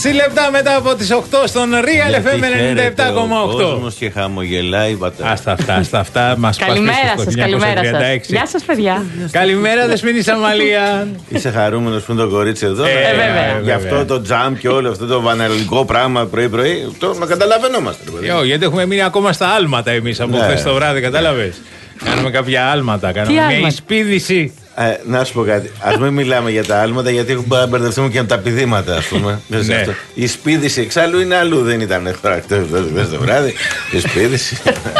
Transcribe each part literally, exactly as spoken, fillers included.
έξι λεπτά μετά από τις οκτώ στον Real εφ εμ ενενήντα επτά κόμμα οκτώ. Ο κόσμος και χαμογελάει. Άστα αυτά, άστα αυτά. Μας καλημέρα σας, καλημέρα σας. Γεια σας, παιδιά. Καλημέρα, Δεσποινή Σαμαλία. Είσαι χαρούμενος που είναι το κορίτσι εδώ? Ε, βέβαια. Γι' αυτό το τζαμ και όλο αυτό το βανελικό πράγμα πρωί-πρωί. Το να καταλαβαίνόμαστε. Γιατί έχουμε μείνει ακόμα στα άλματα εμείς από χθες το βράδυ, κατάλαβες. Κάνουμε κάποια άλματα, κάνουμε μια εισπίδηση. Ε, να σου πω κάτι. Ας μην μιλάμε για τα άλματα, γιατί έχουμε να μπερδευτούμε και με τα πηδήματα, ας πούμε. Ναι. Η σπίδηση εξάλλου είναι αλλού, δεν ήταν χαρακτήρα το βράδυ. Η σπίδηση.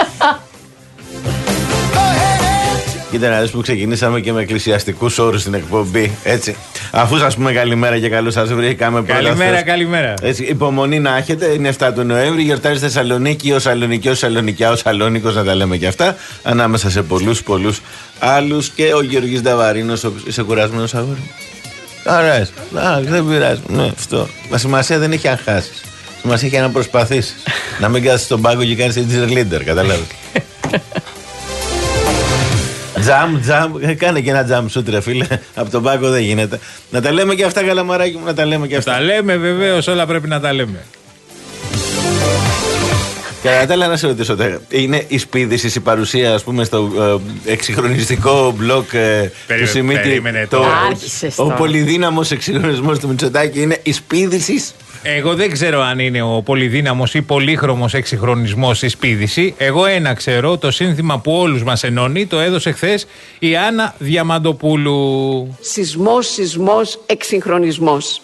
Κοίτα να δεις που ξεκινήσαμε και με εκκλησιαστικούς όρους στην εκπομπή. Έτσι. Αφού σας πούμε καλημέρα και καλώς σας βρήκαμε. Καλημέρα, καλημέρα. Έτσι, υπομονή να έχετε. Είναι εφτά του Νοέμβρη. Γιορτάζει στη Θεσσαλονίκη. Ο Σαλονικιός, ο Σαλονικιά, ο Σαλόνικος, να τα λέμε και αυτά. Ανάμεσα σε πολλούς, πολλούς άλλους. Και ο Γεωργής Νταβαρίνος. Είσαι κουρασμένος, αγόρι? Ωραία. Δεν πειράζει. Ναι, αυτό. Μα σημασία δεν έχει αν χάσεις. Σημασία έχει να προσπαθήσεις. Να μην κάθεσαι στον πάγκο και κάνεις cheerleader. Καταλάβεις. Τζαμ, τζαμ, κάνε και ένα τζαμ σου τρε φίλε. Από τον πάγκο δεν γίνεται. Να τα λέμε και αυτά, καλαμαράκι μου, να τα λέμε και αυτά. Τα λέμε βεβαίως, όλα πρέπει να τα λέμε. Κατά τα άλλα, να σε ρωτήσω, είναι η σπίδηση, η παρουσία, ας πούμε, στο ε, εξυγχρονιστικό μπλοκ ε, του Σιμίτη. Το, ο, ο πολυδύναμος εξυγχρονισμός του Μητσοτάκη είναι η σπίδηση. Εγώ δεν ξέρω αν είναι ο πολυδύναμος ή πολύχρωμος εξυγχρονισμός η σπίδηση. Εγώ ένα ξέρω, το σύνθημα που όλους μας ενώνει το έδωσε χθες η Άννα Διαμαντοπούλου. Σεισμός, σεισμός, εξυγχρονισμός.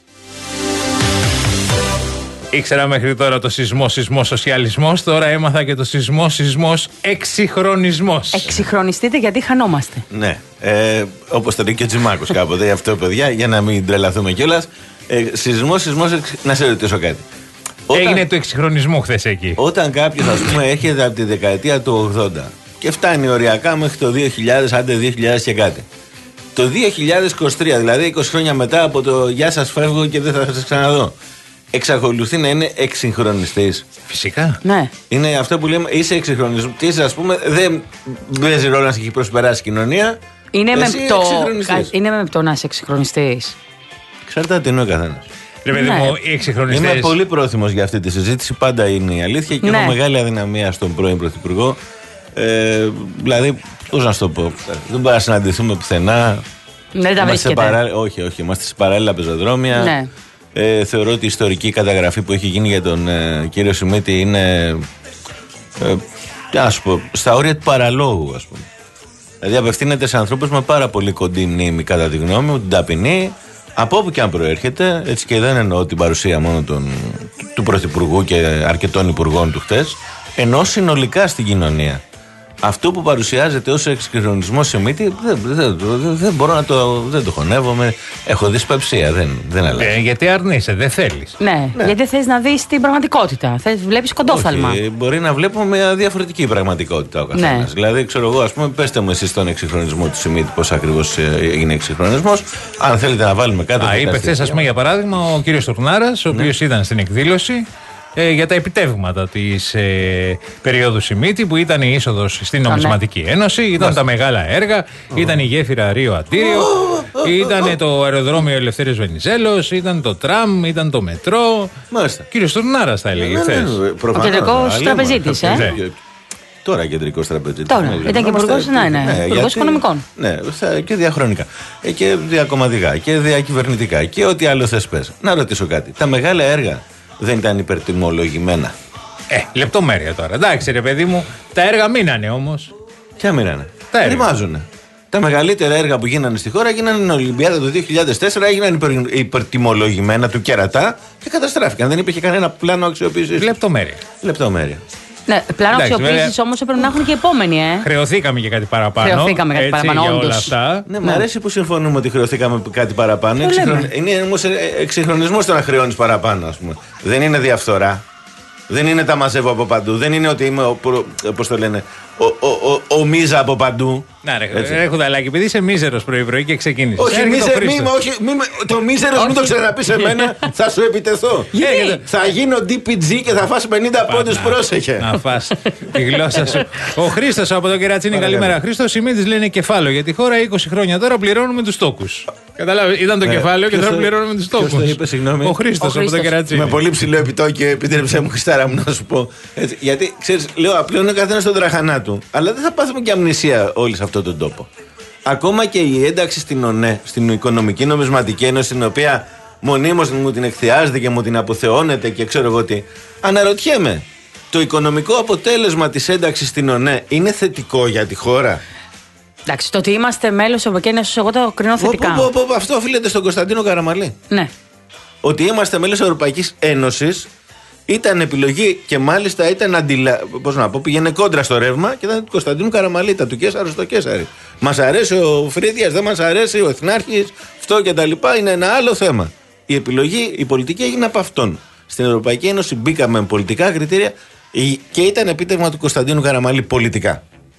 Ήξερα μέχρι τώρα το σεισμό, σεισμό, σοσιαλισμός. Τώρα έμαθα και το σεισμό, σεισμός, εξυγχρονισμός. Εξυγχρονιστείτε γιατί χανόμαστε. Ναι, ε, όπως το λέει και ο Τζιμάκος κάποτε, αυτό παιδιά, για να μην τρελαθούμε κιόλας. Ε, σεισμός, σεισμός, εξ... να σε ρωτήσω κάτι. Όταν... Έγινε το εξυγχρονισμό χθες εκεί. Όταν κάποιος, ας πούμε, έρχεται από τη δεκαετία του ογδόντα και φτάνει οριακά μέχρι το δύο χιλιάδες, άντε δύο χιλιάδες και κάτι. Το δύο χιλιάδες είκοσι τρία, δηλαδή είκοσι χρόνια μετά από το «Γεια σας, φεύγω και δεν θα σας ξαναδώ», εξακολουθεί να είναι εξυγχρονιστής? Φυσικά. Ναι. Είναι αυτό που λέμε, είσαι εξυγχρονιστής, ας πούμε, δεν παίζει ρόλο να σε έχει προσπεράσει η κοινωνία. Είναι μεπτό, είναι μεπτό να είσαι εξυγχρονιστής. Εξαρτάται τι είναι ο καθένας. Ρε παιδί μου, οι εξυγχρονιστές. Είμαι πολύ πρόθυμος για αυτή τη συζήτηση, πάντα είναι η αλήθεια και ναι. Έχω μεγάλη αδυναμία στον πρώην Πρωθυπουργό. Ε, δηλαδή, πώς να σου το πω, δεν μπορούμε να συναντηθούμε πουθενά. Δεν τα βρίσκεται. Παρά... Όχι, όχι, είμαστε σε παράλληλα πεζοδρόμια. Ναι. Ε, θεωρώ ότι η ιστορική καταγραφή που έχει γίνει για τον ε, κύριο Σιμίτη είναι, ε, τι να σου πω, στα όρια του παραλόγου, ας πούμε. Δηλαδή απευθύνεται σε ανθρώπους με πάρα πολύ κοντή μνήμη, κατά τη γνώμη μου, την ταπεινή, από όπου και αν προέρχεται, έτσι, και δεν εννοώ την παρουσία μόνο τον, του, του Πρωθυπουργού και αρκετών υπουργών του χτες, ενώ συνολικά στην κοινωνία. Αυτό που παρουσιάζεται ως εξυγχρονισμό Σιμίτη δεν, δεν, δεν, δεν μπορώ να το. Δεν το χωνεύομαι. Έχω δυσπεψία. Δεν, δεν αλλάζει. Ε, γιατί αρνείσαι, δεν θέλεις. Ναι, ναι, γιατί θες να δεις την πραγματικότητα. Θες, βλέπεις κοντόφθαλμα. Όχι, μπορεί να βλέπουμε μια διαφορετική πραγματικότητα ο καθένας. Ναι. Δηλαδή, ξέρω εγώ, ας πούμε, πέστε μου εσείς τον εξυγχρονισμό του Σιμίτη, πώς ακριβώς έγινε εξυγχρονισμός. Αν θέλετε να βάλουμε κάτι. Α, είπε χθες, ας πούμε, για παράδειγμα, ο κύριος Τουρνάρας, ο ναι. οποίος ήταν στην εκδήλωση. Ε, για τα επιτεύγματα της ε, περίοδου Σιμίτη, που ήταν η είσοδος στην Νομισματική Ένωση, ήταν τα μεγάλα έργα, ήταν η γέφυρα Ρίο Αντίριο, ήταν το αεροδρόμιο Ελευθέριος Βενιζέλος, ήταν το τραμ, ήταν το μετρό. Κύριος Τουρνάρας τα έλεγε χθες. Ο κεντρικός τραπεζίτης, ε. Τώρα κεντρικός τραπεζίτης. Τώρα, ήταν και υπουργός, ναι, ναι, υπουργός οικονομικών. Ναι, και διαχρονικά. Και διακομματικά και διακυβερνητικά και ό,τι άλλο θες πες. Να ρωτήσω κάτι. Τα μεγάλα έργα δεν ήταν υπερτιμολογημένα? Ε, λεπτομέρεια τώρα. Εντάξει, ρε παιδί μου, τα έργα μείνανε όμως. Ποια μείνανε? Τα έργα. Ρημάζουνε. Τα μεγαλύτερα έργα που γίνανε στη χώρα γίνανε στην Ολυμπιάδα το δύο χιλιάδες τέσσερα, έγιναν υπερ, υπερτιμολογημένα του κερατά και καταστράφηκαν. Δεν υπήρχε κανένα πλάνο αξιοποίησης. Λεπτομέρεια. Λεπτομέρεια. Ναι, πλάνο αξιοποίησης όμως έπρεπε να έχουν και επόμενοι, ε. Χρεωθήκαμε και κάτι παραπάνω. Χρεωθήκαμε κάτι έτσι, παραπάνω, για όλα όντως. αυτά. Ναι, μου αρέσει που συμφωνούμε ότι χρεωθήκαμε κάτι παραπάνω. Εξυγχρον... Είναι όμως εξυγχρονισμός το να χρεώνεις παραπάνω, ας πούμε. Δεν είναι διαφθορά. Δεν είναι τα μαζεύω από παντού. Δεν είναι ότι είμαι, πώς το λένε, ο, ο, ο, ο Μίζα από παντού. Να ρε, ρε Χουδαλάκη, επειδή είσαι μίζερος πρωί-πρωί και ξεκίνησε. Όχι, μίζε, μη, όχι μη, το μίζερος μην το ξαναπείς σε μένα, θα σου επιτεθώ. Θα γίνω ντι πι τζι και θα φας πενήντα πόντους, πρόσεχε. Να φας τη γλώσσα σου. Ο Χρήστος από το Κερατσίνι, καλημέρα. Χρήστος, Σιμίτης λέει είναι κεφάλαιο για τη χώρα είκοσι χρόνια τώρα πληρώνουμε τους τόκους. Κατάλαβε, ήταν το κεφάλαιο και τώρα πληρώνουμε τους τόκους. Ο Χρήστος από το Κερατσίνι. Με πολύ ψηλό επιτόκιο, επιτρέψε μου, Χριστάρα μου, να σου πω. Γιατί ξέρεις, λέω απλώνει ο καθένας τον τραχανά του. Αλλά δεν θα πάθουμε και αμνησία όλοι σε αυτόν τον τόπο. Ακόμα και η ένταξη στην ΟΝΕ, στην Οικονομική Νομισματική Ένωση, την οποία μονίμως μου την εκθιάζεται και μου την αποθεώνεται και ξέρω εγώ τι. Αναρωτιέμαι, το οικονομικό αποτέλεσμα της ένταξης στην ΟΝΕ είναι θετικό για τη χώρα? Εντάξει, το ότι είμαστε μέλος της Ευρωπαϊκής Ένωσης, εγώ το κρίνω θετικά. Πο, πο, πο, αυτό οφείλεται στον Κωνσταντίνο Καραμαλή. Ναι. Ότι είμαστε μέλος της Ευρωπαϊκής Ένωσης ήταν επιλογή και μάλιστα ήταν αντιλα... πώς να πω, πήγαινε κόντρα στο ρεύμα και ήταν του Κωνσταντίνου Καραμαλή, τα του Κέσσαρου στο Κέσσαρι. Μας αρέσει ο Φρύδιας, δεν μας αρέσει ο Εθνάρχης, αυτό και τα λοιπά είναι ένα άλλο θέμα. Η επιλογή, η πολιτική έγινε από αυτόν. Στην Ευρωπαϊκή Ένωση μπήκαμε με πολιτικά κριτήρια και ήταν επίτευγμα του Κωνσταντίνου Καραμαλή πολιτικά.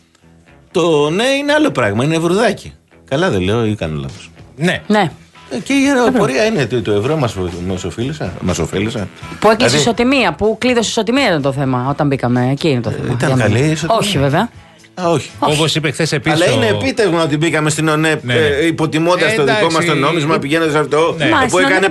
Το ναι είναι άλλο πράγμα, είναι ευρουδάκι. Καλά δεν λέω ή κάνω λάθος? Ναι. Ναι. Και η αεροπορία είναι το, το ευρώ μας, μας οφείλησε. Μας οφέλησε. Που έκλεισε δηλαδή... ισοτιμία, που κλείδωσε ισοτιμία ήταν το θέμα όταν μπήκαμε. Εκεί είναι το θέμα. Ήταν καλή ισοτιμία? Όχι βέβαια. Α, όχι. Όπως είπε χθες επίσης. Αλλά είναι επίτευγμα ότι μπήκαμε στην ΟΝΕ ναι. ε, υποτιμώντας ε, το δικό μας το νόμισμα, πηγαίνοντας σε αυτό. Ναι. Που έκανε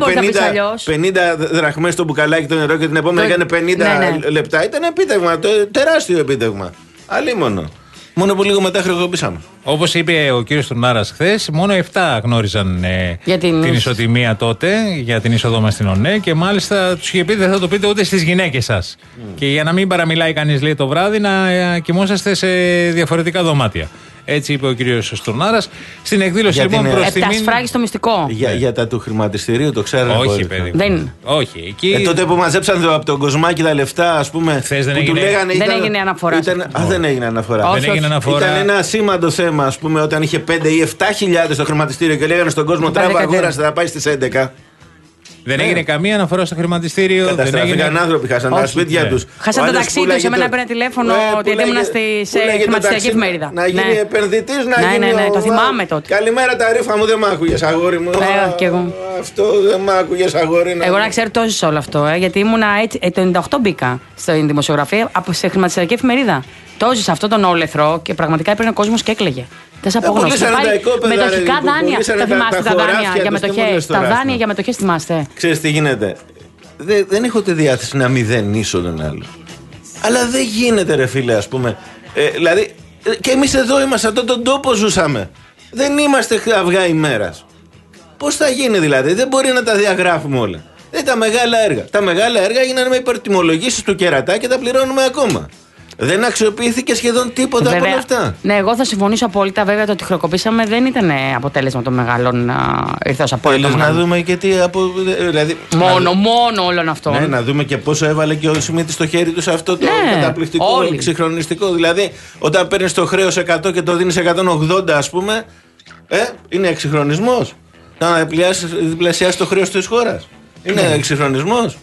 πενήντα δραχμές στο μπουκαλάκι το νερό και την επόμενη το... έκανε πενήντα ναι, ναι. λεπτά. Ήταν επίτευγμα, το, τεράστιο επίτευγμα. Αλλήμονο. Μόνο που λίγο μετά χρεοκοπήσαμε. Όπως είπε ο κύριος Τουρνάρας χθες, μόνο επτά γνώριζαν ε, την... την ισοτιμία τότε για την είσοδό μας στην ΟΝΕ και μάλιστα τους είχε πει δεν θα το πείτε ούτε στις γυναίκες σας. Mm. Και για να μην παραμιλάει κανείς, λέει, το βράδυ, να ε, κοιμόσαστε σε διαφορετικά δωμάτια. Έτσι είπε ο κύριος Στουρνάρας. Στην εκδήλωση για λοιπόν προς τιμήν. Επτασφράγει στο μυστικό. Για, για τα του χρηματιστηρίου το ξέρετε? Όχι, παιδί. Δεν. Όχι. Εκεί... Ε, τότε που μαζέψαν από τον Κοσμάκη τα λεφτά, ας πούμε. Χθες δεν που έγινε. Του λέγανε, δεν ήταν, έγινε αναφορά. Ήταν, α, δεν έγινε αναφορά. Όχι, δεν έγινε αναφορά. Ήταν ένα σήμαντο θέμα, ας πούμε, όταν είχε πέντε ή επτά χιλιάδες στο χρηματιστήριο και λέγανε στον κόσμο τράβα αγόρασε, θα πάει στις έντεκα. Δεν ναι. έγινε καμία αναφορά στο χρηματιστήριο. Καταστράφηκαν έγινε... άνθρωποι, χάσαν τα σπίτια ναι. τους. Χάσαν το ταξί τους. Εμένα έπαιρνε τηλέφωνο ότι ήμουν σε χρηματιστηριακή εφημερίδα. Να γίνει επενδυτής, να γίνει. Ναι, ναι, το θυμάμαι τότε. Καλημέρα, τα ρήφα μου, δεν μ' άκουγες, αγόρι μου. Κι εγώ. Αυτό δεν μ' άκουγες, αγόρι. Εγώ να ξέρω τόσο σε όλο αυτό, γιατί ήμουνα έτσι. Το ενενήντα οκτώ μπήκα στην δημοσιογραφία σε χρηματιστηριακή εφημερίδα. Το έζησα αυτό τον όλεθρο και πραγματικά έπαιρνε ο κόσμος και έκλαιγε. Δεν σε απόγνωση. Μετοχικά δάνεια. Τα θυμάστε τα δάνεια για μετοχές. Τα δάνεια για μετοχές θυμάστε. Ξέρεις τι γίνεται? Δεν, δεν έχω τη διάθεση να μηδενίσω τον άλλο. Αλλά δεν γίνεται, ρε φίλε, ας πούμε. Ε, δηλαδή, και εμείς εδώ είμαστε, αυτόν τον τόπο ζούσαμε. Δεν είμαστε αυγά ημέρας. Πώς θα γίνει δηλαδή? Δεν μπορεί να τα διαγράφουμε όλα. Δεν τα μεγάλα έργα. Τα μεγάλα έργα έγιναν με υπερτιμολογήσεις του κερατά και τα πληρώνουμε ακόμα. Δεν αξιοποιήθηκε σχεδόν τίποτα βέβαια, από όλα αυτά. Ναι, εγώ θα συμφωνήσω απόλυτα. Βέβαια, το ότι χρεοκοπήσαμε δεν ήταν αποτέλεσμα των μεγάλων ηρθώς απόλυτων. Θέλεις να δούμε και τι. Από, δηλαδή, μόνο, να, μόνο όλων αυτών. Ναι, να δούμε και πόσο έβαλε και ο Σιμίτης στο χέρι του σε αυτό το ναι, καταπληκτικό όλοι. Εξυγχρονιστικό. Δηλαδή, όταν παίρνεις το χρέος εκατό και το δίνεις εκατόν ογδόντα, ας πούμε, ε, είναι εξυγχρονισμός. Να διπλασιάσει το χρέος της χώρας. Είναι ναι. εξυγχρονισμός.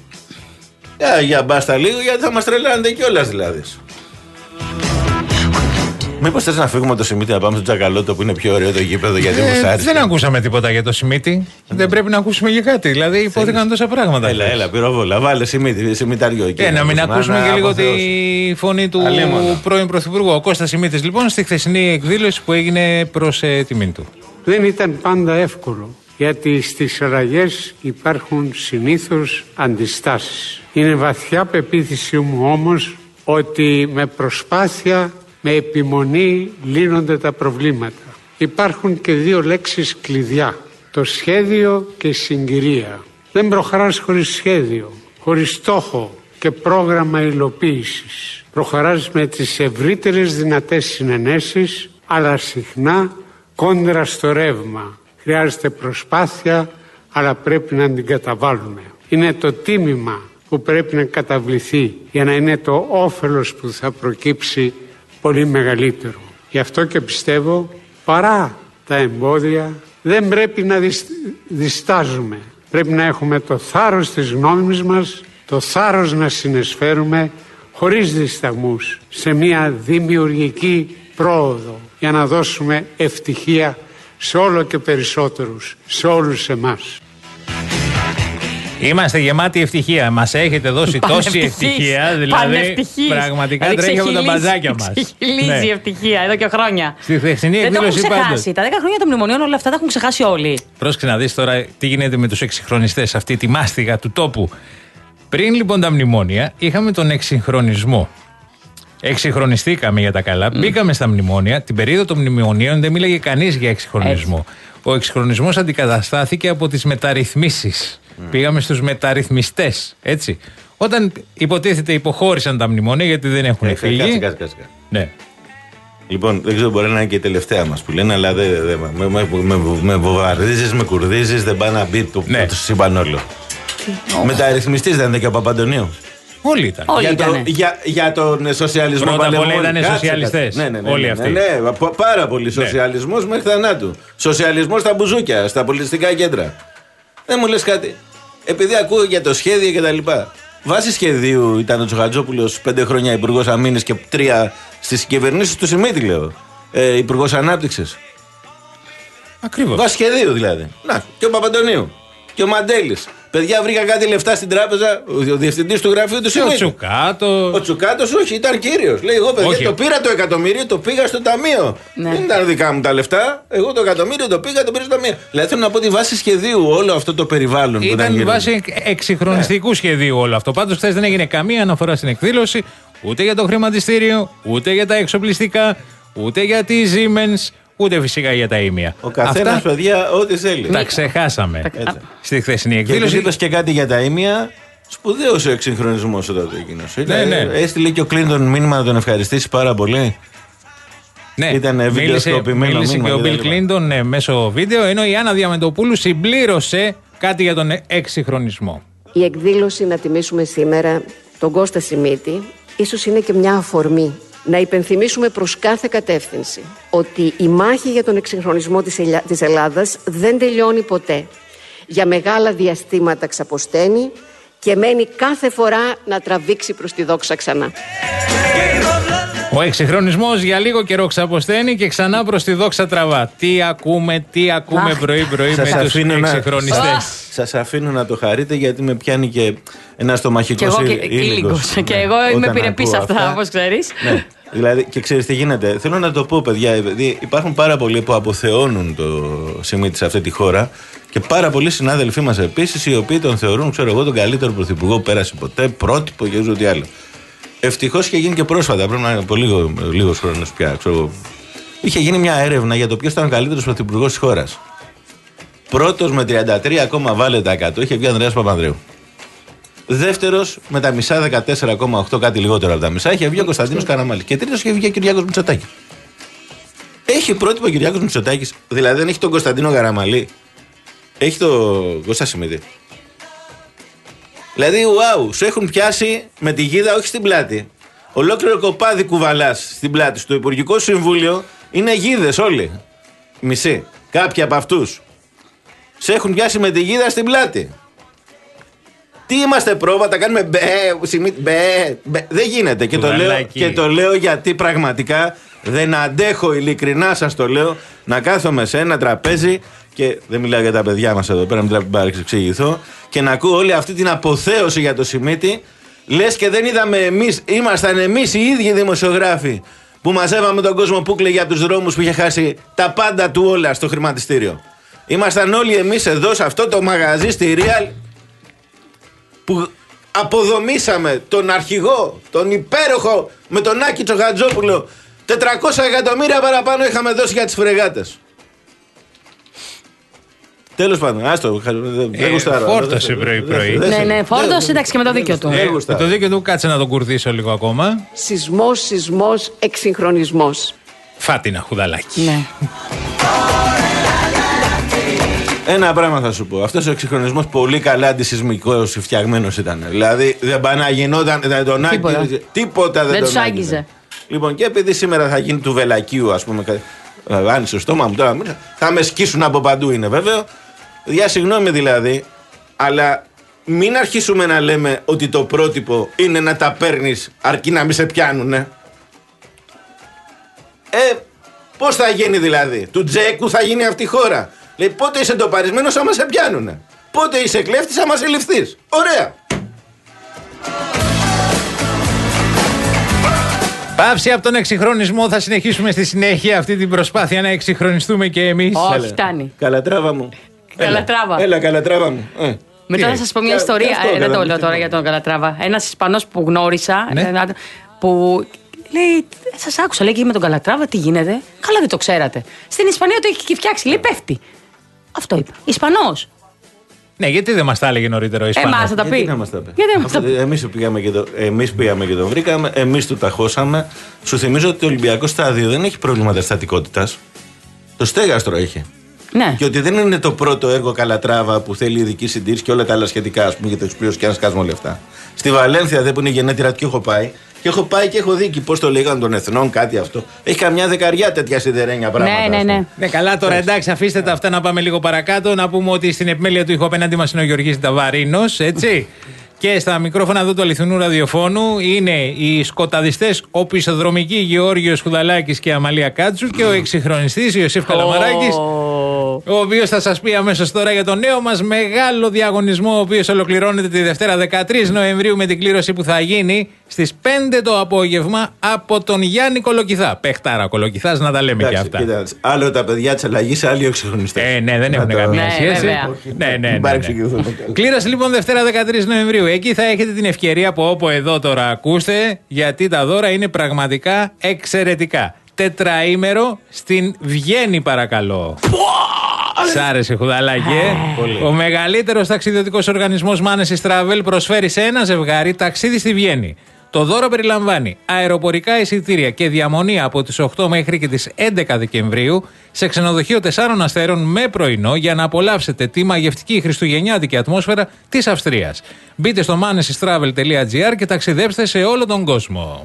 Για, για μπάστα λίγο, γιατί θα μας τρελάνετε κιόλας δηλαδή. Μήπως θες να φύγουμε το Σιμίτι να πάμε στο Τσακαλώτο που είναι πιο ωραίο το γήπεδο γιατί ε, μου άρεσε? Δεν ακούσαμε τίποτα για το Σιμίτι. Mm. Δεν πρέπει να ακούσουμε για κάτι. Δηλαδή υπόθηκαν τόσα πράγματα. Έλα, έλα, πυροβόλα. Βάλε Σιμίτι, Σιμιταριό εκεί. Ε, να μην ακούσουμε και λίγο τη φωνή του πρώην Πρωθυπουργού. Ο Κώστας Σιμίτης λοιπόν στη χθεσινή εκδήλωση που έγινε προς ε, τιμήν του. Δεν ήταν πάντα εύκολο. Γιατί στις αλλαγές υπάρχουν συνήθως αντιστάσεις. Είναι βαθιά πεποίθηση μου όμως ότι με προσπάθεια, με επιμονή λύνονται τα προβλήματα. Υπάρχουν και δύο λέξεις κλειδιά. Το σχέδιο και η συγκυρία. Δεν προχωράς χωρίς σχέδιο, χωρίς στόχο και πρόγραμμα υλοποίησης. Προχωράς με τις ευρύτερες δυνατές συνενέσεις, αλλά συχνά κόντρα στο ρεύμα. Χρειάζεται προσπάθεια, αλλά πρέπει να την καταβάλουμε. Είναι το τίμημα που πρέπει να καταβληθεί για να είναι το όφελος που θα προκύψει πολύ μεγαλύτερο. Γι' αυτό και πιστεύω, παρά τα εμπόδια, δεν πρέπει να διστάζουμε. Πρέπει να έχουμε το θάρρος της γνώμης μας, το θάρρος να συνεισφέρουμε, χωρίς δισταγμούς σε μια δημιουργική πρόοδο για να δώσουμε ευτυχία σε όλο και περισσότερους, σε όλους εμάς. Είμαστε γεμάτοι ευτυχία. Μας έχετε δώσει τόση ευτυχία. Δηλαδή, πραγματικά δηλαδή, τρέχει από τα μπαζάκια μας. Ξεχυλίζει η ευτυχία εδώ και χρόνια. Στη χθεσινή εκδήλωση δεν το έχουν ξεχάσει. Τα δέκα χρόνια των μνημονίων όλα αυτά τα έχουν ξεχάσει όλοι. Πρόσεξε να δεις τώρα τι γίνεται με τους εξυγχρονιστές, αυτή τη μάστιγα του τόπου. Πριν λοιπόν τα μνημόνια, είχαμε τον εξυγχρονισμό. Εξυγχρονιστήκαμε για τα καλά, mm. μπήκαμε στα μνημόνια. Την περίοδο των μνημονίων δεν μίλαγε κανείς για εξυγχρονισμό. Έτσι. Ο εξυγχρονισμός αντικαταστάθηκε από τις μεταρρυθμίσεις. Mm. Πήγαμε στους μεταρρυθμιστές. Έτσι. Όταν υποτίθεται υποχώρησαν τα μνημόνια γιατί δεν έχουν ε, φύγει. Κάτσε, κάτσε, κάτσε. Ναι. Λοιπόν, δεν ξέρω, μπορεί να είναι και η τελευταία μας που λένε, αλλά δε, δε, με, με, με, με βομβαρδίζεις, με κουρδίζεις, δεν πάει να μπει το, ναι. το σύμπαν όλο. Oh. Μεταρρυθμιστής δεν είναι και ο Παπαντονίου. Όλοι ήταν. Όλοι για, ήτανε. Το, για, για τον σοσιαλισμό. Πρώτα απ' όλα ήταν σοσιαλιστές. Ναι, ναι, ναι, όλοι ναι, αυτοί. Ναι, ναι, πάρα πολύ σοσιαλισμός ναι. μέχρι θανάτου. Σοσιαλισμός στα μπουζούκια, στα πολιτιστικά κέντρα. Δεν μου λες κάτι. Επειδή ακούω για το σχέδιο κτλ. Βάσει σχεδίου ήταν ο Τσοχατζόπουλος πέντε χρόνια υπουργός αμήνης και τρία στις κυβερνήσεις του Σιμίτη, λέω. Ε, υπουργός Ανάπτυξης. Ακριβώς. Βάσει σχεδίου δηλαδή. Να, και ο Παπαντονίου. Και ο Μαντέλης. Παιδιά, βρήκα κάτι λεφτά στην τράπεζα. Ο διευθυντής του γραφείου του Σιμίτη. Ο Τσουκάτο. Ο Τσουκάτος, όχι, ήταν κύριος. Λέει: εγώ, παιδιά, όχι. Το πήρα το εκατομμύριο, το πήγα στο ταμείο. Ναι. Δεν ήταν δικά μου τα λεφτά. Εγώ το εκατομμύριο το πήγα, το πήρα στο ταμείο. Δηλαδή θέλω να πω ότι βάσει σχεδίου όλο αυτό το περιβάλλον. Ήταν η βάση εξυγχρονιστικού ναι. σχεδίου όλο αυτό. Πάντως χθες δεν έγινε καμία αναφορά στην εκδήλωση ούτε για το χρηματιστήριο, ούτε για τα εξοπλιστικά, ούτε για τη Siemens. Ούτε φυσικά για τα ήμια. Ο καθένας, αυτά... παιδιά, ό,τι θέλει. Τα ξεχάσαμε. Έτσι. Στη χθεσινή εκδήλωση. Και είπες και κάτι για τα ήμια. Σπουδαίος ο εξυγχρονισμός εδώ το εκείνος. Ναι, ναι. Έστειλε και ο Κλίντον μήνυμα να τον ευχαριστήσει πάρα πολύ. Ναι, ήταν βιντεοσκοπημένο. Μίλησε και ο Μπιλ Κλίντον ναι, μέσω βίντεο, ενώ η Άννα Διαμαντοπούλου συμπλήρωσε κάτι για τον εξυγχρονισμό. Η εκδήλωση να τιμήσουμε σήμερα τον Κώστα Σιμίτη ίσως είναι και μια αφορμή. Να υπενθυμίσουμε προς κάθε κατεύθυνση ότι η μάχη για τον εξυγχρονισμό της, Ελιά... της Ελλάδας δεν τελειώνει ποτέ. Για μεγάλα διαστήματα ξαποσταίνει και μένει κάθε φορά να τραβήξει προς τη δόξα ξανά. Ο εξυγχρονισμός για λίγο καιρό ξαποσταίνει και ξανά προς τη δόξα τραβά. Τι ακούμε, τι ακούμε πρωί-πρωί με τους εξυγχρονιστές. Σας αφήνω να το χαρείτε γιατί με πιάνει και ένα στομαχικός ήλικος. Και εγώ είμαι επιρρεπής αυτά, όπως ξέρεις. Ναι. Δηλαδή, και ξέρεις τι γίνεται. Θέλω να το πω, παιδιά. Υπάρχουν πάρα πολλοί που αποθεώνουν το Σιμίτη σε αυτή τη χώρα και πάρα πολλοί συνάδελφοί μας επίσης οι οποίοι τον θεωρούν, ξέρω εγώ, τον καλύτερο πρωθυπουργό που πέρασε ποτέ, πρότυπο και ούζω τι άλλο. Ευτυχώς είχε γίνει και πρόσφατα, πρέπει να είναι από λίγο, λίγος χρόνος πια. Ξέρω, είχε γίνει μια έρευνα για το ποιος ήταν ο καλύτερος πρωθυπουργός της χώρας. Πρώτος με τριάντα τρία κόμμα βάλε εκατό είχε βγει ο Ανδρέας Παπανδρέου. Δεύτερος με τα μισά, δεκατέσσερα κόμμα οκτώ, κάτι λιγότερο από τα μισά, είχε βγει ο Κωνσταντίνος Καραμανλής. Και τρίτος είχε βγει ο Κυριάκος Μητσοτάκης. Έχει πρότυπο ο Κυριάκος Μητσοτάκης, δηλαδή δεν έχει τον Κωνσταντίνο Καραμανλή, έχει τον Κώστα Σιμίτη. Δηλαδή, wow, σου έχουν πιάσει με τη γίδα, όχι στην πλάτη. Ολόκληρο κοπάδι κουβαλάς στην πλάτη σου. Το Υπουργικό Συμβούλιο είναι γίδες όλοι. Μισή. Κάποιοι από αυτούς. Σε έχουν πιάσει με τη γίδα στην πλάτη. Τι είμαστε πρόβατα, κάνουμε μπε, μπε, μπε. Δεν γίνεται. Και το, λέω, και το λέω γιατί πραγματικά δεν αντέχω, ειλικρινά σας το λέω, να κάθομαι σε ένα τραπέζι και δεν μιλάω για τα παιδιά μας εδώ πέρα, μην παρεξηγηθώ, και να ακούω όλη αυτή την αποθέωση για το Σιμίτη, λες και δεν είδαμε εμείς, ήμασταν εμείς οι ίδιοι δημοσιογράφοι που μαζεύαμε τον κόσμο που κλαίγε για τους δρόμους που είχε χάσει τα πάντα του όλα στο χρηματιστήριο. Ήμασταν όλοι εμείς εδώ σε αυτό το μαγαζί στη Real που αποδομήσαμε τον αρχηγό, τον υπέροχο με τον Άκη Τσοχατζόπουλο. τετρακόσια εκατομμύρια παραπάνω είχαμε δώσει για τις φρεγάτες. Τέλος πάντων, άστο, δεν γουστάρω. Φόρτωσε πρωί-πρωί. Ναι, ναι, φόρτωσε, εντάξει, και με το δίκιο του. Με το δίκιο του, κάτσε να τον κουρδίσω λίγο ακόμα. Σεισμός, σεισμός, εξυγχρονισμός. Φάτινα χουδαλάκι. Ναι. Ένα πράγμα θα σου πω. Αυτός ο εξυγχρονισμός πολύ καλά αντισυσμικός φτιαγμένος ήταν. Δηλαδή δεν πάει να γινόταν. Δεν τον τίποτα. Άγγιζε, τίποτα δεν, δεν τον άγγιζε. Λοιπόν, και επειδή σήμερα θα γίνει του βελακίου, ας πούμε. Άνοιξε το στόμα μου τώρα. Θα με σκίσουν από παντού, είναι βέβαιο. Για συγγνώμη δηλαδή, αλλά μην αρχίσουμε να λέμε ότι το πρότυπο είναι να τα παίρνεις αρκεί να μην σε πιάνουνε. Ε, πώς θα γίνει δηλαδή? Του Τζέκου θα γίνει αυτή η χώρα. Λέει, πότε είσαι ντοπαρισμένος άμα σε πιάνουνε. Πότε είσαι κλέφτης άμα σε ληφθείς. Ωραία. Πάυση από τον εξυγχρονισμό. Θα συνεχίσουμε στη συνέχεια αυτή την προσπάθεια να εξυγχρονιστούμε και εμείς. Όχι, φτάνει. Καλατράβα μου. Καλατράβα. Έλα, έλα καλατράβα μου. Ε. Μετά θα σας πω μια ιστορία. Ε, δεν το λέω τώρα για τον Καλατράβα. Ένας Ισπανός που γνώρισα, ναι. που λέει, σας άκουσα, λέει και με τον Καλατράβα τι γίνεται. Καλά δεν το ξέρατε. Στην Ισπανία το έχει και φτιάξει, λέει πέφτει. Αυτό είπα. Ισπανός. Ναι, γιατί δεν μας τα έλεγε νωρίτερα ο Ισπανός? Εμάς θα τα πει. Γιατί να μας τα πει. Εμείς πήγαμε, και το, εμείς πήγαμε και τον βρήκαμε, εμείς του τα χώσαμε. Σου θυμίζω ότι το Ολυμπιακό στάδιο δεν έχει προβλήματα στατικότητας. Το στέγαστρο έχει. Ναι. Και ότι δεν είναι το πρώτο έργο Καλατράβα που θέλει ειδική συντήρηση και όλα τα άλλα σχετικά, ας πούμε, για το εξοπλισμό και ένα σκάσμα λεφτά. Στη Βαλένθια δεν που είναι γενέτειρα και έχω πάει. Και έχω πάει και έχω δει και πώς το λέγανε των εθνών, κάτι αυτό. Έχει καμιά δεκαριά τέτοια σιδερένια πράγματα. Ναι, ναι, ναι. Ναι, καλά τώρα, εντάξει, αφήστε τα αυτά να πάμε λίγο παρακάτω. Να πούμε ότι στην επιμέλεια του ήχου απέναντί μας είναι ο Γεωργής Ταβαρίνος, έτσι. Και στα μικρόφωνα εδώ του αληθινού ραδιοφώνου είναι οι σκοταδιστές οπισθοδρομικοί Γεώργιος Χουδαλάκης και Αμαλία Κάτσου και ο εξυγχρονιστής Ιωσήφ Καλαμαράκης, ο οποίος θα σας πει αμέσως τώρα για το νέο μας μεγάλο διαγωνισμό, ο οποίος ολοκληρώνεται τη Δευτέρα δεκατρείς Νοεμβρίου με την κλήρωση που θα γίνει στις πέντε το απόγευμα από τον Γιάννη Κολοκυθά. Παιχτάρα Κολοκυθάς, να τα λέμε. Εντάξει, και αυτά. Κοίτα, άλλο τα παιδιά της αλλαγής, άλλοι εξυγχρονιστές. Ε, ναι, δεν έχουν το... καμία ναι, σχέση. Ναι, ναι, ναι, ναι, ναι. Κλήρωση λοιπόν Δευτέρα δεκατρείς Νοεμβρίου. Εκεί θα έχετε την ευκαιρία από όπου εδώ τώρα ακούστε, γιατί τα δώρα είναι πραγματικά εξαιρετικά. Τετραήμερο στην Βιέννη, παρακαλώ. Σ' άρεσε, Χουδαλάκη, ε? Ο μεγαλύτερος ταξιδιωτικός οργανισμός Μάνεσης Travel προσφέρει σε ένα ζευγάρι ταξίδι στη Βιέννη. Το δώρο περιλαμβάνει αεροπορικά εισιτήρια και διαμονή από τις οκτώ μέχρι και τις έντεκα Δεκεμβρίου σε ξενοδοχείο τεσσάρων αστέρων με πρωινό για να απολαύσετε τη μαγευτική χριστουγεννιάτικη ατμόσφαιρα της Αυστρίας. Μπείτε στο manesystravel τελεία gr και ταξιδέψτε σε όλο τον κόσμο.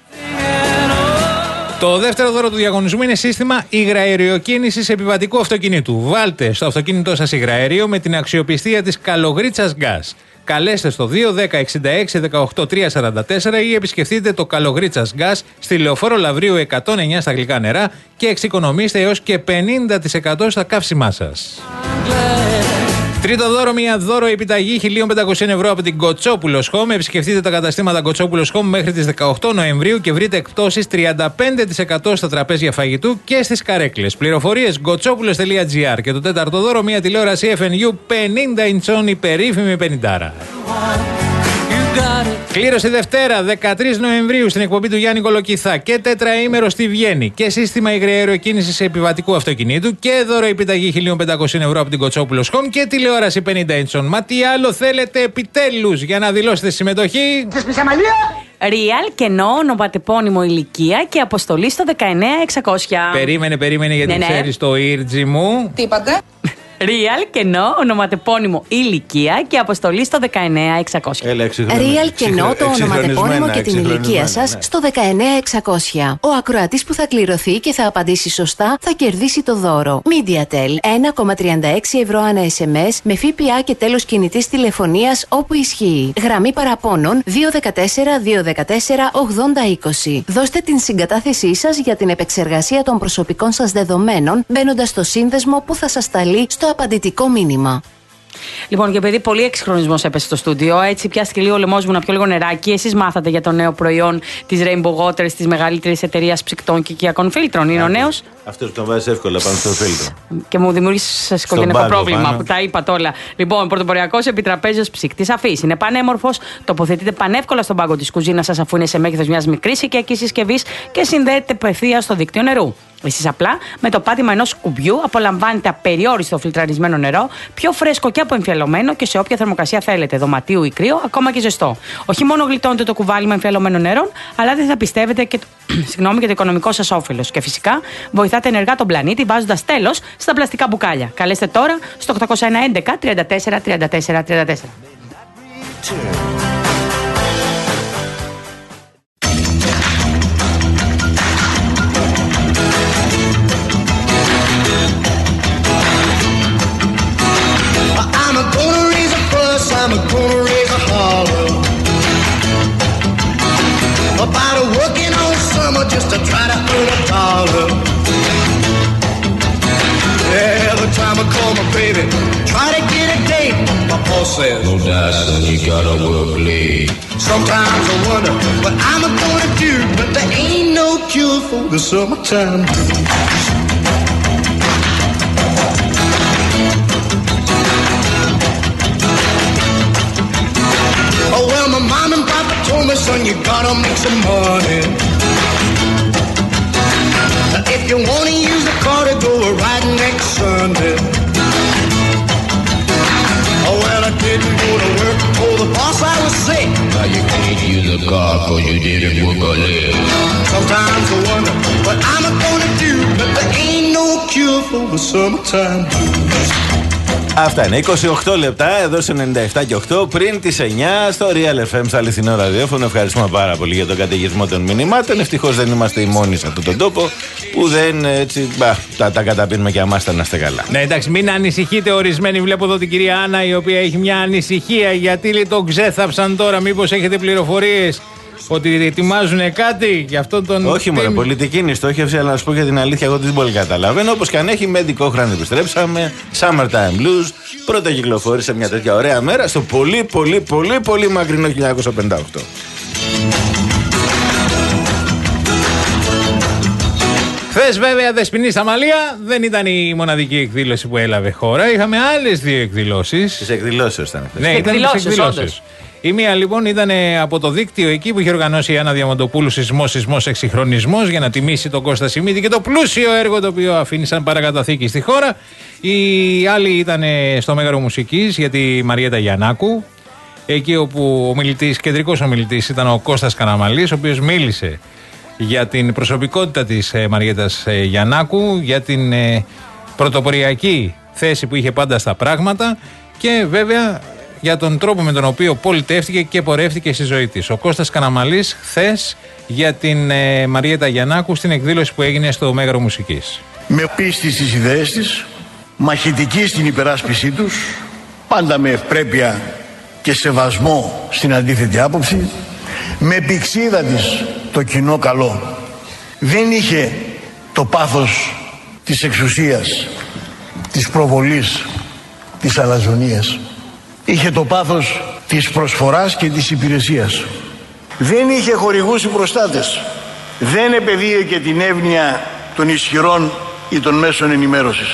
Το δεύτερο δώρο του διαγωνισμού είναι σύστημα υγραεριοκίνησης επιβατικού αυτοκινήτου. Βάλτε στο αυτοκίνητό σας υγραέριο με την αξιοπιστία της Καλογρίτσας Gas. Καλέστε στο δύο δέκα εξήντα έξι δεκαοκτώ τριακόσια σαράντα τέσσερα ή επισκεφτείτε το Καλογρίτσας Gas στη Λεωφόρο Λαβρίου εκατόν εννιά στα γλυκά νερά και εξοικονομήστε έως και πενήντα τοις εκατό στα καύσιμά σας. Τρίτο δώρο, μια δώρο επιταγή χίλια πεντακόσια ευρώ από την Κοτσόπουλος Home. Επισκεφτείτε τα καταστήματα Κοτσόπουλος Home μέχρι τις δεκαοκτώ Νοεμβρίου και βρείτε εκπτώσεις τριάντα πέντε τοις εκατό στα τραπέζια φαγητού και στις καρέκλες. Πληροφορίες κοτσόπουλος τελεία gr. Και το τέταρτο δώρο, μια τηλεόραση εφ εν γιου πενήντα ιντσών, η περίφημη πενηντάρα. Κλήρωση Δευτέρα δεκατρείς Νοεμβρίου στην εκπομπή του Γιάννη Κολοκυθά και τετραήμερο στη Βιέννη και σύστημα υγραεριοκίνησης επιβατικού αυτοκινήτου και δώρο επιταγή χίλια πεντακόσια ευρώ από την Κοτσόπουλος Home και τηλεόραση πενήντα ιντσών. Μα τι άλλο θέλετε επιτέλους για να δηλώσετε συμμετοχή? Real, κενό, ονοματεπώνυμο, ηλικία και αποστολή στο δεκαεννέα εξακόσια. Περίμενε, περίμενε γιατί ναι, ξέρεις ναι. Το ήρτζι μου. Τι είπατε? Real, κενό, ονοματεπώνυμο, ηλικία και αποστολή στο δεκαεννέα εξακόσια. Real, κενό, το ονοματεπώνυμο και την ηλικία σας στο δεκαεννέα εξακόσια. Ο ακροατής που θα κληρωθεί και θα απαντήσει σωστά θα κερδίσει το δώρο. MediaTel, ένα κόμμα τριάντα έξι ευρώ ανά ες εμ ες με ΦΠΑ και τέλος κινητής τηλεφωνίας όπου ισχύει. Γραμμή παραπώνων δύο ένα τέσσερα δύο ένα τέσσερα ογδόντα είκοσι. Δώστε την συγκατάθεσή σας για την επεξεργασία των προσωπικών σας δεδομένων μπαίνοντας στο σύνδεσμο που θα σας σταλεί στο απαντητικό μήνυμα. Λοιπόν, και επειδή πολύ εξυγχρονισμός έπεσε στο στούντιο, έτσι πιάστηκε λίγο ο λαιμός μου να πιω λίγο νεράκι. Εσείς μάθατε για το νέο προϊόν της Rainbow Waters, της μεγαλύτερης εταιρείας ψυκτών και οικιακών φίλτρων. Είναι ο νέος. Αυτό που τον βάζει εύκολα πάνω στο φίλτρο. Και μου δημιούργησε οικογενειακό πρόβλημα πάνω. Που τα είπα όλα. Λοιπόν, πρωτοποριακός επιτραπέζιος ψυκτής αφής. Είναι πανέμορφος, τοποθετείται πανεύκολα στον πάγκο της κουζίνας σας αφού είναι σε μέγεθος μιας μικρής οικιακής συσκευής και συνδέεται απευθείας στο δίκτυο νερού. Εσείς απλά με το πάτημα ενός κουμπιού απολαμβάνετε απεριόριστο φιλτραρισμένο νερό, πιο φρέσκο και αποεμφιαλωμένο και σε όποια θερμοκρασία θέλετε, δωματίου ή κρύο, ακόμα και ζεστό. Όχι μόνο γλιτώνετε το κουβάλι με εμφιαλωμένο νερό, αλλά δεν θα πιστεύετε και το, συγγνώμη, και το οικονομικό σας όφελος. Και φυσικά βοηθάτε ενεργά τον πλανήτη βάζοντας τέλος στα πλαστικά μπουκάλια. Καλέστε τώρα στο οκτώ ένα ένα τριάντα τέσσερα τριάντα τέσσερα τριάντα τέσσερα. I'm gonna about working all summer just to try to earn a dollar. Every time I call my baby, try to get a date, my boss says, no doubt, son, you gotta work late. Sometimes I wonder what I'm gonna do, but there ain't no cure for the summertime blues. Oh well, my mom and papa told me, son, you gotta make some money. If you wanna use the car to go riding next Sunday. Oh well, I didn't go to work, told the boss I was sick. Now you can't use the car cause you didn't work or live. Sometimes I wonder what I'm gonna do, but there ain't no cure for the summertime blues. Αυτά είναι είκοσι οκτώ λεπτά εδώ σε ενενήντα επτά και οκτώ πριν τις εννιά στο Real εφ εμ στο αληθινό ραδιόφωνο. Ευχαριστούμε πάρα πολύ για τον καταιγισμό των μηνυμάτων. Ευτυχώς δεν είμαστε οι μόνοι σε αυτόν τον τόπο που δεν έτσι μπα, τα, τα καταπίνουμε και αμάστα να είστε καλά. Ναι, εντάξει, μην ανησυχείτε ορισμένοι. Βλέπω εδώ την κυρία Άννα η οποία έχει μια ανησυχία γιατί λέει τον ξέθαψαν τώρα. Μήπως έχετε πληροφορίες ότι ετοιμάζουν κάτι για αυτόν τον. Όχι μόνο πολιτική είναι η στόχευση, αλλά να σου πω για την αλήθεια, εγώ δεν πολύ καταλαβαίνω. Όπως και αν έχει, με Έντι Κόχραν επιστρέψαμε. Summertime Blues. Πρώτα κυκλοφόρησε μια τέτοια ωραία μέρα στο πολύ, πολύ, πολύ, πολύ μακρινό χίλια εννιακόσια πενήντα οκτώ. Χθες βέβαια Δεσποινή στα Μαλία δεν ήταν η μοναδική εκδήλωση που έλαβε χώρα. Είχαμε άλλες δύο εκδηλώσεις. Τις εκδηλώσεις ήταν αυτές. Ναι, ήταν τις εκδηλώσεις. Η μία λοιπόν ήταν από το δίκτυο εκεί που είχε οργανώσει η Άννα Διαμαντοπούλου, Σεισμός, Σεισμός, Εξυγχρονισμός, για να τιμήσει τον Κώστα Σιμίτη και το πλούσιο έργο το οποίο αφήνει σαν παρακαταθήκη στη χώρα. Η άλλη ήταν στο Μέγαρο Μουσικής για τη Μαριέτα Γιαννάκου, εκεί όπου ο μιλητής, κεντρικός ομιλητής ήταν ο Κώστας Καραμαλής, ο οποίος μίλησε για την προσωπικότητα της Μαριέτας Γιαννάκου, για την πρωτοποριακή θέση που είχε πάντα στα πράγματα και βέβαια για τον τρόπο με τον οποίο πολιτεύτηκε και πορεύτηκε στη ζωή της. Ο Κώστας Καραμαλής χθες για την ε, Μαριέτα Γιαννάκου στην εκδήλωση που έγινε στο Μέγαρο Μουσικής. Με πίστη στις ιδέες της, μαχητική στην υπεράσπιση τους, πάντα με ευπρέπεια και σεβασμό στην αντίθετη άποψη, με πηξίδα της το κοινό καλό. Δεν είχε το πάθος της εξουσίας, της προβολής, της αλαζονίας. Είχε το πάθος της προσφοράς και της υπηρεσίας. Δεν είχε χορηγούς ή προστάτες. Δεν επεδίωκε την εύνοια των ισχυρών ή των μέσων ενημέρωσης.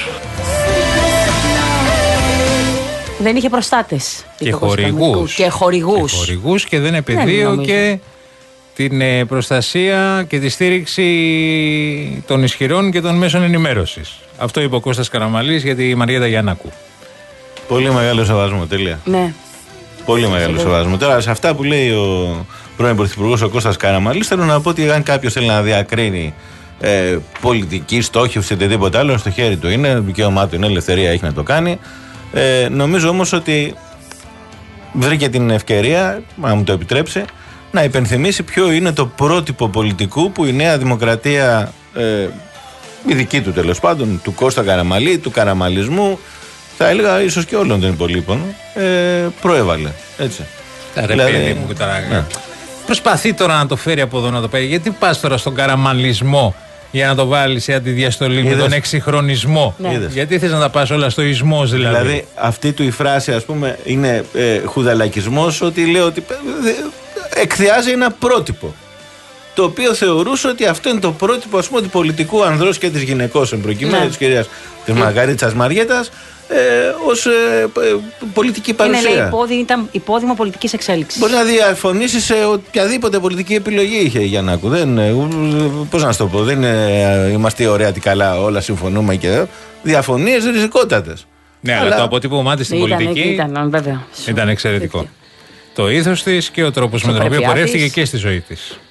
Δεν είχε προστάτες. Και χορηγούς. Και χορηγούς. Και χορηγούς και δεν επεδίωκε την ε, προστασία και τη στήριξη των ισχυρών και των μέσων ενημέρωσης. Αυτό είπε ο Κώστας Καραμαλής για τη Μαριέτα Γιαννάκου. Πολύ μεγάλο σεβασμό, τέλεια. Ναι. Πολύ μεγάλο σεβασμό. Τώρα, σε αυτά που λέει ο πρώην Πρωθυπουργός ο Κώστας Καραμαλής, θέλω να πω ότι αν κάποιος θέλει να διακρίνει ε, πολιτική στόχευση ή οτιδήποτε άλλο, στο χέρι του είναι, δικαίωμά του είναι, ελευθερία έχει να το κάνει. Ε, νομίζω όμως ότι βρήκε την ευκαιρία, αν μου το επιτρέψει, να υπενθυμίσει ποιο είναι το πρότυπο πολιτικού που η Νέα Δημοκρατία, ε, η δική του τέλος πάντων, του Κώστα Καραμαλή, του καραμαλισμού, θα έλεγα ίσως και όλων των υπολείπων, ε, προέβαλε. Έτσι. Τα ρε δηλαδή, παιδί μου τώρα. Ναι. Προσπαθεί τώρα να το φέρει από εδώ να το πάρει. Γιατί πας τώρα στον καραμαλισμό για να το βάλει σε αντιδιαστολή με τον εξυγχρονισμό? Ναι. Γιατί θες να τα πας όλα στο ισμός δηλαδή? Δηλαδή αυτή του η φράση, ας πούμε, είναι ε, χουδαλακισμός, ότι λέει ότι ε, εκθιάζει ένα πρότυπο. Το οποίο θεωρούσε ότι αυτό είναι το πρότυπο, ας πούμε, του πολιτικού ανδρός και της γυναικός, εν προκειμένου, ναι, της κυρίας της Μαργαρίτσας Μαριέτας, ε, ως ε, ε, πολιτική παρουσία. Είναι, λέει, υπόδη, ήταν υπόδειγμα πολιτικής εξέλιξης. Μπορεί να διαφωνήσει σε οποιαδήποτε πολιτική επιλογή είχε η Γιαννάκου. Δεν, ε, πώς να σου το πω, δεν ε, είμαστε ωραία τι καλά, όλα συμφωνούμε και διαφωνίες ριζικότατες. Ναι, αλλά, αλλά το αποτύπωμά της στην ήταν, πολιτική ήταν, βέβαια. ήταν εξαιρετικό. Έτσι. Το ήθος της και ο τρόπος με τον οποίο πορεύτηκε και στη ζωή της.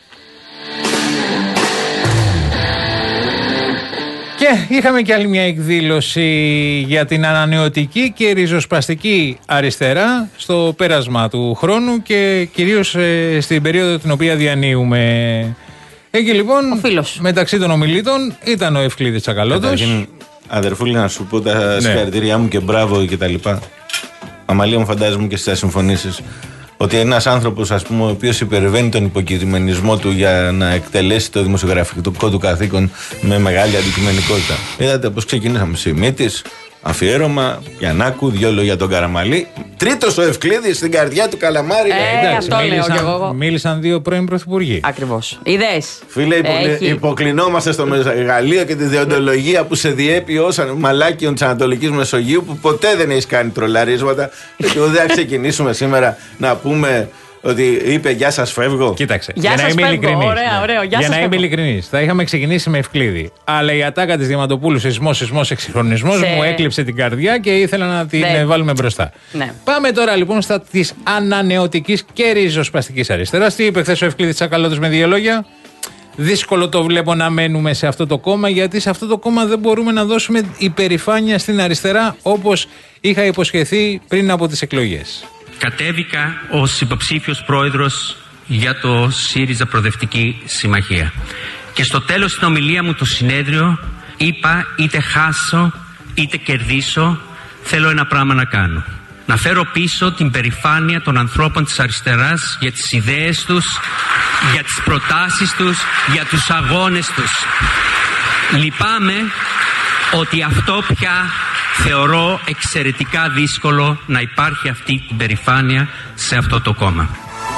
Και είχαμε και άλλη μια εκδήλωση για την ανανεωτική και ριζοσπαστική αριστερά στο πέρασμα του χρόνου και κυρίως ε, στην περίοδο την οποία διανύουμε. Εκεί λοιπόν, μεταξύ των ομιλήτων ήταν ο Ευκλήδης Τσακαλώτος. Αδερφούλη, να σου πω τα ναι. συγχαρητήριά μου και μπράβο και τα λοιπά. Αμαλία μου, φαντάζομαι και στις συμφωνήσεις. ότι ένας άνθρωπος, ας πούμε, ο οποίος υπερβαίνει τον υποκειμενισμό του για να εκτελέσει το δημοσιογραφικό του καθήκον με μεγάλη αντικειμενικότητα. Είδατε πώς ξεκινήσαμε. Σιμίτης, αφιέρωμα, Γιαννάκου, δυο λόγια τον Καραμαλή. Τρίτος ο Ευκλήδης στην καρδιά του Καλαμάρη. Ε, εντάξει, αυτό μίλησαν, λέω κι εγώ. Μίλησαν δύο πρώην πρωθυπουργοί. Ακριβώς. Είδες. Φίλε, Έχει. υποκλεινόμαστε στο μεγαλείο και τη δεοντολογία που σε διέπει ως μαλάκιον της Ανατολικής Μεσογείου, που ποτέ δεν έχει κάνει τρολαρίσματα. Και δεν θα ξεκινήσουμε σήμερα να πούμε ότι είπε «Γεια σας, φεύγω». Κοίταξε. Γεια για σας, να είμαι ειλικρινής. Ωραία, ωραίο. Γεια για σας, να είμαι ειλικρινής, θα είχαμε ξεκινήσει με Ευκλήδη. Αλλά η ατάκα της Διαμαντοπούλου, σεισμός, σεισμός, εξυγχρονισμός, Σε... μου έκλειψε την καρδιά και ήθελα να την ναι. βάλουμε μπροστά. Ναι. Πάμε τώρα λοιπόν στα της ανανεωτικής και ριζοσπαστικής αριστεράς. Τι είπε χθες ο Ευκλήδης Τσακαλώτος με δύο λόγια? Δύσκολο το βλέπω να μένουμε σε αυτό το κόμμα, γιατί σε αυτό το κόμμα δεν μπορούμε να δώσουμε υπερηφάνεια στην αριστερά όπως είχα υποσχεθεί πριν από τις εκλογές. Κατέβηκα ως υποψήφιος πρόεδρος για το ΣΥΡΙΖΑ Προοδευτική Συμμαχία. Και στο τέλος στην ομιλία μου το συνέδριο είπα, είτε χάσω είτε κερδίσω, θέλω ένα πράγμα να κάνω. Να φέρω πίσω την περηφάνεια των ανθρώπων της αριστεράς για τις ιδέες τους, για τις προτάσεις τους, για τους αγώνες τους. Λυπάμαι ότι αυτό πια θεωρώ εξαιρετικά δύσκολο να υπάρχει αυτή την περηφάνεια σε αυτό το κόμμα.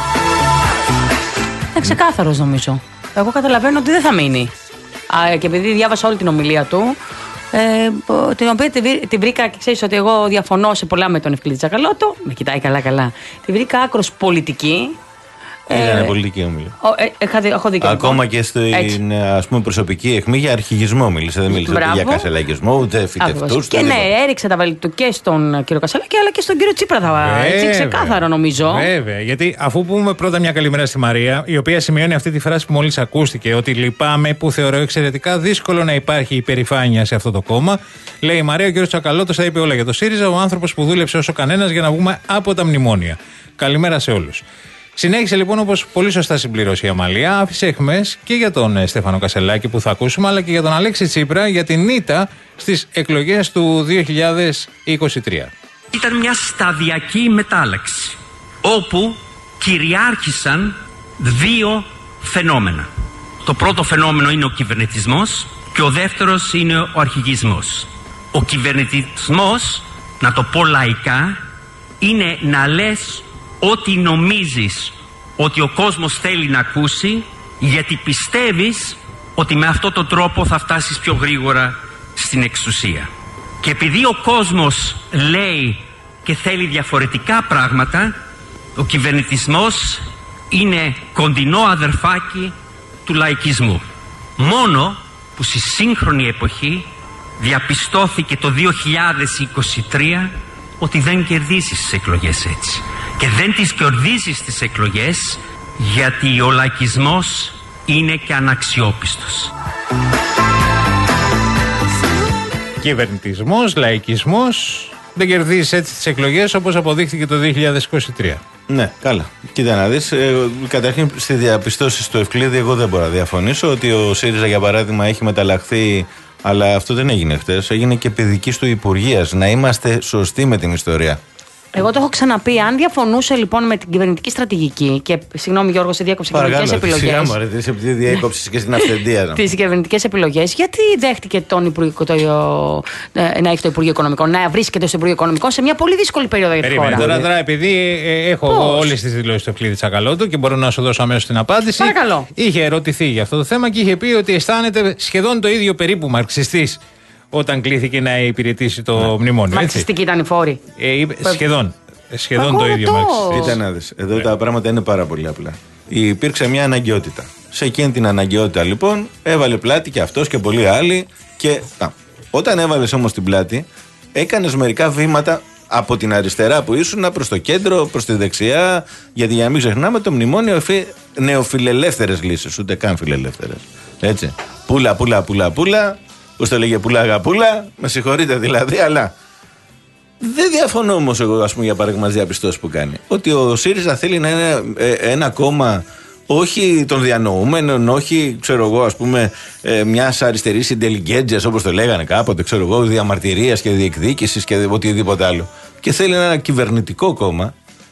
Είναι ξεκάθαρος νομίζω. Εγώ καταλαβαίνω ότι δεν θα μείνει. Α, και επειδή διάβασα όλη την ομιλία του, ε, την οποία την βρήκα, και ξέρεις ότι εγώ διαφωνώ σε πολλά με τον Ευκλήδη Τσακαλώτο, με κοιτάει καλά-καλά, την βρήκα άκρος πολιτική. Ήταν ε, πολιτική ομιλία. Ε, έχω δίκιο. Ακόμα και στην ας πούμε, προσωπική αιχμή για αρχηγισμό μίλησε. Δεν μίλησε ούτε για κασελακισμό, ούτε φυτευτούς. Και ναι, έριξε τα βαλή του και στον κύριο Κασελάκη, αλλά και στον κύριο Τσίπρα. Θα έτσι ξεκάθαρο νομίζω. Βέβαια, γιατί αφού πούμε πρώτα μια καλημέρα στη Μαρία, η οποία σημειώνει αυτή τη φράση που μόλις ακούστηκε, ότι λυπάμαι, που θεωρώ εξαιρετικά δύσκολο να υπάρχει υπερηφάνεια σε αυτό το κόμμα. Λέει η Μαρία, ο κύριος Τσακαλώτος τα είπε όλα για το ΣΥΡΙΖΑ, ο άνθρωπος που δούλεψε όσο κανένας για να βγούμε από τα μνημόνια. Καλημέρα σε όλους. Συνέχισε λοιπόν, όπως πολύ σωστά συμπληρώσει η Αμαλία, άφησε αιχμές και για τον Στέφανο Κασελάκη που θα ακούσουμε, αλλά και για τον Αλέξη Τσίπρα για την ήττα στις εκλογές του δύο χιλιάδες είκοσι τρία. Ήταν μια σταδιακή μετάλλαξη, όπου κυριάρχησαν δύο φαινόμενα. Το πρώτο φαινόμενο είναι ο κυβερνητισμός και ο δεύτερος είναι ο αρχηγισμός. Ο κυβερνητισμός, να το πω λαϊκά, είναι να λες ό,τι νομίζεις ότι ο κόσμος θέλει να ακούσει, γιατί πιστεύεις ότι με αυτόν τον τρόπο θα φτάσεις πιο γρήγορα στην εξουσία. Και επειδή ο κόσμος λέει και θέλει διαφορετικά πράγματα, ο κυβερνητισμός είναι κοντινό αδερφάκι του λαϊκισμού. Μόνο που στη σύγχρονη εποχή διαπιστώθηκε το δύο χιλιάδες είκοσι τρία ότι δεν κερδίσεις τις εκλογές έτσι. Και δεν τις κερδίζεις στις εκλογές γιατί ο λαϊκισμός είναι και αναξιόπιστος. Κυβερνητισμός, λαϊκισμός, δεν κερδίζεις έτσι τις εκλογές όπως αποδείχθηκε το δύο χιλιάδες είκοσι τρία. Ναι, καλά. Κοίτα να δεις, ε, καταρχήν στη διαπιστώση του Ευκλήδη εγώ δεν μπορώ να διαφωνήσω ότι ο ΣΥΡΙΖΑ για παράδειγμα έχει μεταλλαχθεί, αλλά αυτό δεν έγινε χτες, έγινε και παιδικής του υπουργείας. Να είμαστε σωστοί με την ιστορία. Εγώ το έχω ξαναπεί. Αν διαφωνούσε λοιπόν με την κυβερνητική στρατηγική. Και συγγνώμη, Γιώργο, σε διάκοψε κυβερνητικές επιλογές. Σιγά μου, αρέσει, επειδή διέκοψες και στην αυθεντία. Τις κυβερνητικές επιλογές, γιατί δέχτηκε τον υπουργικό, το, να έχει το Υπουργείο Οικονομικών, να βρίσκεται στο Υπουργείο Οικονομικών σε μια πολύ δύσκολη περίοδο για τη χώρα. Τώρα, τώρα, επειδή ε, έχω όλες τις δηλώσεις του Ευκλήδη Τσακαλώτου και μπορώ να σου δώσω αμέσως την απάντηση. Παρακαλώ. Είχε ερωτηθεί για αυτό το θέμα και είχε πει ότι αισθάνεται σχεδόν το ίδιο περίπου μαρξιστής όταν κλήθηκε να υπηρετήσει το ναι. μνημόνιο. Μαρξιστική ήταν η φόρη. Ε, είπε, σχεδόν. Σχεδόν το ίδιο μαρξιστή. Κοίτα να δεις. Εδώ ναι. τα πράγματα είναι πάρα πολύ απλά. Υπήρξε μια αναγκαιότητα. Σε εκείνη την αναγκαιότητα λοιπόν έβαλε πλάτη και αυτός και πολλοί άλλοι. Και α, όταν έβαλες όμως την πλάτη, έκανες μερικά βήματα από την αριστερά που ήσουν προς το κέντρο, προς τη δεξιά. Γιατί για να μην ξεχνάμε, το μνημόνιο εφή νεοφιλελεύθερες λύσεις, ούτε καν φιλελεύθερες. Έτσι. Πούλα, πούλα, πούλα, πούλα. Πώς το λέγε, πουλά αγαπούλα. Με συγχωρείτε δηλαδή, αλλά. Δεν διαφωνώ όμως εγώ, ας πούμε, για παράδειγμα, τις διαπιστώσεις που κάνει. Ότι ο ΣΥΡΙΖΑ θέλει να είναι ε, ένα κόμμα όχι των διανοούμενων, όχι, ξέρω εγώ, ας πούμε, ε, μιας αριστερής ιντελιγκέντζιας, όπως το λέγανε κάποτε, ξέρω εγώ, διαμαρτυρίας και διεκδίκησης και οτιδήποτε άλλο. Και θέλει ένα κυβερνητικό κόμμα,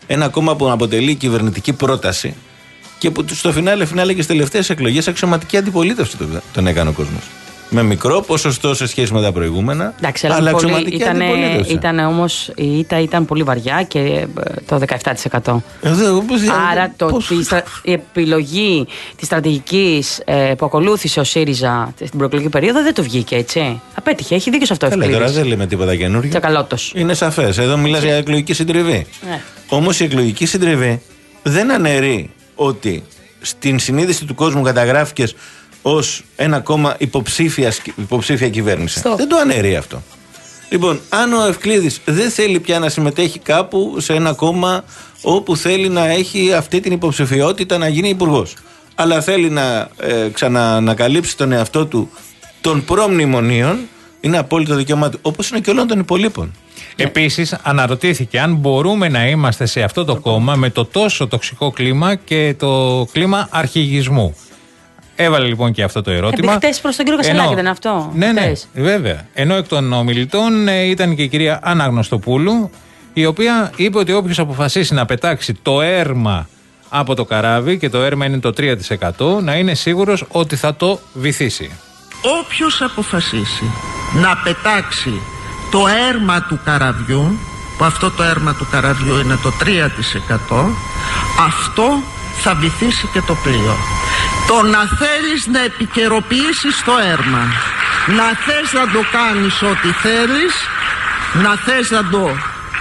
ένα κόμμα που αποτελεί κυβερνητική πρόταση και που στο φινάλε, φινάλε και στις τελευταίες εκλογές αξιωματική αντιπολίτευση τον, τον έκανε ο κόσμος. Με μικρό ποσοστό σε σχέση με τα προηγούμενα. Εντάξει, αλλά αξιωματική ήτανε, αντιπολίτευση. Ήταν όμως, η ήττα ήταν πολύ βαριά και το δεκαεπτά τοις εκατό. Εδώ, πώς, Άρα το, πώς... τη, η επιλογή της στρατηγικής ε, που ακολούθησε ο ΣΥΡΙΖΑ στην προεκλογική περίοδο δεν το βγήκε, έτσι. Απέτυχε, έχει δίκιο σε αυτό. Καλά, τώρα δεν λέμε τίποτα καινούργιο. Τσακαλώτος. Είναι σαφές. Εδώ μιλάς για εκλογική συντριβή. Ναι. Όμως η εκλογική συντριβή δεν αναιρεί ότι στην συνείδηση του κόσμου καταγράφηκες ως ένα κόμμα υποψήφια κυβέρνηση. Στο. Δεν το αναιρεί αυτό. Λοιπόν, αν ο Ευκλήδης δεν θέλει πια να συμμετέχει κάπου σε ένα κόμμα όπου θέλει να έχει αυτή την υποψηφιότητα να γίνει υπουργός, αλλά θέλει να ε, ξανανακαλύψει τον εαυτό του των προμνημονίων, είναι απόλυτο δικαίωμά του, όπως είναι και όλων των υπολείπων. Επίσης, αναρωτήθηκε αν μπορούμε να είμαστε σε αυτό το κόμμα με το τόσο τοξικό κλίμα και το κλίμα αρχηγισμού. Έβαλε λοιπόν και αυτό το ερώτημα. Χτες προς τον κύριο Κασελάκη ήταν αυτό. Ναι, ναι, βέβαια. Ενώ εκ των ομιλητών ε, ήταν και η κυρία Άννα Γνωστοπούλου, η οποία είπε ότι όποιος αποφασίσει να πετάξει το έρμα από το καράβι, και το έρμα είναι το τρία τοις εκατό, να είναι σίγουρος ότι θα το βυθίσει. Όποιος αποφασίσει να πετάξει το έρμα του καραβιού, που αυτό το έρμα του καραβιού είναι το τρία τοις εκατό, αυτό θα βυθίσει και το πλοίο. Το να θέλεις να επικαιροποιήσεις το έρμα, να θες να το κάνεις ό,τι θέλεις, να θες να το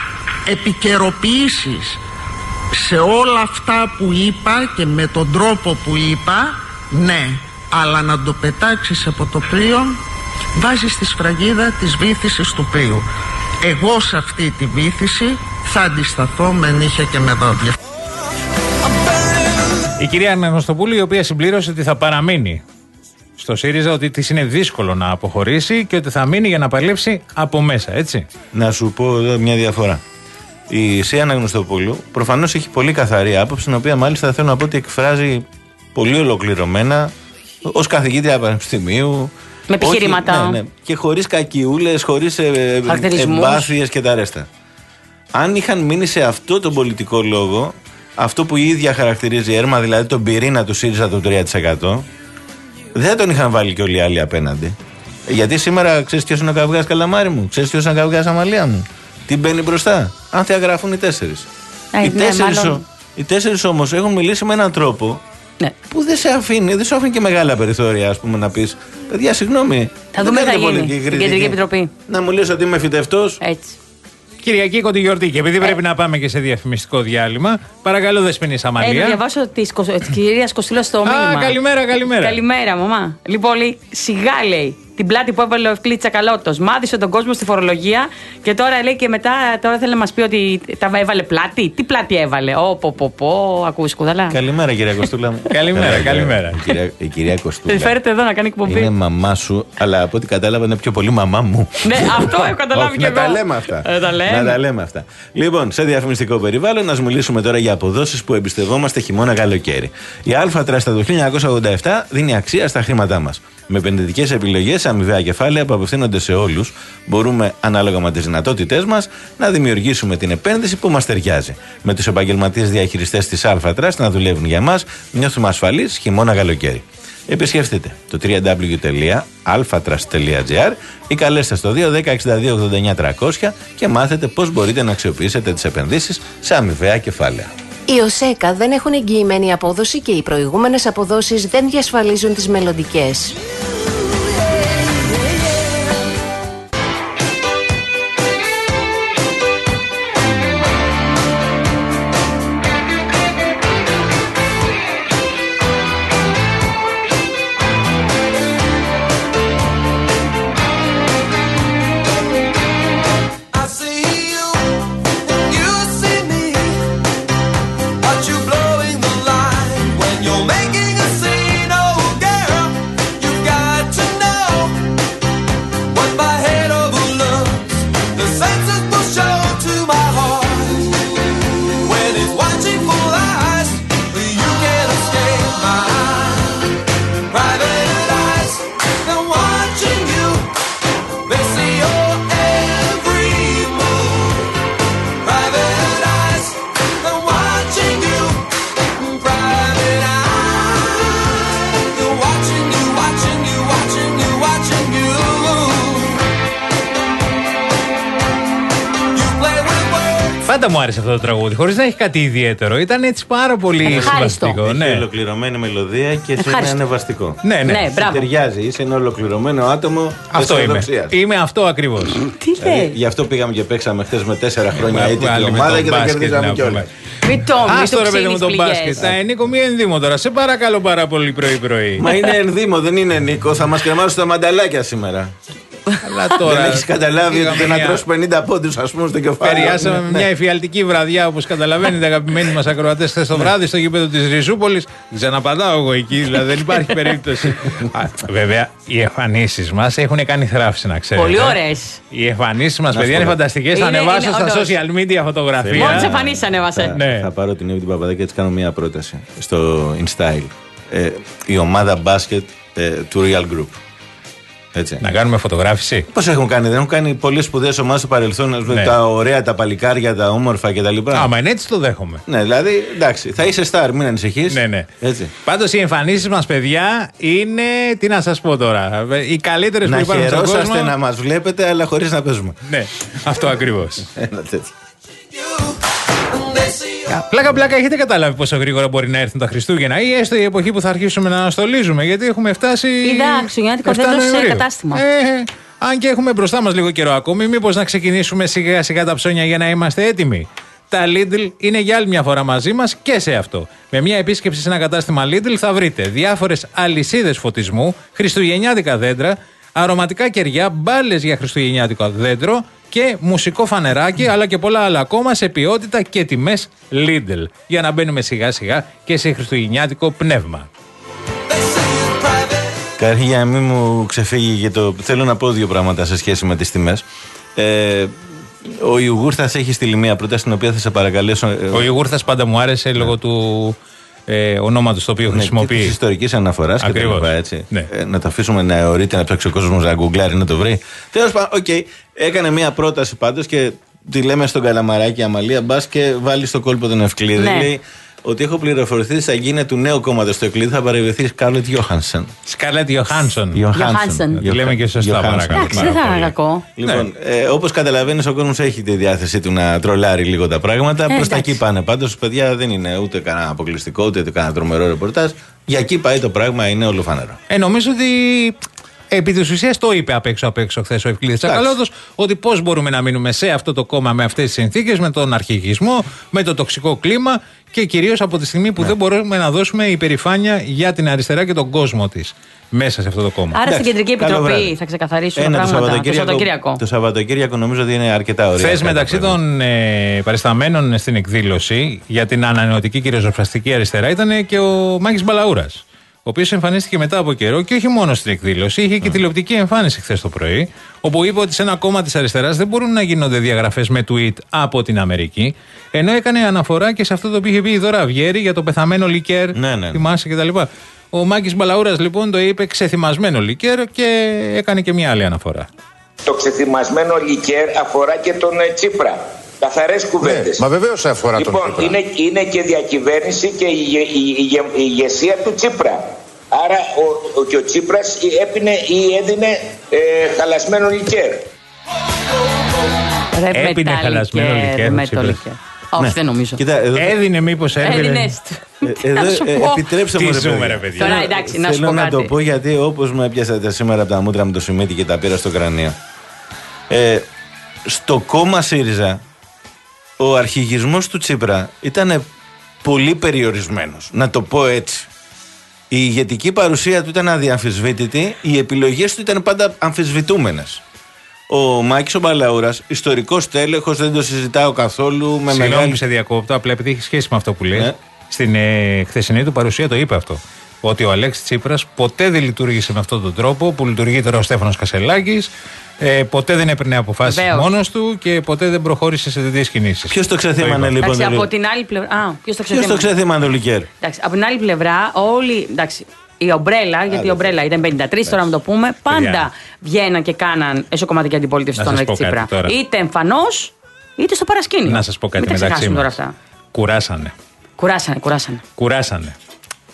επικαιροποιήσεις σε όλα αυτά που είπα και με τον τρόπο που είπα, ναι, αλλά να το πετάξεις από το πλοίο, βάζεις τη σφραγίδα της βύθισης του πλοίου. Εγώ σε αυτή τη βύθιση θα αντισταθώ με νύχια και με δόντια. Η κυρία Αναγνωστοπούλου, η οποία συμπλήρωσε ότι θα παραμείνει στο ΣΥΡΙΖΑ, ότι της είναι δύσκολο να αποχωρήσει και ότι θα μείνει για να παλέψει από μέσα, έτσι. Να σου πω εδώ μια διαφορά. Η ΣΥ Αναγνωστοπούλου προφανώς έχει πολύ καθαρή άποψη, την οποία μάλιστα θέλω να πω ότι εκφράζει πολύ ολοκληρωμένα ως καθηγήτρια πανεπιστημίου. Με επιχειρήματα. Όχι, ναι, ναι. Και χωρίς κακιούλες, χωρίς ε, εμπάθειες και τα ρέστα. Αν είχαν μείνει σε αυτό τον πολιτικό λόγο, αυτό που η ίδια χαρακτηρίζει έρμα, δηλαδή τον πυρήνα του ΣΥΡΙΖΑ το τρία τοις εκατό, δεν τον είχαν βάλει και όλοι οι άλλοι απέναντι. Γιατί σήμερα ξέρεις ποιος είναι ο καυγάς, καλαμάρι μου, ξέρεις ποιος είναι ο καυγάς, αμαλία μου. Τι μπαίνει μπροστά, αν θα γράφουν οι τέσσερις. Ε, οι, ναι, τέσσερις ο, οι τέσσερις όμως έχουν μιλήσει με έναν τρόπο, ναι, που δεν σε αφήνει, δεν σου αφήνει και μεγάλα περιθώρια, ας πούμε, να πεις παιδιά, συγγνώμη. Θα δούμε τι θα γίνει στην Κεντρική Επιτροπή. Να μου λες ότι είμαι φυτευτός. Έτσι. Κυριακή κοντή γιορτή. Και επειδή ε. πρέπει να πάμε και σε διαφημιστικό διάλειμμα, παρακαλώ, Δεσποινή Αμαλία. Ε, να διαβάσω τη κυρία Κωστήλο στο μήνυμα. Α, καλημέρα, καλημέρα. Καλημέρα, μαμά. Λοιπόν, λέει, σιγά λέει την πλάτη που έβαλε ο Ευκλήτης Τσακαλώτος. Μάθησε τον κόσμο στη φορολογία και τώρα λέει και μετά τώρα θέλει να μας πει ότι τα έβαλε πλάτη. Τι πλάτη έβαλε. Ω, πω, πω, πω. Ακούεις κουδαλά. Καλημέρα, κυρία Κωστούλα μου. Καλημέρα, καλημέρα. Η κυρία, η κυρία Κωστούλα. Τη φέρετε εδώ να κάνει εκπομπή. Είναι μαμά σου, αλλά από ό,τι κατάλαβα είναι πιο πολύ μαμά μου. Ναι, αυτό έχω καταλάβει και εγώ. Να τα λέμε αυτά. Ε, τα λέμε. Να τα λέμε αυτά. Λοιπόν, σε διαφημιστικό περιβάλλον, να μιλήσουμε τώρα για αποδόσεις που εμπιστευόμαστε χειμώνα-καλοκαίρι. Η Αλφα Trust το χίλια εννιακόσια ογδόντα επτά δίνει αξία στα χρήματά μας. Με επενδυτικές επιλογές, αμοιβαία κεφάλαια που απευθύνονται σε όλους, μπορούμε ανάλογα με τις δυνατότητές μας να δημιουργήσουμε την επένδυση που μας ταιριάζει. Με τους επαγγελματίες διαχειριστές της Alpha Trust να δουλεύουν για μας, νιώθουμε ασφαλείς χειμώνα-καλοκαίρι. Επισκεφτείτε το double-u double-u double-u τελεία alphatrust τελεία gr ή καλέστε στο δύο ένα μηδέν εξήντα δύο ογδόντα εννιά τριακόσια και μάθετε πώς μπορείτε να αξιοποιήσετε τις επενδύσεις σε αμοιβαία κεφάλαια. Οι ΟΣΕΚΑ δεν έχουν εγγυημένη απόδοση και οι προηγούμενες αποδόσεις δεν διασφαλίζουν τις μελλοντικές. You're making a scene, oh girl. You've got Πάντα μου άρεσε αυτό το τραγούδι, χωρίς να έχει κάτι ιδιαίτερο. Ήταν έτσι πάρα πολύ συμβαστικό. Έχει ναι. ολοκληρωμένη μελωδία και σε είναι ανεβαστικό. Ναι, ναι. ναι ταιριάζει, είσαι ένα ολοκληρωμένο άτομο. Αυτό είμαι. Είμαι αυτό ακριβώς. Τι λέει. Ε, γι' αυτό πήγαμε και παίξαμε χθες με τέσσερα χρόνια έτοιμη ομάδα και τα κερδίζαμε κιόλας. Μην το Άστο ρε παιδί μου τον μπάσκετ. Τα Νίκο, μία ενδύμο τώρα. Σε παρακαλώ πάρα πολύ πρωί-πρωί. Μα είναι ενδύμο, δεν είναι Νίκο. Θα μας κρεμάσουν τα μανταλάκια σήμερα. Αλλά τώρα. Δεν έχεις καταλάβει ότι να τρως πενήντα πόντους, ας πούμε, στο κεφάλι. Περιάσαμε μια εφιαλτική βραδιά, όπως καταλαβαίνετε, αγαπημένοι μας ακροατές, χθες το βράδυ στο γήπεδο της Ριζούπολης. Ξαναπατάω εγώ εκεί, δηλαδή δεν υπάρχει περίπτωση. Βέβαια, οι εμφανίσεις μας έχουν κάνει θράψη, να ξέρετε. Πολύ ωραίες. Οι εμφανίσεις μας, παιδιά, είναι φανταστικές. Θα ανεβάσω στα social media φωτογραφία. Μόλις εμφανίσεις ανέβασε. Θα πάρω την Εύη την Παπαδάκη και της κάνω μια πρόταση στο InStyle. Η ομάδα μπάσκετ του Real Group. Έτσι. Να κάνουμε φωτογράφηση. Πώς έχουν κάνει, δεν έχουν κάνει πολλές σπουδαίες ομάδες στο παρελθόν. Ναι. Τα ωραία, τα παλικάρια, τα όμορφα κτλ. Άμα είναι έτσι το δέχομαι. Ναι, δηλαδή εντάξει, θα είσαι star, μην ανησυχείς. Ναι, ναι. Έτσι. Πάντως οι εμφανίσεις μας, παιδιά, είναι. Τι να σας πω τώρα. Οι καλύτερες που υπάρχουν στον κόσμο. Να χαιρόσαστε να μας βλέπετε, αλλά χωρίς να παίζουμε. Ναι, αυτό ακριβώς. Ένα τέτοιο. Πλάκα, πλάκα, έχετε καταλάβει πόσο γρήγορα μπορεί να έρθουν τα Χριστούγεννα ή έστω η εποχή που θα αρχίσουμε να αναστολίζουμε, γιατί έχουμε φτάσει. Είδα χριστουγεννιάτικο δέντρο σε κατάστημα. Ε, αν και έχουμε μπροστά μας λίγο καιρό ακόμη, μήπως να ξεκινήσουμε σιγά σιγά τα ψώνια για να είμαστε έτοιμοι. Τα Lidl είναι για άλλη μια φορά μαζί μας και σε αυτό. Με μια επίσκεψη σε ένα κατάστημα Lidl θα βρείτε διάφορες αλυσίδες φωτισμού, χριστουγεννιάτικα δέντρα, αρωματικά κεριά, μπάλες για χριστουγεννιάτικο δέντρο και μουσικό φανεράκι, αλλά και πολλά άλλα ακόμα σε ποιότητα και τιμές Lidl. Για να μπαίνουμε σιγά σιγά και σε χριστουγεννιάτικο πνεύμα. Καταρχήν, για να μην μου ξεφύγει, για το... θέλω να πω δύο πράγματα σε σχέση με τις τιμές. Ε, ο Ιουγούρθας έχει στείλει μία πρόταση την οποία θα σε παρακαλέσω. Ο Ιουγούρθας πάντα μου άρεσε λόγω ναι. του ε, ονόματος το οποίο χρησιμοποιεί. Ναι, της ιστορικής αναφοράς και τα λοιπά, έτσι. Ναι. Ε, να το αφήσουμε να αιωρείται, να ψάξει ο κόσμος να γκουγκλάρει, να το βρει. Τέλος πάντων, οκ. Okay. Έκανε μία πρόταση πάντως και τη λέμε στον Καλαμαράκι Αμαλία, μπας και βάλει στο κόλπο τον Ευκλήδη. Ναι. Λέει ότι έχω πληροφορηθεί ότι θα γίνει του νέου κόμματος στο Ευκλήδη, θα παρευρεθεί Σκάρλετ Γιόχανσον. Σκάρλετ Γιοχάνσον. Γιοχάνσον. Το λέμε και σωστά, παρακαλώ. Εντάξει, δεν θα είναι κακό. Λοιπόν, ναι. ε, όπως καταλαβαίνεις, ο κόσμος έχει τη διάθεσή του να τρολάρει λίγο τα πράγματα. Ε, προς τα εκεί πάνε. Πάντως, παιδιά, δεν είναι ούτε κανένα αποκλειστικό, ούτε κανένα τρομερό ρεπορτάζ. Για εκεί πάει το πράγμα, είναι όλο φανερό. Ε, νομίζω ότι. Επί της ουσίας το είπε απ' έξω απ' έξω χθες ο Ευκλήδης Τσακαλώτος, ότι πώς μπορούμε να μείνουμε σε αυτό το κόμμα με αυτές τις συνθήκες, με τον αρχηγισμό, με το τοξικό κλίμα και κυρίως από τη στιγμή που ναι. δεν μπορούμε να δώσουμε υπερηφάνεια για την αριστερά και τον κόσμο της μέσα σε αυτό το κόμμα. Άρα εντάξει, στην Κεντρική Επιτροπή θα ξεκαθαρίσουν τα πράγματα το Σαββατοκύριακο. Το Σαββατοκύριακο νομίζω ότι είναι αρκετά ωραία. Χθες μεταξύ των ε, παρισταμένων στην εκδήλωση για την ανανεωτική και ριζοσπαστική αριστερά ήταν και ο Μάκης Μπαλαούρας, ο οποίος εμφανίστηκε μετά από καιρό και όχι μόνο στην εκδήλωση, είχε και mm. τηλεοπτική εμφάνιση χθες το πρωί, όπου είπε ότι σε ένα κόμμα της αριστεράς δεν μπορούν να γίνονται διαγραφές με tweet από την Αμερική, ενώ έκανε αναφορά και σε αυτό το οποίο είχε πει η Δώρα Αβιέρη για το πεθαμένο Λικέρ, ναι, ναι. θυμάσαι κτλ. Ο Μάκης Μπαλαούρας λοιπόν το είπε ξεθυμασμένο Λικέρ και έκανε και μια άλλη αναφορά. Το ξεθυμασμένο Λικέρ αφορά και τον Τσίπρα. Καθαρές κουβέντες. Ναι, μα βεβαίως αφορά λοιπόν, τον Τσίπρα. Είναι, είναι και διακυβέρνηση και η, η, η, η, η ηγεσία του Τσίπρα. Άρα ο, ο, και ο Τσίπρας έπινε ή έδινε ε, χαλασμένο Λικέρ. Έπινε χαλασμένο Λικέρ. Με το Λικέρ. Όχι, ναι. δεν νομίζω. Κοίτα, εδώ... Έδινε μήπως έδινε. Έδινες. Ε, εδώ, ε, επιτρέψτε μου, ρε παιδιά. Τώρα εντάξει, να σου πω Θέλω κάτι. να το πω γιατί όπως με έπιασατε σήμερα από τα μούτρα με το Σιμίτη και τα πήρα στο κρανίο. Ε, στο κόμμα ΣΥΡΙΖΑ ο αρχηγισμός του Τσίπρα ήταν πολύ περιορισμένος, να το πω έτσι. Η ηγετική παρουσία του ήταν αδιαμφισβήτητη, οι επιλογές του ήταν πάντα αμφισβητούμενες. Ο Μάκης ο Μπαλαούρας, ιστορικός τέλεχος, δεν το συζητάω καθόλου. Με Συγγνώμη μεγάλη... που σε διακόπτω, απλά επειδή έχει σχέση με αυτό που λες. Ναι. Στην ε, χθεσινή του παρουσία το είπε αυτό. Ότι ο Αλέξης Τσίπρας ποτέ δεν λειτουργήσε με αυτόν τον τρόπο που λειτουργεί τώρα ο Στέφανος Κασελάκης. Ε, ποτέ δεν έπαιρνε αποφάσεις μόνος του και ποτέ δεν προχώρησε σε τέτοιες κινήσεις. Ποιος το ξεθύμανε λοιπόν? Εντάξει, από την άλλη πλευρά. Α, ποιος το ποιος το ξεθύμανε το Λικέρ? Εντάξει, από την άλλη πλευρά, όλοι. Εντάξει, η ομπρέλα, γιατί η ομπρέλα ήταν πενήντα τρία, τώρα να το πούμε, πάντα βγαίναν και κάναν εσωκομματική αντιπολίτευση στον Αλέξη Τσίπρα. Είτε εμφανώς, είτε στο παρασκήνιο. Να σας πω κάτι μεταξύ μας. Κουράσανε. Κουράσανε, κουράσανε. Κουράσανε.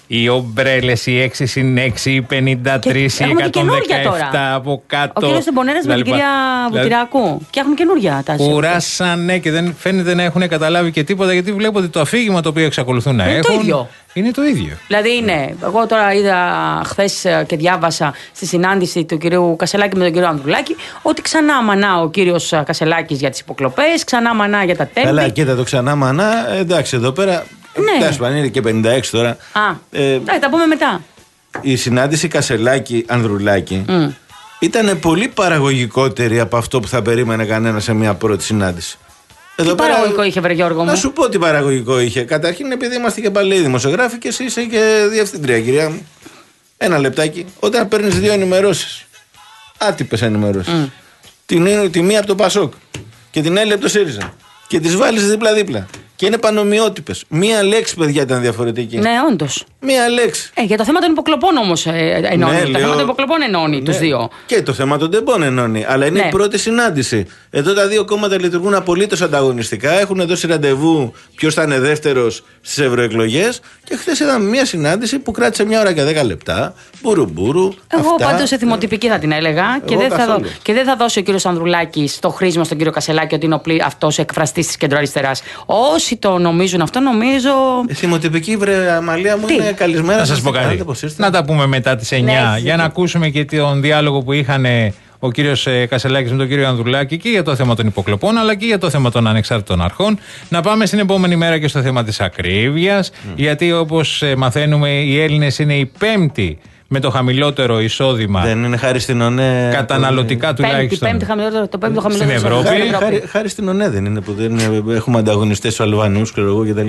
Οι ομπρέλες, οι έξι συν έξι, οι πενήντα τρία, οι εκατόν δεκαεπτά από κάτω. Ο κύριος Τεμπονέρας με την κυρία Βουτυράκου. Και έχουν καινούργια τα ζώα. Κουράσανε και δεν φαίνεται να έχουν καταλάβει και τίποτα, γιατί βλέπω ότι το αφήγημα το οποίο εξακολουθούν να είναι έχουν. Το ίδιο. Είναι το ίδιο. Δηλαδή είναι. Εγώ τώρα είδα χθες και διάβασα στη συνάντηση του κυρίου Κασελάκη με τον κύριο Ανδρουλάκη ότι ξανά μανά ο κύριος Κασελάκης για τις υποκλοπές, ξανά μανά για τα τέμπη. Καλά, κοίτα το ξανά μανά. Εντάξει, εδώ πέρα. Ναι. Τέσσερα, είναι και πενήντα έξι τώρα. Α, ε, θα τα πούμε μετά. Η συνάντηση Κασελάκη-Ανδρουλάκη mm. ήταν πολύ παραγωγικότερη από αυτό που θα περίμενε κανένα σε μια πρώτη συνάντηση. Τι εδώ παραγωγικό πέρα, είχε, βρε Γιώργο μου. Να σου πω τι παραγωγικό είχε. Καταρχήν, επειδή είμαστε και παλαιοί δημοσιογράφοι και εσύ είσαι και διευθύντρια, κυρία μου. Ένα λεπτάκι. Όταν παίρνει δύο ενημερώσεις, άτυπες ενημερώσεις, mm. την, τη μία από το Πασόκ και την άλλη από το ΣΥΡΙΖΑ, και τις βάλεις δίπλα-δίπλα. Και είναι πανομοιότυπες. Μία λέξη, παιδιά, ήταν διαφορετική. Ναι, όντως. Μία λέξη. Ε, για το θέμα των υποκλοπών όμως ε, ενώνει. Ναι, το λέω... θέμα των υποκλοπών ενώνει ναι. τους δύο. Και το θέμα των τεμπών ενώνει. Αλλά είναι ναι. η πρώτη συνάντηση. Εδώ τα δύο κόμματα λειτουργούν απολύτως ανταγωνιστικά. Έχουν δώσει ραντεβού ποιος θα είναι δεύτερος στις ευρωεκλογές. Και χθες είδαμε μία συνάντηση που κράτησε μια ώρα και δέκα λεπτά. Μπουρου-μπουρου. Εγώ πάντως σε θυμοτυπική θα την έλεγα. Και δεν, θα δω, και δεν θα δώσει ο κύριος Ανδρουλάκης το χρήσμα στον κύριο Κασελάκη ότι είναι αυτός ο εκφραστής της κεντροαριστεράς. Όσοι το νομίζουν αυτό, νομίζω. Θυμοτυπική, βρε Αμαλία μου, είναι καλησμέρα. Να σας πω κάτι. Να τα πούμε μετά τις εννιά ναι, για να ακούσουμε και τον διάλογο που είχαν ο κύριος Κασελάκης με τον κύριο Ανδρουλάκη και για το θέμα των υποκλοπών αλλά και για το θέμα των ανεξάρτητων αρχών. Να πάμε στην επόμενη μέρα και στο θέμα της ακρίβειας. Mm. Γιατί όπως μαθαίνουμε, οι Έλληνες είναι οι πέμπτοι με το χαμηλότερο εισόδημα. Δεν είναι χάρη στην ΟΝΕ. Καταναλωτικά πέμπτη, τουλάχιστον. Πέμπτη, χαμηλότερο, το πέμπτο χαμηλότερο στην Ευρώπη. Χάρη, χάρη, χάρη στην ΟΝΕ δεν είναι που δεν είναι, έχουμε ανταγωνιστές στους Αλβανούς και εγώ κτλ.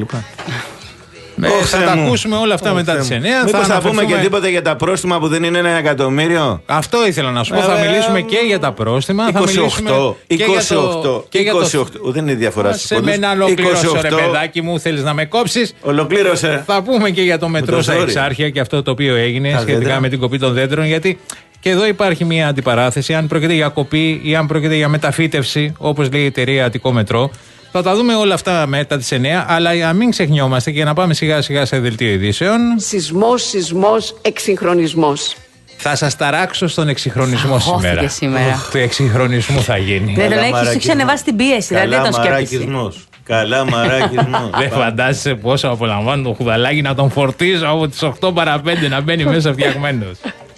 Ε, oh, θα τα ακούσουμε όλα αυτά oh, μετά τις εννιά. Μήπως θα, θα πούμε και τίποτα για τα πρόστιμα που δεν είναι ένα εκατομμύριο. Αυτό ήθελα να σου πω. Ε, θα μιλήσουμε και για τα πρόστιμα. είκοσι οκτώ. Και είκοσι οκτώ. Και είκοσι οκτώ. Δεν είναι διαφορά στους πόντους. Σε μένα ολοκλήρωσε, ρε παιδάκι μου, θέλεις να με κόψεις. Ολοκλήρωσε. Θα πούμε και για το μετρό στα Εξάρχεια και αυτό το οποίο έγινε σχετικά με την κοπή των δέντρων. Γιατί και εδώ υπάρχει μια αντιπαράθεση. Αν πρόκειται για κοπή ή αν πρόκειται για μεταφύτευση, όπως λέει η εταιρεία Αττικό Μετρό. Θα τα δούμε όλα αυτά μετά τις εννιά, αλλά να μην ξεχνιόμαστε και να πάμε σιγά σιγά σε δελτίο ειδήσεων. Σεισμός, σεισμός, εξυγχρονισμός. Θα σας ταράξω στον εξυγχρονισμό σήμερα. σήμερα. Του εξυγχρονισμού θα γίνει. Δεν τον έχεις, σου ανεβάσει την πίεση, δηλαδή δεν τον σκέφτεσαι. Καλά μαράκισμός. Δεν φαντάζεσαι πόσο απολαμβάνω το χουδαλάκι να τον φορτίζω από τις οκτώ παρά πέντε να μπαίνει μέσα φτιαγμένος.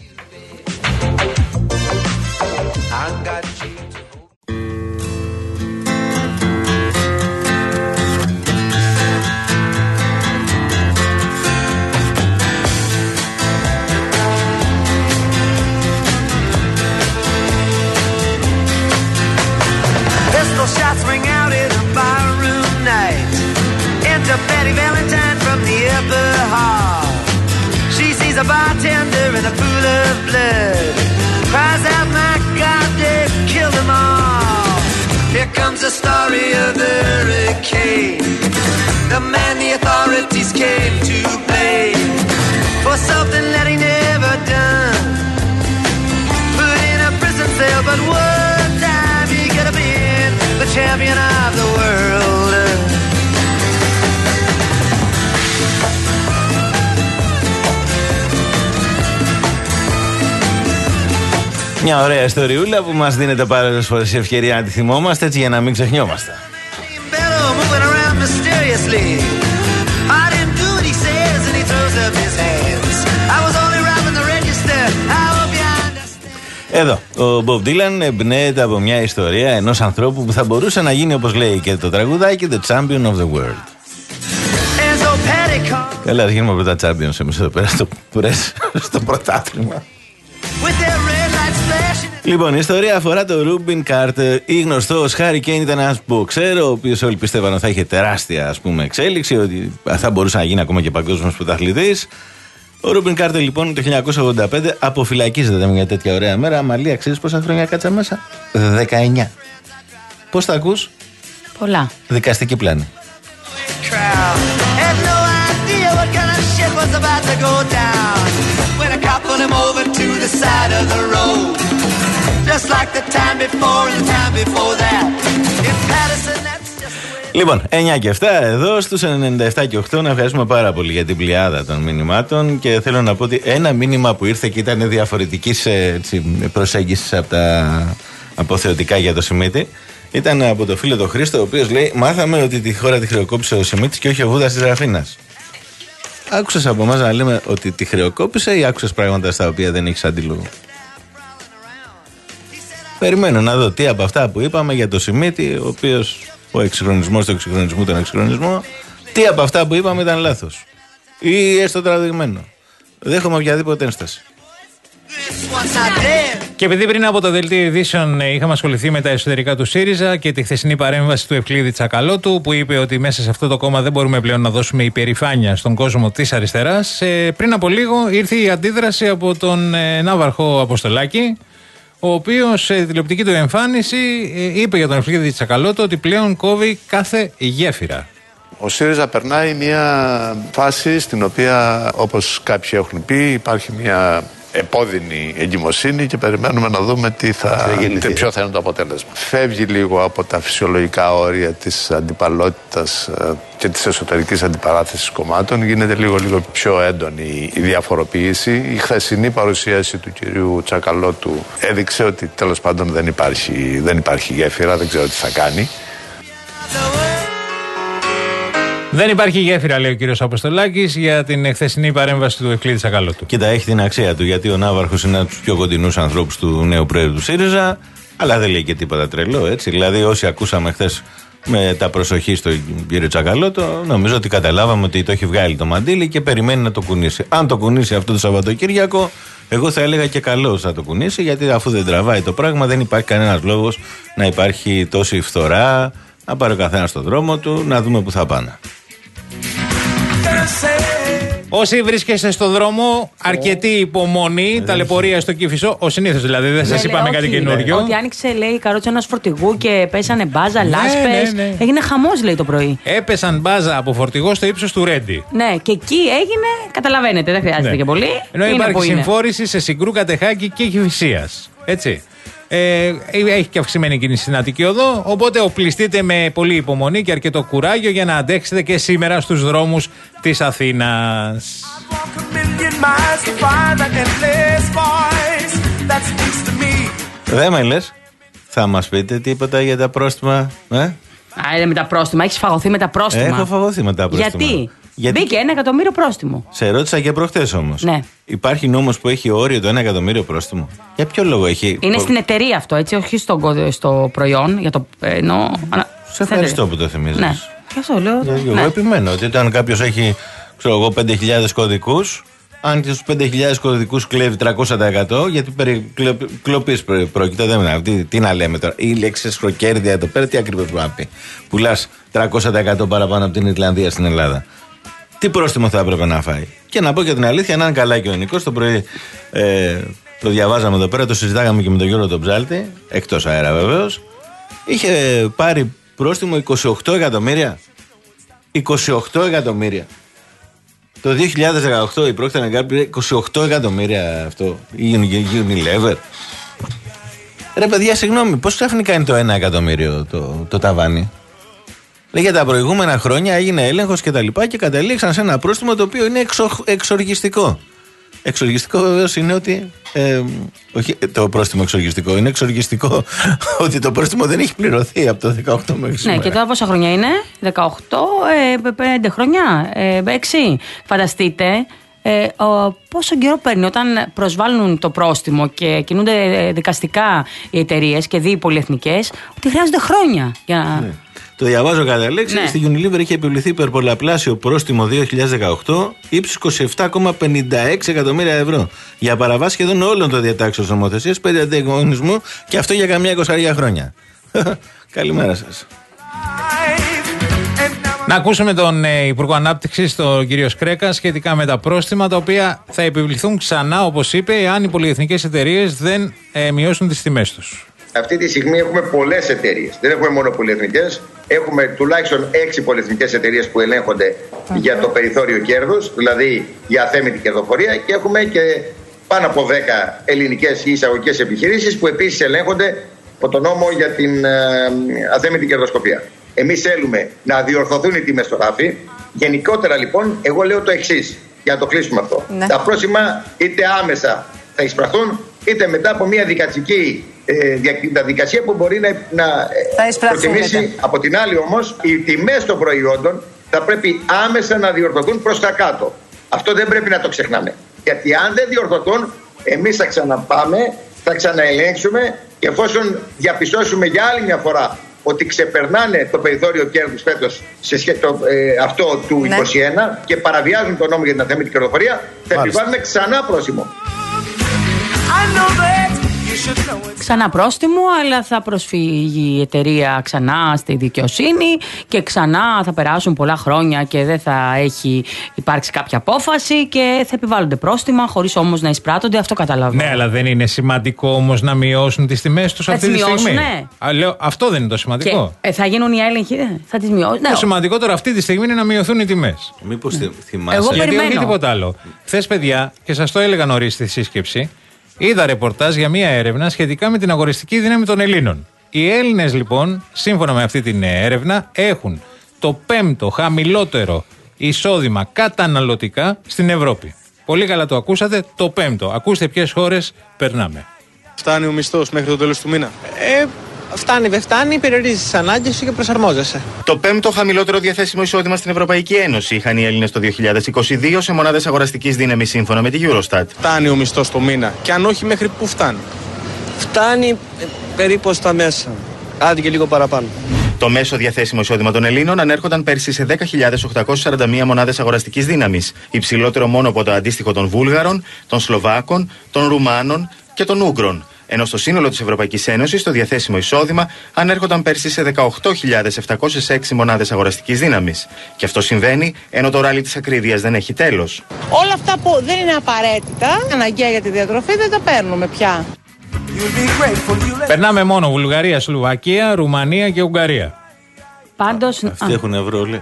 Shots ring out in a barroom night. Enter Betty Valentine from the upper hall. She sees a bartender in a pool of blood. Cries out, my God, they've killed them all. Here comes the story of the hurricane. The man the authorities came to blame for something that he never done. Put in a prison cell, but one time he could have been the champion of the world. Μια ωραία ιστοριούλα που μας δίνεται πολλές φορές η ευκαιρία να τη θυμόμαστε, έτσι για να μην ξεχνιόμαστε. Εδώ, ο Bob Dylan εμπνέεται από μια ιστορία ενός ανθρώπου που θα μπορούσε να γίνει, όπως λέει και το τραγουδάκι, The Champion of the World. Καλά, ας γίνουμε πρώτα Champions εμείς εδώ πέρα στο, στο πρωτάθλημα. Λοιπόν, η ιστορία αφορά τον Ρούμπιν Κάρτερ, ή γνωστό ως Χάρι Κέιν. Ήταν ένας μποξέρο, ο οποίος όλοι πίστευαν ότι θα είχε τεράστια, ας πούμε, εξέλιξη, ότι θα μπορούσε να γίνει ακόμα και παγκόσμιος πρωταθλητής. Ο Ρούμπιν Κάρτερ, λοιπόν, το χίλια εννιακόσια ογδόντα πέντε αποφυλακίζεται μια τέτοια ωραία μέρα. Αμαλία, ξέρεις πόσα χρόνια κάτσα μέσα? δεκαεννιά. Πώς τα ακούς? Πολλά. Δικαστική πλάνη. Λοιπόν, εννιά και επτά εδώ στους ενενήντα επτά και οκτώ. Να ευχαριστούμε πάρα πολύ για την πλειάδα των μηνυμάτων. Και θέλω να πω ότι ένα μήνυμα που ήρθε και ήταν διαφορετικής προσέγγισης από τα αποθεωτικά για το Σιμίτη ήταν από το φίλο τον Χρήστο, ο οποίος λέει: μάθαμε ότι τη χώρα τη χρεοκόπησε ο Σιμίτης και όχι ο Βούδας της Ραφίνας. Άκουσες από εμάς να λέμε ότι τη χρεοκόπησε ή άκουσες πράγματα στα οποία δεν έχεις αντίλογο? Περιμένω να δω τι από αυτά που είπαμε για το Σιμίτη, ο οποίος ο εξυγχρονισμός του εξυγχρονισμού τον εξυγχρονισμό, τι από αυτά που είπαμε ήταν λάθος ή έστω τραβηγμένο. Δέχομαι οποιαδήποτε ένσταση. Και επειδή πριν από το δελτίο ειδήσεων είχαμε ασχοληθεί με τα εσωτερικά του ΣΥΡΙΖΑ και τη χθεσινή παρέμβαση του Ευκλήδη Τσακαλώτου, που είπε ότι μέσα σε αυτό το κόμμα δεν μπορούμε πλέον να δώσουμε υπερηφάνεια στον κόσμο της αριστεράς, ε, πριν από λίγο ήρθε η αντίδραση από τον ε, ναύαρχο Αποστολάκη, ο οποίος σε τηλεοπτική του εμφάνιση ε, είπε για τον Ευκλήδη Τσακαλώτου ότι πλέον κόβει κάθε γέφυρα. Ο ΣΥΡΙΖΑ περνάει μια φάση στην οποία, όπως κάποιοι έχουν πει, υπάρχει μια επώδυνη εγκυμοσύνη και περιμένουμε να δούμε τι θα, τι, ποιο θα είναι το αποτέλεσμα. Φεύγει λίγο από τα φυσιολογικά όρια της αντιπαλότητας και της εσωτερικής αντιπαράθεσης κομμάτων. Γίνεται λίγο, λίγο πιο έντονη η διαφοροποίηση. Η χθεσινή παρουσίαση του κυρίου Τσακαλώτου έδειξε ότι τέλος πάντων δεν υπάρχει, δεν υπάρχει γέφυρα, δεν ξέρω τι θα κάνει. Δεν υπάρχει γέφυρα, λέει ο κύριος Αποστολάκης, για την χθεσινή παρέμβαση του Ευκλήδη Τσακαλώτου. Κοίτα, έχει την αξία του, γιατί ο ναύαρχος είναι από τους πιο κοντινούς ανθρώπους του νέου πρόεδρου του ΣΥΡΙΖΑ, αλλά δεν λέει και τίποτα τρελό, έτσι. Δηλαδή, όσοι ακούσαμε χθες με τα προσοχή στον κύριο Τσακαλώτο, νομίζω ότι καταλάβαμε ότι το έχει βγάλει το μαντίλι και περιμένει να το κουνήσει. Αν το κουνήσει αυτό το Σαββατοκύριακο, εγώ θα έλεγα και καλώς θα το κουνήσει, γιατί αφού δεν τραβάει το πράγμα, δεν υπάρχει κανένας λόγος να υπάρχει τόση φθορά, να πάρει ο καθένας στον δρόμο του, να δούμε πού θα πάνε. Όσοι βρίσκεστε στο δρόμο, αρκετή υπομονή, ταλαιπωρία στο Κήφισο, ο συνήθως δηλαδή, δεν σας είπαμε κάτι καινούριο. Ότι άνοιξε, λέει, η καρότσα ενός φορτηγού και πέσανε μπάζα, λάσπες. Ναι, ναι, ναι. Έγινε χαμός, λέει το πρωί. Έπεσαν μπάζα από φορτηγό στο ύψος του Ρέντι. Ναι, και εκεί έγινε, καταλαβαίνετε, δεν χρειάζεται ναι. και πολύ. Ενώ υπάρχει συμφόρηση σε Συγκρού, Κατεχάκη και Κηφισίας. Έτσι. Ε, έχει και αυξημένη κίνηση στην Αττική Οδό, οπότε οπλιστείτε με πολύ υπομονή και αρκετό κουράγιο για να αντέξετε και σήμερα στους δρόμους της Αθήνας. Δεν με λες, θα μας πείτε τίποτα για τα πρόστιμα, ε? Α, είναι με τα πρόστιμα, έχεις φαγωθεί με τα πρόστιμα. Έχω φαγωθεί με τα πρόστιμα. Γιατί? Γιατί... Μπήκε ένα εκατομμύριο πρόστιμο. Σε ρώτησα και προχτές όμως. Ναι. Υπάρχει νόμος που έχει όριο το ένα εκατομμύριο πρόστιμο. Για ποιο λόγο έχει. Είναι στην εταιρεία αυτό, έτσι, όχι στο, στο προϊόν. Για το, ενώ... Σε ευχαριστώ που το θυμίζεις. Ναι. Και αυτό λέω. Εγώ ναι. επιμένω ότι όταν κάποιος έχει, ξέρω εγώ, πέντε χιλιάδες κωδικούς, αν και στους πέντε χιλιάδες κωδικούς κλέβει τριακόσια τοις εκατό, γιατί περί κλοπής πρόκειται, δεν είναι. Τι, τι να λέμε τώρα. Η λέξη χροκέρδια εδώ πέρα, τι ακριβώς μπορεί να πει. Πουλάς τριακόσια τοις εκατό παραπάνω από την Ιρλανδία στην Ελλάδα. Τι πρόστιμο θα έπρεπε να φάει. Και να πω και την αλήθεια, να είναι καλά και ο Νικός. Το πρωί ε, το διαβάζαμε εδώ πέρα, το συζητάγαμε και με τον Γιώργο τον Ψάλτη, εκτός αέρα βεβαίως. Είχε πάρει πρόστιμο είκοσι οκτώ εκατομμύρια. είκοσι οκτώ εκατομμύρια. Το δύο χιλιάδες δεκαοκτώ η Procter and Gamble πήρε είκοσι οκτώ εκατομμύρια αυτό. Η Unilever. Ρε παιδιά, συγγνώμη, πώς ξαφνικά είναι το ένα εκατομμύριο το, το ταβάνι. Για τα προηγούμενα χρόνια έγινε έλεγχος και τα λοιπά και καταλήξαν σε ένα πρόστιμο το οποίο είναι εξο, εξοργιστικό. Εξοργιστικό βεβαίως είναι ότι. Ε, όχι το πρόστιμο εξοργιστικό, είναι εξοργιστικό ότι το πρόστιμο δεν έχει πληρωθεί από το δεκαοκτώ μέχρι σήμερα. Ναι, και τώρα πόσα χρόνια είναι, δεκαοκτώ, ε, πέντε χρόνια, ε, έξι. Φανταστείτε. Ε, ο, πόσο καιρό παίρνει όταν προσβάλλουν το πρόστιμο και κινούνται δικαστικά οι εταιρείες και δύο πολυεθνικές, ότι χρειάζονται χρόνια για. Ναι. Το διαβάζω κατά λέξη. Ναι. Στη Unilever είχε επιβληθεί υπερπολαπλάσιο πρόστιμο δύο χιλιάδες δεκαοκτώ ύψους είκοσι επτά κόμμα πενήντα έξι εκατομμύρια ευρώ για παραβάση σχεδόν όλων των διατάξεων νομοθεσίας περί ανταγωνισμού και αυτό για καμιά εικοσαριά χρόνια. Καλημέρα σας. Να ακούσουμε τον ε, Υπουργό Ανάπτυξης, τον κύριο Σκρέκα, σχετικά με τα πρόστιμα τα οποία θα επιβληθούν ξανά, όπως είπε, εάν οι πολυεθνικές εταιρείες δεν ε, μειώσουν τις τιμές τους. Αυτή τη στιγμή έχουμε πολλές εταιρείες. Δεν έχουμε μόνο πολυεθνικές. Έχουμε τουλάχιστον έξι πολυεθνικές εταιρείες που ελέγχονται okay. για το περιθώριο κέρδους, δηλαδή για αθέμητη κερδοφορία, και έχουμε και πάνω από δέκα ελληνικές ή εισαγωγικές επιχειρήσεις που επίσης ελέγχονται από τον νόμο για την ε, αθέμητη κερδοσκοπία. Εμείς θέλουμε να διορθωθούν οι τιμές στο ράφι. Γενικότερα λοιπόν, εγώ λέω το εξής, για να το κλείσουμε αυτό. Ναι. Τα πρόστιμα είτε άμεσα θα εισπραχθούν, είτε μετά από μια δικαστική ε, διαδικασία που μπορεί να, να προτιμήσει. Από την άλλη όμως, οι τιμές των προϊόντων θα πρέπει άμεσα να διορθωθούν προς τα κάτω. Αυτό δεν πρέπει να το ξεχνάμε. Γιατί αν δεν διορθωθούν, εμείς θα ξαναπάμε, θα ξαναελέγξουμε και εφόσον διαπιστώσουμε για άλλη μια φορά ότι ξεπερνάνε το περιθώριο κέρδους φέτος σε σχέση το, ε, αυτό του ναι. είκοσι ένα και παραβιάζουν τον νόμο για την αθέμητη κερδοφορία, θα επιβάλλουμε ξανά πρόστιμο. Ξανά πρόστιμο, αλλά θα προσφύγει η εταιρεία ξανά στη δικαιοσύνη και ξανά θα περάσουν πολλά χρόνια και δεν θα έχει υπάρξει κάποια απόφαση και θα επιβάλλονται πρόστιμα χωρίς όμως να εισπράττονται. Αυτό καταλαβαίνω. Ναι, αλλά δεν είναι σημαντικό όμως να μειώσουν τις τιμές τους αυτή τη στιγμή. Ναι. Α, λέω, αυτό δεν είναι το σημαντικό. Και, ε, θα γίνουν οι έλεγχοι, θα τις μειώσουν. Το ναι. σημαντικότερο αυτή τη στιγμή είναι να μειωθούν οι τιμές. Μήπως ναι. θυμάσαι. Εγώ γιατί περιμένω. όχι τίποτα άλλο. Χθες, παιδιά, και σας το έλεγα νωρίς στη σύσκεψη, είδα ρεπορτάζ για μία έρευνα σχετικά με την αγοριστική δύναμη των Ελλήνων. Οι Έλληνες, λοιπόν, σύμφωνα με αυτή την έρευνα, έχουν το πέμπτο χαμηλότερο εισόδημα καταναλωτικά στην Ευρώπη. Πολύ καλά το ακούσατε, το πέμπτο. Ακούστε ποιες χώρες περνάμε. Φτάνει ο μισθός μέχρι το τέλος του μήνα. Ε, φτάνει, δεν φτάνει, περιορίζει τις ανάγκες σου και προσαρμόζεσαι. Το πέμπτο χαμηλότερο διαθέσιμο εισόδημα στην Ευρωπαϊκή Ένωση είχαν οι Έλληνες το δύο χιλιάδες είκοσι δύο σε μονάδες αγοραστικής δύναμης σύμφωνα με τη Eurostat. Φτάνει ο μισθός το μήνα και αν όχι, μέχρι πού φτάνει? Φτάνει ε, περίπου στα μέσα. Άντε και λίγο παραπάνω. Το μέσο διαθέσιμο εισόδημα των Ελλήνων ανέρχονταν πέρσι σε δέκα χιλιάδες οκτακόσιες σαράντα μία μονάδες αγοραστικής δύναμης, υψηλότερο μόνο από το αντίστοιχο των Βούλγαρων, των Σλοβάκων, των Ρουμάνων και των Ούγγρων. Ενώ στο σύνολο της Ευρωπαϊκής Ένωσης το διαθέσιμο εισόδημα ανέρχονταν πέρσι σε δεκαοκτώ χιλιάδες επτακόσιες έξι μονάδες αγοραστικής δύναμης. Και αυτό συμβαίνει ενώ το ράλι της ακρίβειας δεν έχει τέλος. Όλα αυτά που δεν είναι απαραίτητα, αναγκαία για τη διατροφή, δεν τα παίρνουμε πια. Περνάμε μόνο Βουλγαρία, Σλοβακία, Ρουμανία και Ουγγαρία. Πάντως. Αυτοί έχουν ευρώ, λέει.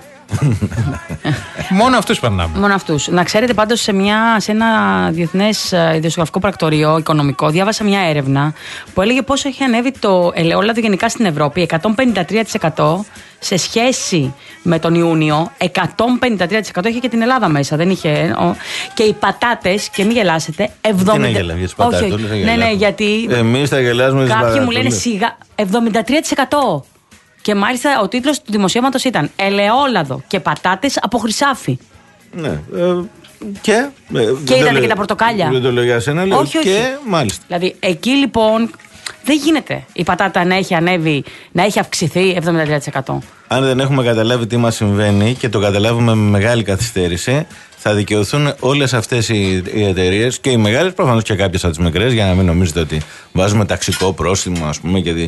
Μόνο αυτούς περνάμε. Μόνο αυτούς. Να ξέρετε, πάντως, σε, μια, σε ένα διεθνές ιδιοσιογραφικό πρακτορείο οικονομικό, διάβασα μια έρευνα που έλεγε πόσο έχει ανέβει το ελαιόλαδο γενικά στην Ευρώπη. εκατόν πενήντα τρία τοις εκατό σε σχέση με τον Ιούνιο. εκατόν πενήντα τρία τοις εκατό είχε και την Ελλάδα μέσα. Δεν είχε. Και οι πατάτες, και μην γελάσετε. εβδομήντα... Τι να γελάμε για τις πατάτες? Όχι, όχι. Ναι, ναι, γιατί. Εμείς θα γελάσουμε. Κάποιοι μου λένε σιγά. εβδομήντα τρία τοις εκατό. Και μάλιστα ο τίτλος του δημοσιεύματος ήταν «Ελαιόλαδο και πατάτες από χρυσάφι». Ναι. Ε, και. Και είδατε και τα πορτοκάλια. Δεν το λέω για σένα, λέω. Όχι, όχι. Και μάλιστα. Δηλαδή εκεί λοιπόν δεν γίνεται η πατάτα να έχει ανέβει, να έχει αυξηθεί εβδομήντα τρία τοις εκατό. Αν δεν έχουμε καταλάβει τι μας συμβαίνει και το καταλάβουμε με μεγάλη καθυστέρηση, θα δικαιωθούν όλες αυτές οι, οι εταιρείες και οι μεγάλες, προφανώς και κάποιες από τις μικρές, για να μην νομίζετε ότι βάζουμε ταξικό πρόστιμο, ας πούμε, γιατί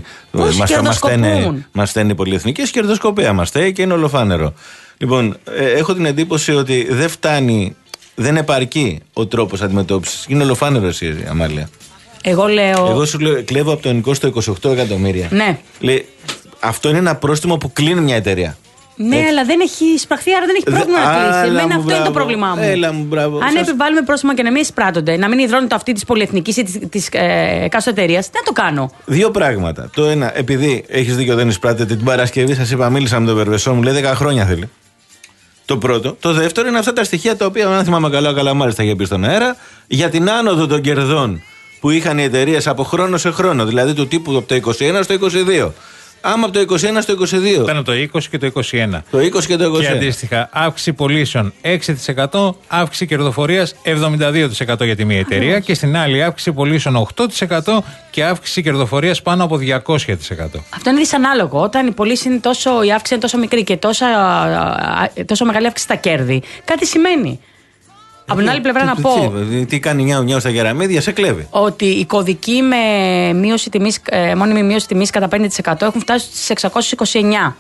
μας στέλνει οι πολυεθνικές, κερδοσκοπία μας στέλνει και είναι ολοφάνερο. Λοιπόν, ε, έχω την εντύπωση ότι δεν φτάνει, δεν επαρκεί ο τρόπος αντιμετώπισης. Είναι ολοφάνερο εσύ, Αμάλια. Εγώ λέω. Εγώ σου λέω, κλέβω από το ελληνικό στο είκοσι οκτώ εκατομμύρια. Ναι. Λέει, αυτό είναι ένα πρόστιμο που κλείνει μια εταιρεία. Ναι, έτσι. Αλλά δεν έχει εισπραχθεί, άρα δεν έχει πρόβλημα να κλείσει. Εμένα αυτό μπράβο. Είναι το πρόβλημά μου. Έλα μου, μπράβο. Αν σας... επιβάλλουμε πρόστιμα και να μην εισπράττονται, να μην υδρώνει το αυτή τη πολυεθνική ή τη ε, εκάστοτε εταιρεία, δεν το κάνω. Δύο πράγματα. Το ένα, επειδή έχει δίκιο, δεν εισπράττεται, την Παρασκευή σα είπα, μίλησα με τον Περβεσό, μου λέει δέκα χρόνια θέλει. Το πρώτο. Το δεύτερο είναι αυτά τα στοιχεία τα οποία, αν θυμάμαι καλά, καλά μάλιστα είχε πει στον αέρα, για την άνοδο των κερδών που είχαν οι εταιρείες από χρόνο σε χρόνο. Δηλαδή του τύπου από το είκοσι ένα στο είκοσι δύο. Άμα από το είκοσι ένα στο είκοσι δύο. Ήταν το είκοσι και το είκοσι ένα. Το είκοσι και το είκοσι ένα. Και αντίστοιχα, αύξηση πωλήσεων έξι τοις εκατό, αύξηση κερδοφορίας εβδομήντα δύο τοις εκατό για τη μία εταιρεία και στην άλλη αύξηση πωλήσεων οκτώ τοις εκατό και αύξηση κερδοφορίας πάνω από διακόσια τοις εκατό. Αυτό είναι δυσανάλογο. Όταν η πωλήση είναι τόσο, η αύξηση είναι τόσο μικρή και τόσο, τόσο μεγάλη αύξηση στα κέρδη, κάτι σημαίνει. Από την άλλη πλευρά να πω. Τι κάνει νιάου νιάου στα γεραμίδια, σε κλέβει. Ότι οι κωδικοί με μείωση τιμής, μόνιμη μείωση τιμής κατά πέντε τοις εκατό έχουν φτάσει στις εξακόσιες είκοσι εννιά.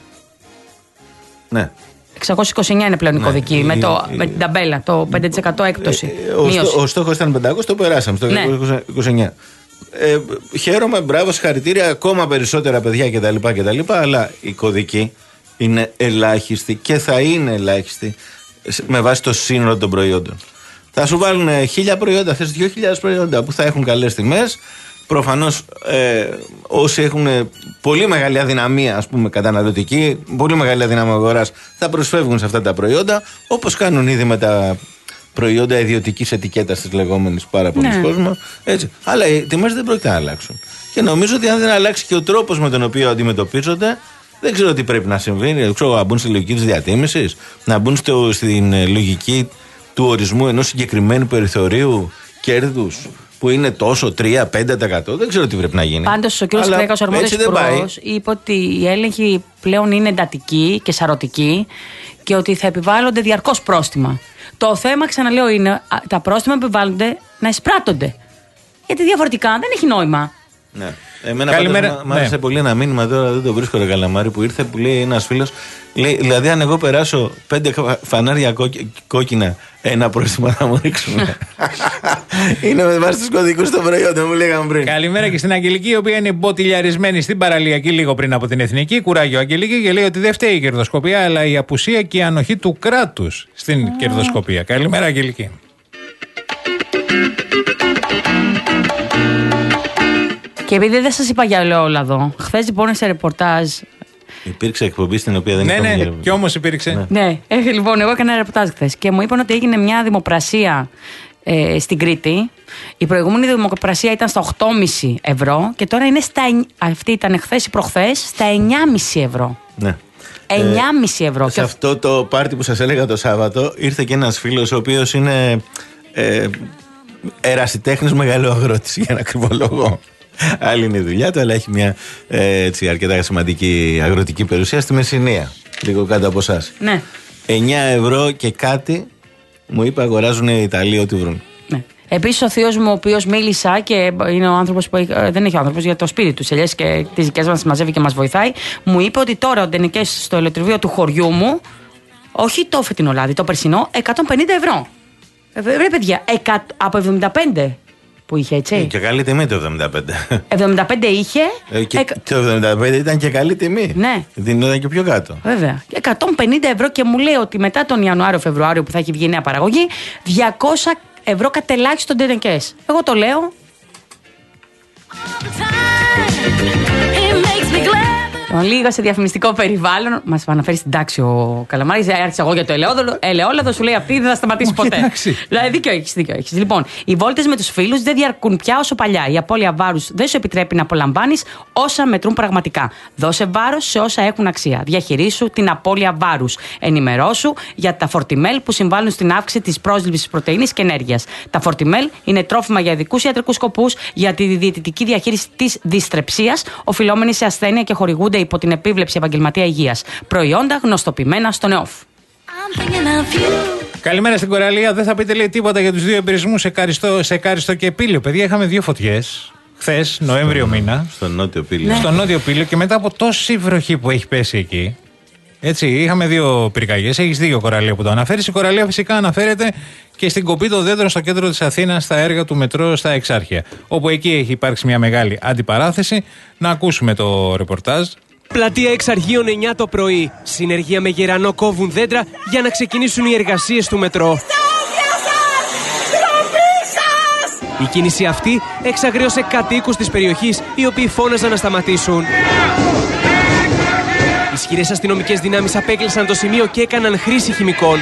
Ναι. εξακόσιες είκοσι εννιά είναι πλέον οι κωδικοί, ναι, με, η, το, η, με την ταμπέλα, το πέντε τοις εκατό έκπτωση. Ε, ο, στό, ο στόχος ήταν πεντακόσια, το περάσαμε στο ναι. είκοσι εννιά. Ε, χαίρομαι, μπράβο, συγχαρητήρια, ακόμα περισσότερα παιδιά κτλ, κτλ. Αλλά οι κωδικοί είναι ελάχιστοι και θα είναι ελάχιστοι με βάση το σύνολο των προϊόντων. Θα σου βάλουν χίλια προϊόντα, θες δύο χιλιάδες προϊόντα που θα έχουν καλές τιμές προφανώς ε, όσοι έχουν πολύ μεγάλη αδυναμία, ας πούμε, καταναλωτική, πολύ μεγάλη αδυναμία αγοράς, θα προσφεύγουν σε αυτά τα προϊόντα, όπως κάνουν ήδη με τα προϊόντα ιδιωτικής ετικέτας της λεγόμενης πάρα πολλοί ναι. κόσμο. Έτσι. Αλλά οι τιμές δεν πρόκειται να αλλάξουν. Και νομίζω ότι αν δεν αλλάξει και ο τρόπος με τον οποίο αντιμετωπίζονται, δεν ξέρω τι πρέπει να συμβεί. Δεν ξέρω, να μπουν στη λογική της διατίμησης, να μπουν στο, στην λογική του ορισμού ενός συγκεκριμένου περιθωρίου κέρδους που είναι τόσο τρία με πέντε τοις εκατό. Δεν ξέρω τι πρέπει να γίνει. Πάντως ο κ. Κρέκας, ο αρμόδιος υπουργός, είπε ότι η έλεγχη πλέον είναι εντατική και σαρωτική και ότι θα επιβάλλονται διαρκώς πρόστιμα. Το θέμα, ξαναλέω, είναι τα πρόστιμα που επιβάλλονται να εισπράττονται. Γιατί διαφορετικά δεν έχει νόημα. Ναι. Εμένα πάντως μ' άρεσε ναι. πολύ ένα μήνυμα, τώρα δεν το βρίσκω, ρε Καλαμάρη, που ήρθε, που λέει ένας φίλος, λέει, δηλαδή αν εγώ περάσω πέντε φανάρια κόκκινα, ένα πρόστιμο θα μου ρίξουν. Είναι με βάση τους κωδικούς των προϊόντων, μου λέγαμε πριν. Καλημέρα και στην Αγγελική, η οποία είναι μποτιλιαρισμένη στην παραλιακή λίγο πριν από την Εθνική. Κουράγιο, Αγγελική, και λέει ότι δεν φταίει η κερδοσκοπία, αλλά η απουσία και η ανοχή του κράτους στην mm. κερδοσκοπία. Καλημέρα, Αγγελική. Και επειδή δεν σας είπα για ελαιόλαδο, χθες λοιπόν σε ρεπορτάζ. Υπήρξε εκπομπή στην οποία δεν ναι, είχαμε. Ναι, ναι, και όμως υπήρξε. Ναι, ναι. Ε, λοιπόν, εγώ έκανα ρεπορτάζ χθες και μου είπαν ότι έγινε μια δημοπρασία ε, στην Κρήτη. Η προηγούμενη δημοπρασία ήταν στα οκτώ κόμμα πέντε ευρώ και τώρα είναι στα. Αυτή ήταν χθες ή προχθές στα εννιά κόμμα πέντε ευρώ. Ναι. εννιά κόμμα πέντε ευρώ. Σε αυτό το πάρτι που σας έλεγα το Σάββατο ήρθε και ένας φίλος ο οποίος είναι ε, ερασιτέχνης μεγαλοαγρότης, για ένα ακριβό λόγο. Άλλη είναι η δουλειά του, αλλά έχει μια ε, έτσι, αρκετά σημαντική αγροτική περιουσία στη Μεσσηνία, λίγο κάτω από εσάς. Ναι. εννιά ευρώ και κάτι μου είπε αγοράζουν οι Ιταλοί ό,τι βρουν. Ναι. Επίσης ο θείος μου, ο οποίος μίλησα και είναι ο άνθρωπος που έχει, δεν έχει άνθρωπος για το σπίτι του, σε ελιές και τις δικές μας μαζεύει και μας βοηθάει, μου είπε ότι τώρα ο ντενικές στο ελαιοτριβείο του χωριού μου, όχι το φετινό λάδι, το περσινό, εκατόν πενήντα ευρώ. Ρε παιδιά, εκα, από εβδομήντα πέντε που είχε, έτσι. Ε, και καλή τιμή το εβδομήντα πέντε. εβδομήντα πέντε είχε. Ε, και εκ... το εβδομήντα πέντε ήταν και καλή τιμή. Ναι. Δίνονταν και πιο κάτω. Βέβαια. εκατόν πενήντα ευρώ και μου λέει ότι μετά τον Ιανουάριο-Φεβρουάριο που θα έχει βγει η νέα παραγωγή, διακόσια ευρώ κατελάχιστον τενεκές. Εγώ το λέω. Λίγο σε διαφημιστικό περιβάλλον. Μας αναφέρει στην τάξη ο Καλαμάρης. Άρχισα εγώ για το ελαιόλαδο. Ελαιόλαδο σου λέει αυτή δεν θα σταματήσει ποτέ. Δηλαδή δίκιο έχεις, δίκιο έχεις. Λοιπόν, οι βόλτες με τους φίλους δεν διαρκούν πια όσο παλιά. Η απώλεια βάρους δεν σου επιτρέπει να απολαμβάνεις όσα μετρούν πραγματικά. Δώσε βάρος σε όσα έχουν αξία. Διαχειρίσου την απώλεια βάρους. Ενημερώσου για τα φορτιμέλ που συμβάλλουν στην αύξηση της πρόσληψης πρωτεΐνης και ενέργειας. Τα φορτιμέλ είναι τρόφιμα για ειδικούς ιατρικούς σκοπούς, για τη διαιτητική διαχείριση της δυστρεψίας, οφειλόμενη σε ασθένεια και χορηγούνται υπό την επίβλεψη επαγγελματία υγείας. Προϊόντα γνωστοποιημένα στον ΕΟΦ. Καλημέρα στην Κοραλία. Δεν θα πείτε λέει τίποτα για τους δύο εμπειρισμούς σε Κάριστο, σε Κάριστο και Πήλιο. Παιδιά, είχαμε δύο φωτιές χθες, Νοέμβριο μήνα. Στο νότιο Πήλιο. Ναι. Στο νότιο Πήλιο και μετά από τόση βροχή που έχει πέσει εκεί. Έτσι, είχαμε δύο πυρκαγιές. Έχεις δίκιο, Κοραλία, που το αναφέρεις. Η Κοραλία φυσικά αναφέρεται και στην κοπή των δέντρων στο κέντρο της Αθήνας, στα έργα του μετρό στα Εξάρχεια. Όπου εκεί έχει υπάρξει μια μεγάλη αντιπαράθεση. Να ακούσουμε το ρεπορτάζ. Πλατεία Εξαρχείων εννιά το πρωί. Συνεργεία με Γερανό κόβουν δέντρα για να ξεκινήσουν οι εργασίες του μετρό. Η κίνηση αυτή εξαγρίωσε κατοίκους της περιοχής, οι οποίοι φώναζαν να σταματήσουν. Ισχυρές αστυνομικές δυνάμεις απέκλεισαν το σημείο και έκαναν χρήση χημικών.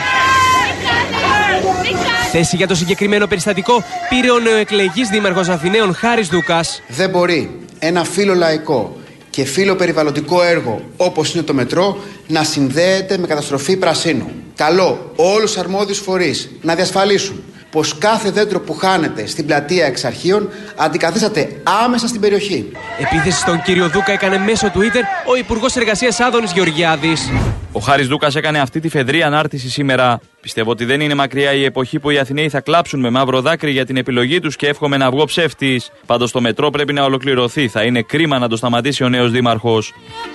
Θέση για το συγκεκριμένο περιστατικό πήρε ο νεοεκλεγής δήμαρχος Αθηναίων Χάρης Δούκας. Δεν μπορεί ένα φύλλο λαϊκό και φύλλο περιβαλλοντικό έργο όπως είναι το μετρό να συνδέεται με καταστροφή πρασίνου. Καλώ όλους τους αρμόδιους φορείς να διασφαλίσουν πως κάθε δέντρο που χάνεται στην πλατεία Εξαρχείων αντικαθίσταται άμεσα στην περιοχή. Επίθεση στον κύριο Δούκα έκανε μέσω Twitter ο Υπουργός Εργασίας Άδωνης Γεωργιάδης. Ο Χάρης Δούκας έκανε αυτή τη φεδρή ανάρτηση σήμερα. Πιστεύω ότι δεν είναι μακριά η εποχή που οι Αθηναίοι θα κλάψουν με μαύρο δάκρυ για την επιλογή τους και εύχομαι να βγω ψεύτης. Πάντως το μετρό πρέπει να ολοκληρωθεί. Θα είναι κρίμα να το σταματήσει ο νέος δήμαρχος.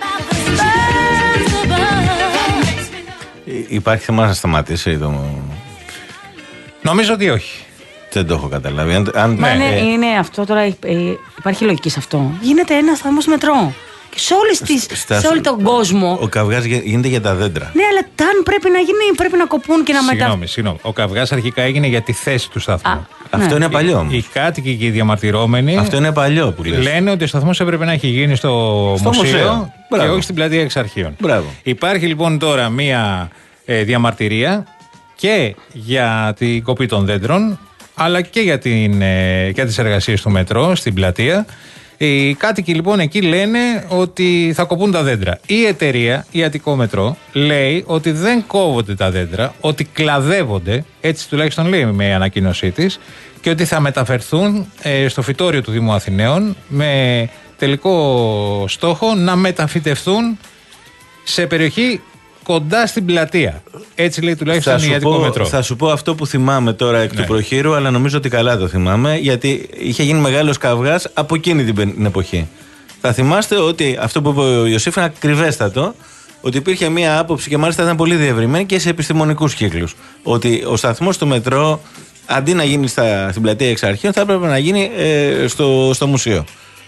Υπάρχει θέμα να σταματήσει το... Νομίζω ότι όχι. Δεν το έχω καταλάβει. Αν, αν, Μα ναι, είναι, ε... είναι αυτό τώρα, ε, υπάρχει λογική σε αυτό. Γίνεται ένα σταθμός μετρό. Και σε, όλες τις, Στα... σε όλο τον κόσμο. Ο καυγάς γίνεται για τα δέντρα. Ναι, αλλά ταν πρέπει να γίνει, πρέπει να κοπούν και να μετα... Συγγνώμη, συγγνώμη. Ο καυγάς αρχικά έγινε για τη θέση του σταθμού. Α, αυτό ναι. είναι παλιό όμως. Οι, οι κάτοικοι και οι διαμαρτυρόμενοι. Αυτό είναι παλιό που λες. Λένε ότι ο σταθμός έπρεπε να έχει γίνει στο, στο μουσείο, μουσείο. Και Μπράβο. όχι στην πλατεία Εξαρχείων. Μπράβο. Υπάρχει λοιπόν τώρα μία ε, διαμαρτυρία και για την κοπή των δέντρων, αλλά και για, την, ε, για τις εργασίες του μετρό στην πλατεία. Οι κάτοικοι λοιπόν εκεί λένε ότι θα κοπούν τα δέντρα. Η εταιρεία, η Αττικό Μετρό, λέει ότι δεν κόβονται τα δέντρα, ότι κλαδεύονται, έτσι τουλάχιστον λέει με η ανακοίνωσή της, και ότι θα μεταφερθούν ε, στο φυτόριο του Δήμου Αθηναίων με τελικό στόχο να μεταφυτευτούν σε περιοχή κοντά στην πλατεία. Έτσι λέει τουλάχιστον η Αττικό Μετρό. Θα σου πω αυτό που θυμάμαι τώρα εκ ναι. του προχείρου, αλλά νομίζω ότι καλά το θυμάμαι, γιατί είχε γίνει μεγάλος καυγάς από εκείνη την εποχή. Θα θυμάστε ότι αυτό που είπε ο Ιωσήφ είναι ακριβέστατο, ότι υπήρχε μία άποψη και μάλιστα ήταν πολύ διευρυμένη και σε επιστημονικούς κύκλους. Ότι ο σταθμός του μετρό, αντί να γίνει στα, στην πλατεία Εξαρχείων, θα έπρεπε να γίνει ε, στο, στο μουσείο.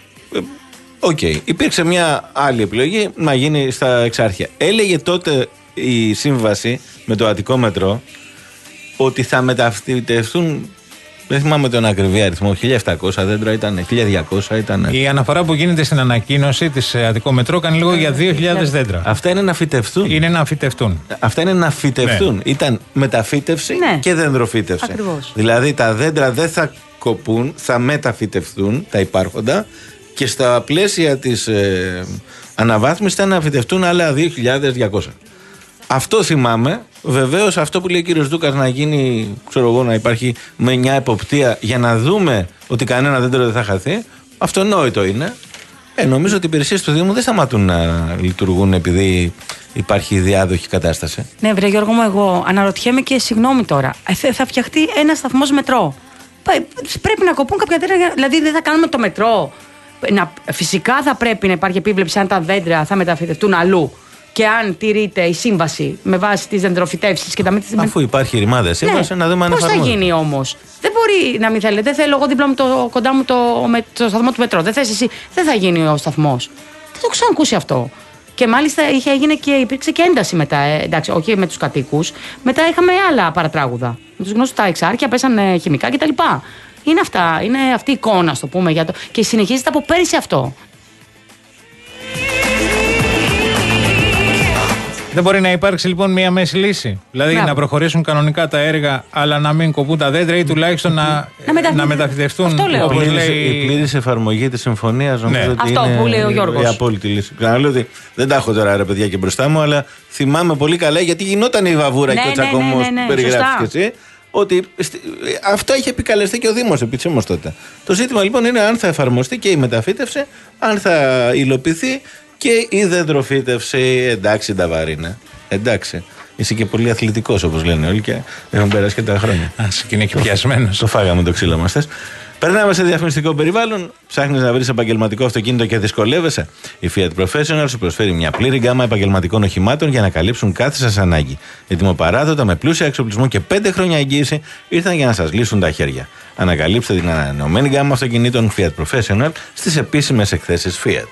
Οκ. Okay. Υπήρξε μια άλλη επιλογή να γίνει στα Εξάρχεια. Έλεγε τότε η σύμβαση με το Αττικό Μετρό ότι θα μεταφυτευτούν, δεν θυμάμαι τον ακριβή αριθμό, χίλια επτακόσια δέντρα ήταν, χίλια διακόσια ήταν. Η αναφορά που γίνεται στην ανακοίνωση της Αττικό Μετρό κάνει λίγο για δύο χιλιάδες δέντρα. Αυτά είναι να φυτευτούν. Είναι να φυτευτούν. Αυτά είναι να φυτευτούν. Ναι. Ήταν μεταφύτευση ναι. και δεντροφύτευση. Ακριβώς. Δηλαδή τα δέντρα δεν θα κοπούν, θα μεταφυτευτούν τα υπάρχοντα. Και στα πλαίσια της ε, αναβάθμισης ήταν να φυτευτούν άλλα δύο χιλιάδες διακόσια. Αυτό θυμάμαι. Βεβαίως αυτό που λέει ο κύριος Δούκας να γίνει, ξέρω εγώ, να υπάρχει με μια εποπτεία για να δούμε ότι κανένα δέντρο δεν θα χαθεί. Αυτονόητο είναι. Ε, νομίζω ότι οι υπηρεσίες του Δήμου δεν σταματούν να λειτουργούν επειδή υπάρχει διάδοχη κατάσταση. Ναι, βρε Γιώργο μου, εγώ αναρωτιέμαι και συγγνώμη τώρα. Ε, θα φτιαχτεί ένα σταθμός μετρό. Πρέπει να κοπούν κάποια δέντρα, δηλαδή δεν θα κάνουμε το μετρό. Να, φυσικά θα πρέπει να υπάρχει επίβλεψη αν τα δέντρα θα μεταφυτευτούν αλλού και αν τηρείται η σύμβαση με βάση τις δεντροφυτεύσεις και τα μέτρα. Αφού υπάρχει ρημάδα σύμβαση, ναι, να δούμε αν πώς θα γίνει όμως. Δεν μπορεί να μην θέλετε. Δεν θέλω εγώ δίπλα μου το, κοντά μου το, με, το σταθμό του μετρό. Δεν θες εσύ. Δεν θα γίνει ο σταθμός. Δεν το έχω ξανακούσει αυτό. Και μάλιστα είχε έγινε και υπήρξε και ένταση μετά. Ε, εντάξει, όχι με τους κατοίκους. Μετά είχαμε άλλα παρατράγουδα. Με τους γνωστούς τα εξάρχεια, πέσανε χημικά κτλ. Είναι αυτά, είναι αυτή η εικόνα, στο πούμε, για το... και συνεχίζεται από πέρυσι αυτό. Δεν μπορεί να υπάρξει λοιπόν μια μέση λύση. Δηλαδή Μπράβο. να προχωρήσουν κανονικά τα έργα, αλλά να μην κοπούν τα δέντρα ή τουλάχιστον να, να, μεταφυ... να μεταφυτευτούν. Όπως λέει... Η πλήρης εφαρμογή της συμφωνίας νομίζω ναι. ότι αυτό είναι που λέει ο Γιώργος. Η απόλυτη λύση. Ξαναλέω ότι δεν τα έχω τώρα ρε παιδιά και μπροστά μου, αλλά θυμάμαι πολύ καλά γιατί γινόταν η βαβούρα ναι, και ο τσακωμός ναι, ναι, ναι, ναι, που περιγράφεις και εσύ. Ότι αυτό είχε επικαλεστεί και ο Δήμος επισήμως τότε. Το ζήτημα λοιπόν είναι αν θα εφαρμοστεί και η μεταφύτευση, αν θα υλοποιηθεί και η δεντροφύτευση. Εντάξει, Νταβαρίνα. Εντάξει. Είσαι και πολύ αθλητικός όπως λένε όλοι και έχουν περάσει και τα χρόνια. Α, και είναι και πιασμένος. Το φάγαμε το ξύλο μας. Περνάμε σε διαφημιστικό περιβάλλον. Ψάχνεις να βρεις επαγγελματικό αυτοκίνητο και δυσκολεύεσαι. Η Fiat Professional σου προσφέρει μια πλήρη γκάμα επαγγελματικών οχημάτων για να καλύψουν κάθε σας ανάγκη. Ετοιμοπαράδοτα με πλούσια εξοπλισμό και πέντε χρόνια εγγύηση ήρθαν για να σας λύσουν τα χέρια. Ανακαλύψτε την ανανεωμένη γκάμα αυτοκινήτων Fiat Professional στις επίσημες εκθέσεις Fiat.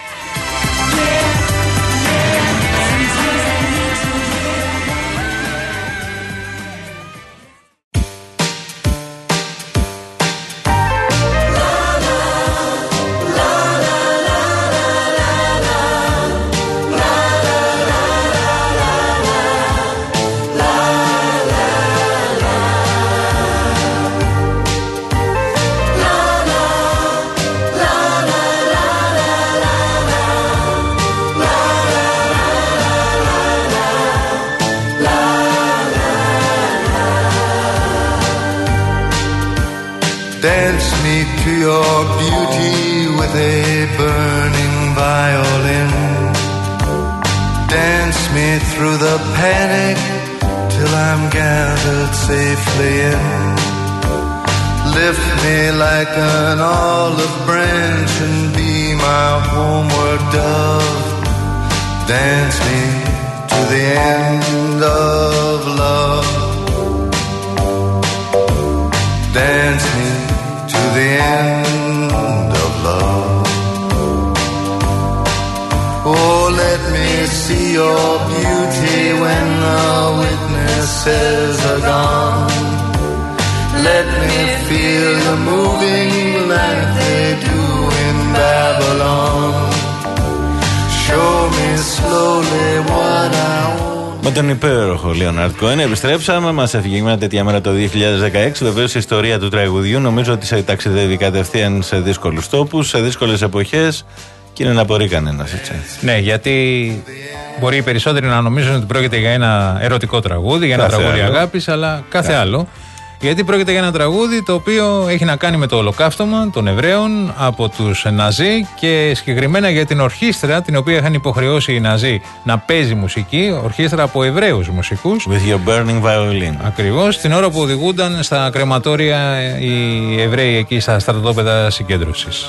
Dance me to your beauty with a burning violin. Dance me through the panic till I'm gathered safely in. Lift me like an olive branch and be my homeward dove. Dance me to the end of love. Dance me to the end of love. pieces are gone. Let me feel you moving like they do in Babylon. Show me slowly what I want. Με τον υπέροχο Λεωνάρντ Κόεν επιστρέψαμε. Μας έφυγε μια τέτοια μέρα το δύο χιλιάδες δεκαέξι. Βεβαίως η ιστορία του τραγουδιού νομίζω ότι σε ταξιδεύει κατευθείαν σε δύσκολους τόπους, σε δύσκολες εποχές και είναι να μπορεί κανένας, έτσι. Ναι, γιατί μπορεί οι περισσότεροι να νομίζουν ότι πρόκειται για ένα ερωτικό τραγούδι, για ένα κάθε τραγούδι άλλο. Αγάπης, αλλά κάθε, κάθε άλλο. Γιατί πρόκειται για ένα τραγούδι το οποίο έχει να κάνει με το ολοκαύτωμα των Εβραίων από τους Ναζί και συγκεκριμένα για την ορχήστρα την οποία είχαν υποχρεώσει οι Ναζί να παίζει μουσική, ορχήστρα από Εβραίους μουσικούς. With your burning violin. Ακριβώς, την ώρα που οδηγούνταν στα κρεματόρια οι Εβραίοι εκεί στα στρατόπεδα συγκέντρωσης.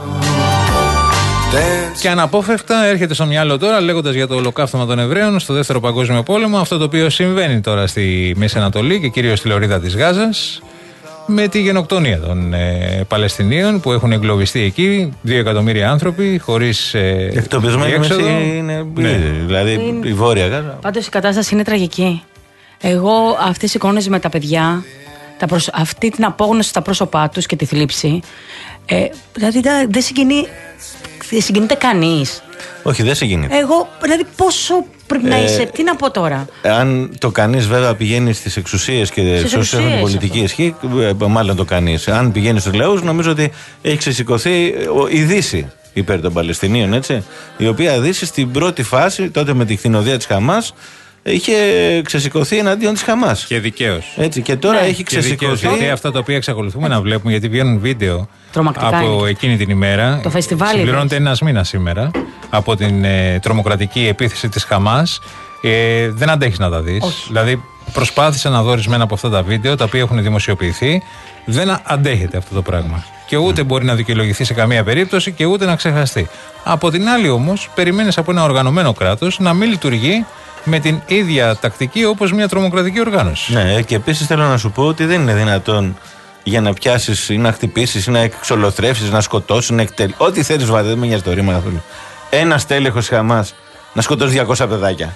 Και αναπόφευκτα έρχεται στο μυαλό τώρα, λέγοντας για το ολοκαύτωμα των Εβραίων στο Δεύτερο Παγκόσμιο Πόλεμο, αυτό το οποίο συμβαίνει τώρα στη Μέση Ανατολή και κυρίως στη Λωρίδα της Γάζας, με τη γενοκτονία των ε, Παλαιστινίων που έχουν εγκλωβιστεί εκεί, δύο εκατομμύρια άνθρωποι, χωρίς ε, εκτοπισμένοι έξοδο. Είναι, ναι. Δηλαδή είναι... η Βόρεια Γάζα. Πάντως η κατάσταση είναι τραγική. Εγώ αυτές οι εικόνες με τα παιδιά, τα προσ... αυτή την απόγνωση στα πρόσωπά τους και τη θλίψη, ε, δηλαδή δεν συγκινεί. Συγκινείται κανείς. Όχι, δεν συγκινείται. Εγώ, δηλαδή, πόσο πρέπει να είσαι, ε, τι να πω τώρα. Αν το κανείς βέβαια πηγαίνει στις εξουσίες και στους όσους έχουν πολιτική ισχύ, μάλλον το κανείς. Αν πηγαίνει στους λαούς, νομίζω ότι έχει ξεσηκωθεί η Δύση υπέρ των Παλαιστινίων, έτσι. Η οποία Δύση στην πρώτη φάση, τότε με τη κτηνοδία της Χαμάς, είχε ξεσηκωθεί εναντίον της Χαμάς. Και δικαίως. Έτσι, και τώρα ναι. έχει ξεσηκωθεί. Γιατί αυτά τα οποία εξακολουθούμε να βλέπουμε, γιατί βγαίνουν βίντεο τρομακτικά από είναι. Εκείνη την ημέρα. Το φεστιβάλ. Συμπληρώνεται ένας μήνας σήμερα από την ε, τρομοκρατική επίθεση της Χαμάς. Ε, δεν αντέχεις να τα δεις. Όχι. Δηλαδή, προσπάθησα να δω ορισμένα από αυτά τα βίντεο τα οποία έχουν δημοσιοποιηθεί. Δεν αντέχεται αυτό το πράγμα. Και ούτε mm. μπορεί να δικαιολογηθεί σε καμία περίπτωση και ούτε να ξεχαστεί. Από την άλλη, όμως, περιμένεις από ένα οργανωμένο κράτος να μην λειτουργεί με την ίδια τακτική όπως μια τρομοκρατική οργάνωση. Ναι, και επίσης θέλω να σου πω ότι δεν είναι δυνατόν για να πιάσεις ή να χτυπήσεις ή να εξολοθρεύσεις, να σκοτώσεις, να εκτελ... ό,τι θέλεις βάτε, δεν με νοιάζει το ρήμα καθόλου. Ένας τέλεχος Χαμάς να σκοτώσει διακόσια παιδάκια.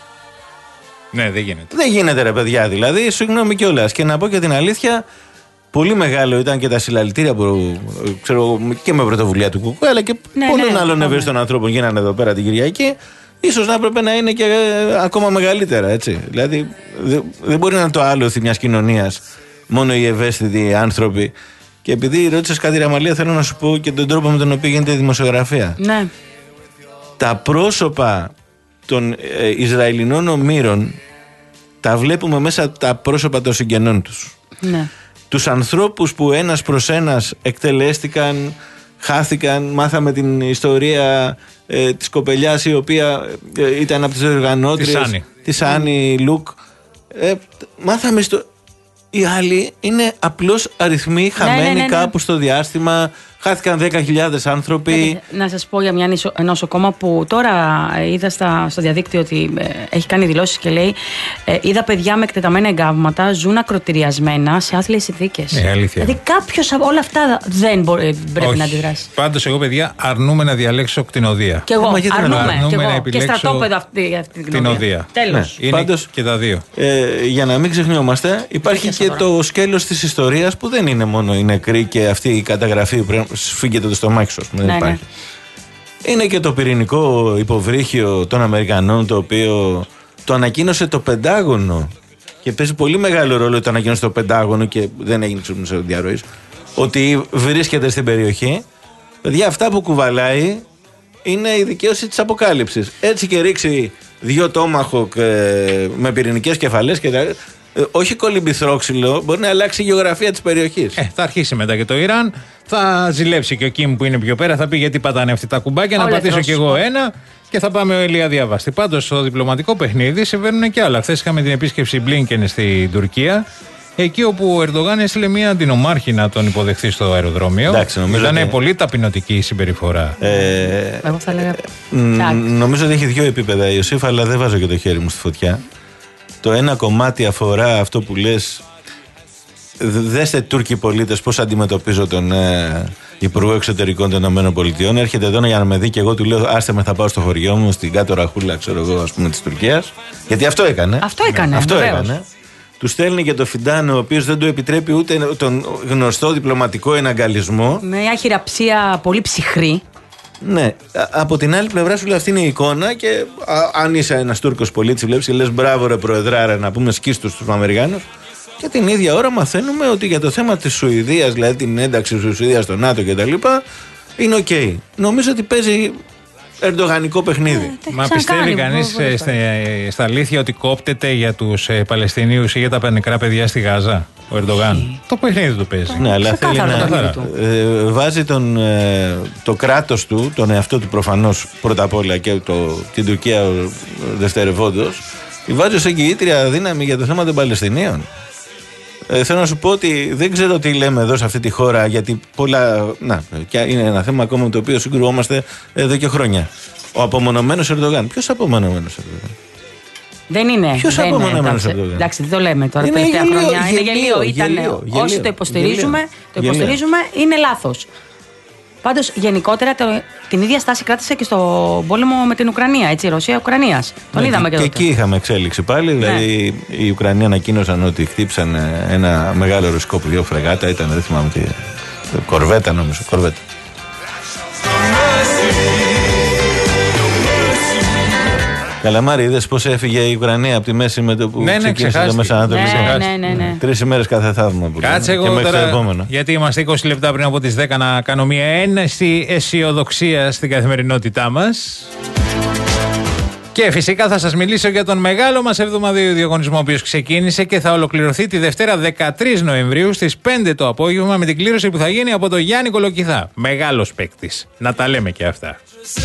Ναι, δεν γίνεται. Δεν γίνεται, ρε παιδιά, δηλαδή, συγγνώμη κιόλας. Και να πω και την αλήθεια, πολύ μεγάλο ήταν και τα συλλαλητήρια που ξέρω και με πρωτοβουλία του Κουκού, αλλά και ναι, πολλών ναι, άλλων ευαίσθητων ανθρώπων γίνανε εδώ πέρα την Κυριακή. Ίσως να έπρεπε να είναι και ε, ακόμα μεγαλύτερα, έτσι. Δηλαδή, δε, δεν μπορεί να είναι το άλοθη μιας κοινωνίας μόνο οι ευαίσθητοι άνθρωποι. Και επειδή ρώτησες κάτι, Ραμαλία, θέλω να σου πω και τον τρόπο με τον οποίο γίνεται η δημοσιογραφία. Ναι. Τα πρόσωπα των ε, Ισραηλινών ομήρων τα βλέπουμε μέσα από τα πρόσωπα των συγγενών τους. Ναι. Τους ανθρώπους που ένας προς ένας εκτελέστηκαν, χάθηκαν, μάθαμε την ιστορία ε, της κοπελιάς η οποία ε, ήταν από τις οργανώτριες της Άννη, της Άννη Λουκ. Ε, μάθαμε στο... Οι άλλοι είναι απλώς αριθμοί χαμένοι ναι, ναι, ναι, ναι. κάπου στο διάστημα. Χάθηκαν δέκα χιλιάδες άνθρωποι. Να σας πω για μια νοσοκόμα που τώρα είδα στα, στο διαδίκτυο ότι ε, έχει κάνει δηλώσεις και λέει ε, είδα παιδιά με εκτεταμένα εγκάβματα, ζουν ακροτηριασμένα σε άθλιες συνθήκες. Ναι, αλήθεια. Δηλαδή κάποιος όλα αυτά δεν μπορεί, πρέπει Όχι. να αντιδράσει. Πάντως εγώ, παιδιά, αρνούμε να διαλέξω κτηνοδία. Και εγώ ε, αρνούμε, αρνούμε και, εγώ. να επιλέξω και στρατόπεδο αυτή, αυτή την κτηνοδία. Τέλος. Ναι. Είναι πάντως, και τα δύο. Ε, για να μην ξεχνιόμαστε, υπάρχει και το σκέλος της ιστορίας που δεν είναι μόνο οι νεκροί και αυτή η καταγραφή που πρέπει να σφίγγεται το στομάχι σου. Δεν ναι, υπάρχει. Ναι. Είναι και το πυρηνικό υποβρύχιο των Αμερικανών, το οποίο το ανακοίνωσε το Πεντάγωνο και παίζει πολύ μεγάλο ρόλο το ανακοίνωσε το Πεντάγωνο και δεν έγινε σε διαρροής, ότι βρίσκεται στην περιοχή. Παιδιά, αυτά που κουβαλάει είναι η δικαίωση της αποκάλυψης. Έτσι και ρίξει δύο τόμαχοκ ε, με πυρηνικές κεφαλές και τα... ε, όχι κολυμπηθρόξυλο, μπορεί να αλλάξει η γεωγραφία της περιοχής. Ε, θα αρχίσει μετά και το Ιράν, θα ζηλέψει και ο Κιμ που είναι πιο πέρα, θα πει γιατί πατάνε αυτά τα κουμπάκια, να πατήσω κι εγώ ένα και θα πάμε Ελία διαβάστη. Πάντως στο διπλωματικό παιχνίδι συμβαίνουν και άλλα. Χθες είχαμε την επίσκεψη Μπλίνκεν στην Τουρκία. Εκεί όπου ο Ερντογάν έστειλε μια αντινομάρχη να τον υποδεχθεί στο αεροδρόμιο. Εντάξει, ήταν ότι... πολύ ταπεινωτική η συμπεριφορά. Ε, Εγώ θα λέγα. Ε, νομίζω ότι έχει δύο επίπεδα η Ιωσήφ, αλλά δεν βάζω και το χέρι μου στη φωτιά. Το ένα κομμάτι αφορά αυτό που λες. Δέστε Τούρκοι πολίτες πώς αντιμετωπίζω τον ε, Υπουργό Εξωτερικών των ΗΠΑ. Έρχεται εδώ για να με δει και εγώ του λέω: άστε με, θα πάω στο χωριό μου, στην κάτω ραχούλα, ξέρω εγώ, ας πούμε, της Τουρκίας. Γιατί αυτό έκανε. Αυτό έκανε. Αυτό βεβαίως. έκανε. Του στέλνει και το Φιντάνο, ο οποίος δεν του επιτρέπει ούτε τον γνωστό διπλωματικό εναγκαλισμό. Με μια χειραψία πολύ ψυχρή. Ναι. Από την άλλη πλευρά σου λέει αυτή είναι η εικόνα και α, αν είσαι ένας Τούρκος πολίτης, βλέπεις και λες μπράβο ρε Προεδράρα, να πούμε σκίστους στους Αμερικάνους. Και την ίδια ώρα μαθαίνουμε ότι για το θέμα της Σουηδίας, δηλαδή την ένταξη της Σουηδίας στο ΝΑΤΟ κτλ., είναι οκ. Okay. Νομίζω ότι παίζει ερντογανικό παιχνίδι. Ε, Μα πιστεύει κανείς ε, στα, στα αλήθεια ότι κόπτεται για τους ε, Παλαιστινίους ή για τα νεκρά παιδιά στη Γάζα ο Ερντογάν? Το παιχνίδι του παίζει. Ναι, αλλά θέλει να ε, βάζει τον, ε, το κράτος του, τον εαυτό του προφανώς πρώτα απ' όλα και το, την Τουρκία δευτερευόντως, βάζει ως εγγυήτρια δύναμη για το θέμα των Παλαιστινίων. Ε, θέλω να σου πω ότι δεν ξέρω τι λέμε εδώ σε αυτή τη χώρα, γιατί πολλά. Να, και είναι ένα θέμα ακόμα με το οποίο συγκρουόμαστε εδώ και χρόνια. Ο απομονωμένος Ερντογάν. Ποιος απομονωμένος Ερντογάν? Δεν είναι. Ποιος απομονωμένος Ερντογάν? Εντάξει, δεν το λέμε τώρα. Είναι τελευταία γελίο, χρόνια. γελίο, Είναι γελίο. Ήταν. Γελίο, γελίο, όσοι το υποστηρίζουμε, γελίο. το υποστηρίζουμε είναι λάθος. Πάντως, γενικότερα το, την ίδια στάση κράτησε και στο πόλεμο με την Ουκρανία, έτσι, Ρωσία-Ουκρανία. Τον ναι, είδαμε και, και τότε. εκεί είχαμε εξέλιξη πάλι. Ναι. Δηλαδή, οι Ουκρανοί ανακοίνωσαν ότι χτύπησαν ένα μεγάλο ρωσικό πλοίο φρεγάτα. Ήταν, δεν θυμάμαι τι. Κορβέτα, νομίζω. Κορβέτα. Καλαμάρι, είδες πώς έφυγε η Ουκρανία από τη μέση με το που ναι, ναι, ξεκίνησε το Μεσανατολικό. Ναι, ναι, ναι, ναι. Τρεις ημέρες κάθε θαύμα που Κάτσε λέμε, εγώ και τώρα, επόμενο. γιατί είμαστε είκοσι λεπτά πριν από τις δέκα, να κάνω μια ένεση αισιοδοξία στην καθημερινότητά μας. Και φυσικά θα σας μιλήσω για τον μεγάλο μας εβδομαδιαίο διαγωνισμό, ο οποίος ξεκίνησε και θα ολοκληρωθεί τη Δευτέρα δεκατρείς Νοεμβρίου στις πέντε το απόγευμα με την κλήρωση που θα γίνει από τον Γιάννη Κολοκυθά. Μεγάλος παίκτης. Να τα λέμε και αυτά.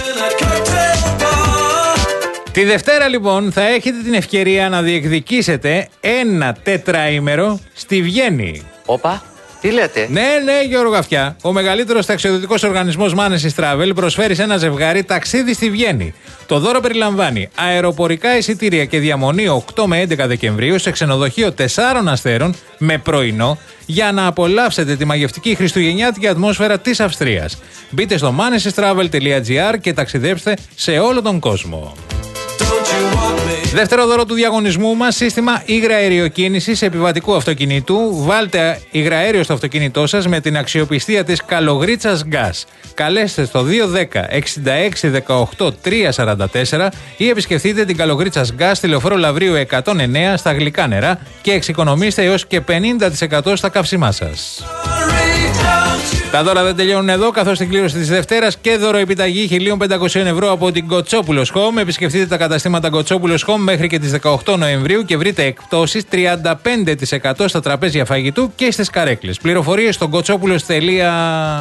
Τη Δευτέρα λοιπόν θα έχετε την ευκαιρία να διεκδικήσετε ένα τετραήμερο στη Βιέννη. Όπα, τι λέτε? Ναι, ναι, Γιώργο Γαφιά. Ο μεγαλύτερος ταξιδιωτικός οργανισμός Manesis Travel προσφέρει σε ένα ζευγάρι ταξίδι στη Βιέννη. Το δώρο περιλαμβάνει αεροπορικά εισιτήρια και διαμονή οκτώ με έντεκα Δεκεμβρίου σε ξενοδοχείο τεσσάρων αστέρων με πρωινό για να απολαύσετε τη μαγευτική χριστουγεννιάτικη ατμόσφαιρα της Αυστρίας. Μπείτε στο manesis travel τελεία gr και ταξιδέψτε σε όλο τον κόσμο. Δεύτερο δώρο του διαγωνισμού μας, σύστημα υγραεριοκίνησης επιβατικού αυτοκινήτου. Βάλτε υγραέριο στο αυτοκίνητό σας με την αξιοπιστία της Καλογρίτσας Gas. Καλέστε στο δύο ένα μηδέν εξήντα έξι δεκαοκτώ τριακόσια σαράντα τέσσερα ή επισκεφτείτε την Καλογρίτσας Gas στη Λεωφόρο Λαβρίου εκατόν εννέα στα γλυκά νερά και εξοικονομήστε έως και πενήντα τοις εκατό στα καύσιμά σας. Τα δώρα δεν τελειώνουν εδώ, καθώς στην κλήρωση της Δευτέρας και δωροεπιταγή χίλια πεντακόσια ευρώ από την Κοτσόπουλος Home. Επισκεφτείτε τα καταστήματα Κοτσόπουλος Home μέχρι και τις δεκαοκτώ Νοεμβρίου και βρείτε εκπτώσεις τριάντα πέντε τοις εκατό στα τραπέζια φαγητού και στις καρέκλες. Πληροφορίες στο κοτσόπουλος τελεία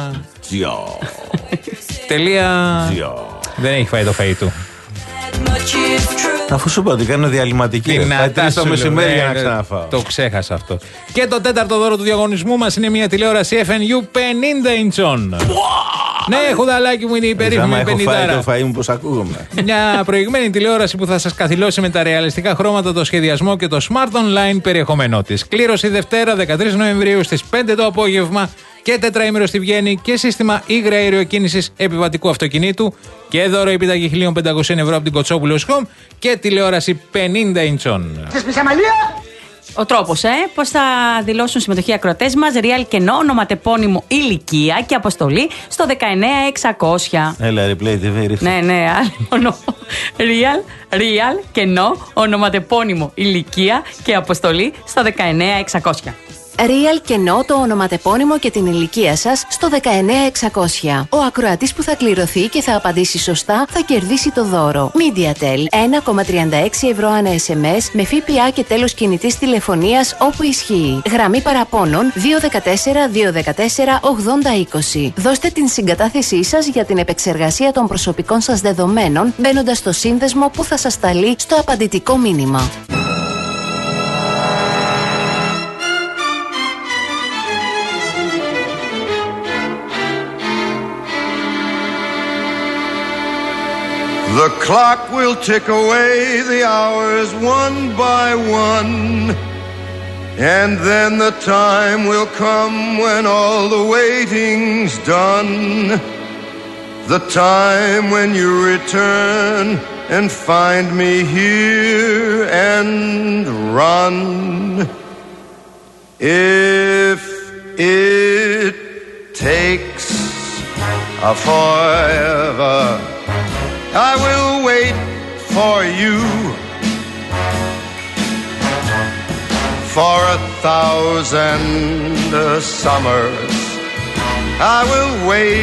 Δεν έχει φάει το φαΐ του. Αφού σου είπα ότι κάνω διαλυματική. Δυνατά το μεσημέρι για να ξαναφάω. Το ξέχασα αυτό. Και το τέταρτο δώρο του διαγωνισμού μας είναι μια τηλεόραση εφ εν γιου πενήντα ιντσών. Ναι, χουδαλάκι μου, είναι η περίφημη πενήντα. Έχω φάει το φαΐ μου, πως ακούγομαι. Μια προηγμένη τηλεόραση που θα σας καθυλώσει με τα ρεαλιστικά χρώματα, το σχεδιασμό και το smart online περιεχόμενό της. Κλήρωση Δευτέρα δεκατρείς Νοεμβρίου στις πέντε το απόγευμα και τετραήμερο στη Βιέννη και σύστημα υγραεριοκίνησης επιβατικού αυτοκινήτου και δώρο επιταγή χίλια πεντακόσια ευρώ από την Κοτσόπουλος Home και τηλεόραση πενήντα ιντσών. Ο τρόπος, ε, πώς θα δηλώσουν συμμετοχή οι ακροατές μας, real κενό, ονοματεπώνυμο, ηλικία και αποστολή στο δεκαεννέα εξακόσια. Έλα, replay τι βέρει. Ναι, ναι, άλλο. Real, real κενό, ονοματεπώνυμο, ηλικία και αποστολή στο δεκαεννέα εξακόσια. Real κενό το ονοματεπώνυμο και την ηλικία σας στο δεκαεννέα εξακόσια. Ο ακροατής που θα κληρωθεί και θα απαντήσει σωστά θα κερδίσει το δώρο. MediaTel ένα κόμμα τριάντα έξι ευρώ ανά ες εμ ες με ΦΠΑ και τέλος κινητής τηλεφωνίας όπου ισχύει. Γραμμή παραπώνων δύο ένα τέσσερα δύο ένα τέσσερα ογδόντα είκοσι. Δώστε την συγκατάθεσή σας για την επεξεργασία των προσωπικών σας δεδομένων μπαίνοντας στο σύνδεσμο που θα σας σταλεί στο απαντητικό μήνυμα. The clock will tick away the hours one by one, and then the time will come when all the waiting's done. The time when you return and find me here and run. If it takes a forever, I will wait for you. For a thousand summers, I will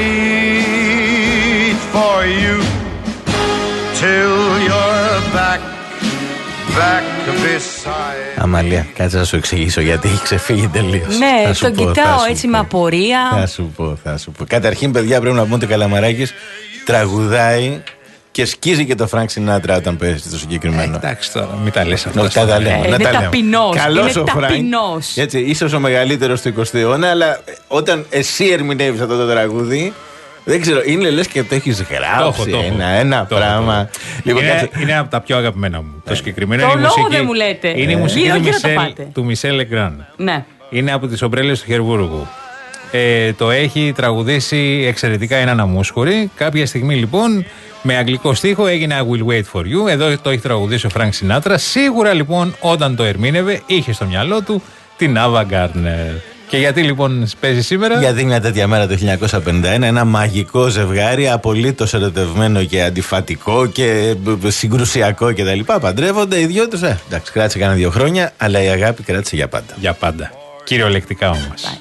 wait for you till you're back, back beside. Αμαλία, κάτσε να σου εξηγήσω γιατί έχει ξεφύγει τελείως. Ναι, τον κοιτάω έτσι με απορία. Θα σου πω, θα σου πω. Καταρχήν, παιδιά, πρέπει να πούμε ότι ο Καλαμαράκης τραγουδάει και σκίζει και το Φρανκ Σινάτρα όταν παίζει το συγκεκριμένο. Ε, εντάξει τώρα, μην τα λες αυτά. Τα τα λέμε. Είναι ταπεινός. Καλός είναι ο Φρανκ. Έτσι, ίσως ο μεγαλύτερος του εικοστού αιώνα, αλλά όταν εσύ ερμηνεύεις αυτό το τραγούδι, δεν ξέρω, είναι λες και το έχεις γράψει ένα, ένα το πράγμα. Το. Λοιπόν, είναι, κάτσε... είναι από τα πιο αγαπημένα μου. Το συγκεκριμένο το είναι η λόγο μουσική, δεν μου λέτε. είναι η μουσική ε. του, Μισελ, του Μισελ Λεγκράν. Ναι. Είναι από τις ομπρέλες του Χερβούργου. Ε, το έχει τραγουδήσει εξαιρετικά έναν αμούσχουρη. Κάποια στιγμή λοιπόν με αγγλικό στίχο έγινε I will wait for you. Εδώ το έχει τραγουδήσει ο Φρανκ Σινάτρα. Σίγουρα λοιπόν όταν το ερμήνευε είχε στο μυαλό του την Ava Gardner. Και γιατί λοιπόν παίζει σήμερα? Γιατί μια τέτοια μέρα το χίλια εννιακόσια πενήντα ένα ένα μαγικό ζευγάρι, απολύτως ερωτευμένο και αντιφατικό και συγκρουσιακό κτλ. Παντρεύονται οι δυο τους. Ε, εντάξει, κράτησε κάνα δύο χρόνια, αλλά η αγάπη κράτησε για πάντα. Για πάντα. Κυριολεκτικά όμως.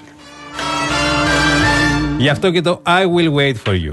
Γι' αυτό και το I will wait for you.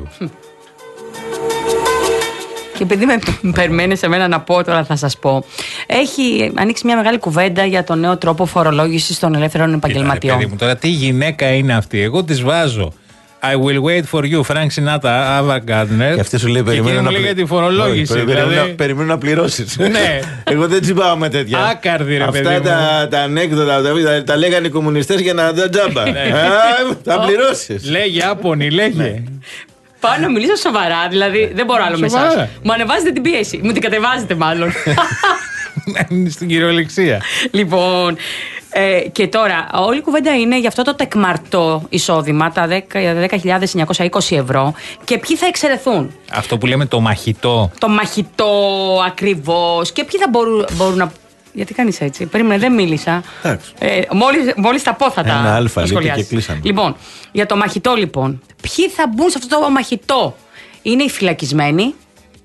Και επειδή με περιμένει σε μένα να πω, τώρα θα σας πω. Έχει ανοίξει μια μεγάλη κουβέντα για τον νέο τρόπο φορολόγησης των ελεύθερων επαγγελματιών. Παιδί μου, τώρα τι γυναίκα είναι αυτή? Εγώ τις βάζω I will wait for you, Frank Sinatra, Ava Gardner. Και αυτή σου λέει περιμένω να, πλη... τη φορολόγηση, Όχι, δηλαδή... να, περιμένω να πληρώσεις. Ναι. Εγώ δεν τσιμπάω με τέτοια. Άκαρδη, ρε παιδί Αυτά μου. τα, τα ανέκδοτα τα, τα λέγανε οι κομμουνιστές για να δω τζάμπα. Θα πληρώσεις. Λέγε Άπονη, λέγε. Πάω να μιλήσω σοβαρά, δηλαδή δεν μπορώ άλλο με εσάς. Μου ανεβάζετε την πίεση. Μου την κατεβάζετε μάλλον. Στην κυριολεξία. Λοιπόν, ε, και τώρα όλη η κουβέντα είναι για αυτό το τεκμαρτό εισόδημα, τα δέκα χιλιάδες εννιακόσια είκοσι ευρώ, και ποιοι θα εξαιρεθούν. Αυτό που λέμε το μαχητό. Το μαχητό ακριβώς. Και ποιοι θα μπορούν, μπορούν να. Γιατί κάνεις έτσι? Περίμενε, δεν μίλησα. Ε, μόλις, μόλις τα πω θα τα Ένα αλφα σχολιάσεις. Και κλείσαμε. Λοιπόν, για το μαχητό λοιπόν. Ποιοι θα μπουν σε αυτό το μαχητό? Είναι οι φυλακισμένοι,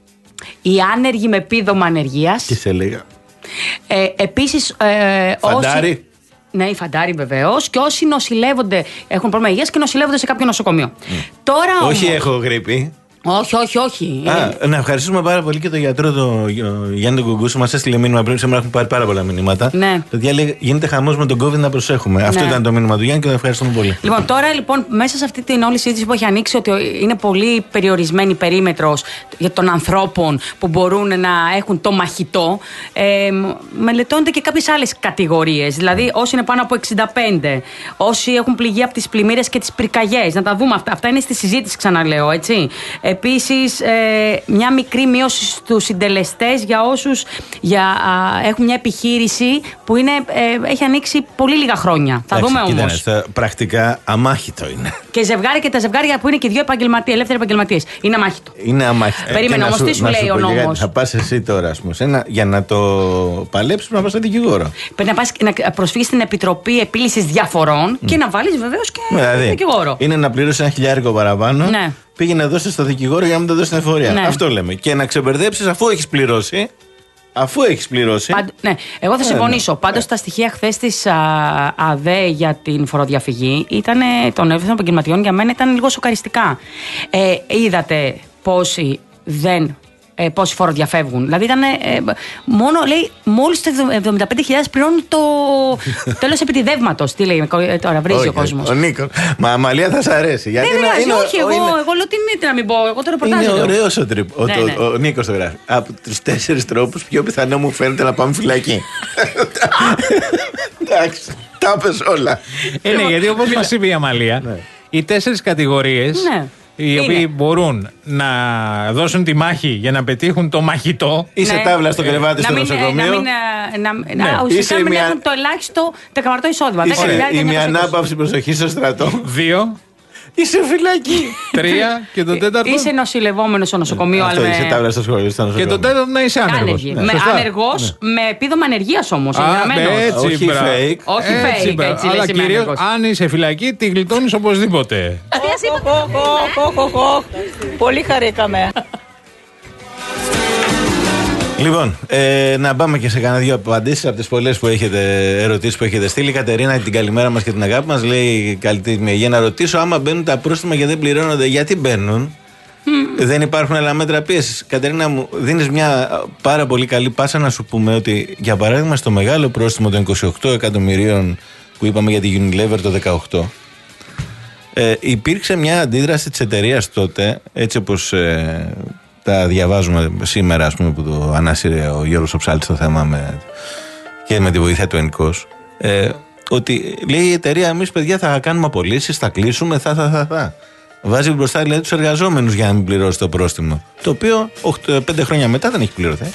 οι άνεργοι με επίδομα ανεργίας. Τι σε λέγα. Ε, επίσης, ε, φαντάρι. Όσοι, ναι, οι φαντάρι βεβαίως. Και όσοι νοσηλεύονται, έχουν πρόβλημα υγείας και νοσηλεύονται σε κάποιο νοσοκομείο. Mm. Τώρα, όχι όμως, έχω γρήπη. Όχι, όχι, όχι. Α, ε, να ευχαριστούμε πάρα πολύ και τον γιατρό, τον Γιάννη τον Κουγκούσου. Μας έστειλε μήνυμα πριν, σήμερα έχουμε πάρει πάρα πολλά μηνύματα. Ναι. Παιδιά λέει: γίνεται χαμός με τον COVID, να προσέχουμε. Ναι. Αυτό ήταν το μήνυμα του Γιάννη και τον ευχαριστούμε πολύ. Λοιπόν, τώρα λοιπόν, μέσα σε αυτή την όλη συζήτηση που έχει ανοίξει, ότι είναι πολύ περιορισμένη η περίμετρος για των ανθρώπων που μπορούν να έχουν το μαχητό, ε, μελετώνται και κάποιες άλλες κατηγορίες. Δηλαδή, όσοι είναι πάνω από εξήντα πέντε, όσοι έχουν πληγεί από τις πλημμύρες και τις πυρκαγιές. Να τα δούμε αυτά. Αυτά είναι στη συζήτηση, ξαναλέω, έτσι. Επίσης, ε, μια μικρή μείωση στους συντελεστές για όσους για, α, έχουν μια επιχείρηση που είναι, ε, έχει ανοίξει πολύ λίγα χρόνια. Θα δούμε όμως. Πρακτικά αμάχητο είναι. Και ζευγάρι και τα ζευγάρια που είναι και δύο επαγγελματίες, ελεύθεροι επαγγελματίες. Είναι αμάχητο. Είναι αμάχητο. Περίμενε όμως, τι σου λέει ο νόμος? Θα πας εσύ τώρα, ας πούμε, ένα, για να το παλέψεις να πας στο δικηγόρο. Πρέπει να πας να προσφύγεις στην Επιτροπή Επίλυσης Διαφορών mm. και να βάλεις βεβαίως και δηλαδή, δικηγόρο. Είναι να πληρώσεις ένα χιλιάρικο παραπάνω. Ναι. Πήγαινε να δώσεις στο δικηγόρο για να μην το δώσεις στην εφορία. Ναι. Αυτό λέμε. Και να ξεμπερδέψεις αφού έχεις πληρώσει. Αφού έχεις πληρώσει. Πάντ, ναι, εγώ θα συμφωνήσω. Ναι. Πάντως, τα στοιχεία χθες της ΑΔΕ για την φοροδιαφυγή ήταν, των ελεύθερων επαγγελματιών, για μένα ήταν λίγο σοκαριστικά. Ε, είδατε πόσοι δεν. Ε, πόσοι φόρο διαφεύγουν. Δηλαδή ήταν ε, μόνο, λέει, μόλις το εβδομήντα πέντε χιλιάδες πληρώνουν το τέλος επιτιδεύματος. Τι λέει τώρα, βρίζει ο κόσμος. Ο Νίκος. Μα Αμαλία θα σ' αρέσει. Δεν πειράζει, είναι, όχι, εγώ, είναι... εγώ λέω τι είναι να μην πω. Εγώ το ρεπορτάζ. Είναι ωραίος ο, τρι... ναι, ο, ναι. ο, ο Νίκος το γράφει. Από τους τέσσερις τρόπους, πιο πιθανό μου φαίνεται να πάμε φυλακή. Εντάξει, τα πες όλα. Ε, ναι, γιατί όπως μας είπε η Αμαλία, οι τέσσερις κατηγορίες. Οι είναι. οποίοι μπορούν να δώσουν τη μάχη για να πετύχουν το μαχητό. Είσαι ναι. τάβλα στο κρεβάτι στο νοσοκομείο. Να μην, να, να, ναι. ουσιαστικά να μην μια... έχουν το ελάχιστο τεκμαρτό εισόδημα. Είσαι η μια ανάπαυση προσοχή στο στρατό. Δύο. Είσαι φυλακή. Τρία και το τέταρτο. Είσαι νοσηλευόμενο στο νοσοκομείο. Αυτό είσαι τάβλα στο σχολείο. Και το τέταρτο να είσαι άνεργος. Ανεργός με επίδομα ανεργίας όμως. Όχι fake. Όχι fake. Έτσι, αλλά κυρίως αν είσαι φυλακή, τη γλιτώνεις οπωσδήποτε. Πολύ χαρήκαμε. Λοιπόν, ε, να πάμε και σε κανένα δύο απαντήσεις από τις πολλές που έχετε, ερωτήσεις που έχετε στείλει. Η Κατερίνα, την καλημέρα μας και την αγάπη μας, λέει: καλή τιμή, για να ρωτήσω, άμα μπαίνουν τα πρόστιμα και δεν πληρώνονται, γιατί μπαίνουν? Mm. Δεν υπάρχουν άλλα μέτρα πίεσης. Κατερίνα μου, δίνεις μια πάρα πολύ καλή πάσα να σου πούμε ότι, για παράδειγμα, στο μεγάλο πρόστιμο των είκοσι οκτώ εκατομμυρίων που είπαμε για τη Unilever το δεκαοκτώ, ε, υπήρξε μια αντίδραση της εταιρείας τότε, έτσι όπως ε, τα διαβάζουμε σήμερα, ας πούμε, που το ανάσυρε ο Γιώργος Οψάλτης το θέμα με, και με τη βοήθεια του ΕΝΚΟΣ, ε, ότι λέει η εταιρεία, εμείς παιδιά θα κάνουμε απολύσεις, θα κλείσουμε, θα, θα, θα, θα. Βάζει μπροστά δηλαδή τους εργαζόμενους για να μην πληρώσει το πρόστιμο, το οποίο πέντε χρόνια μετά δεν έχει πληρωθεί.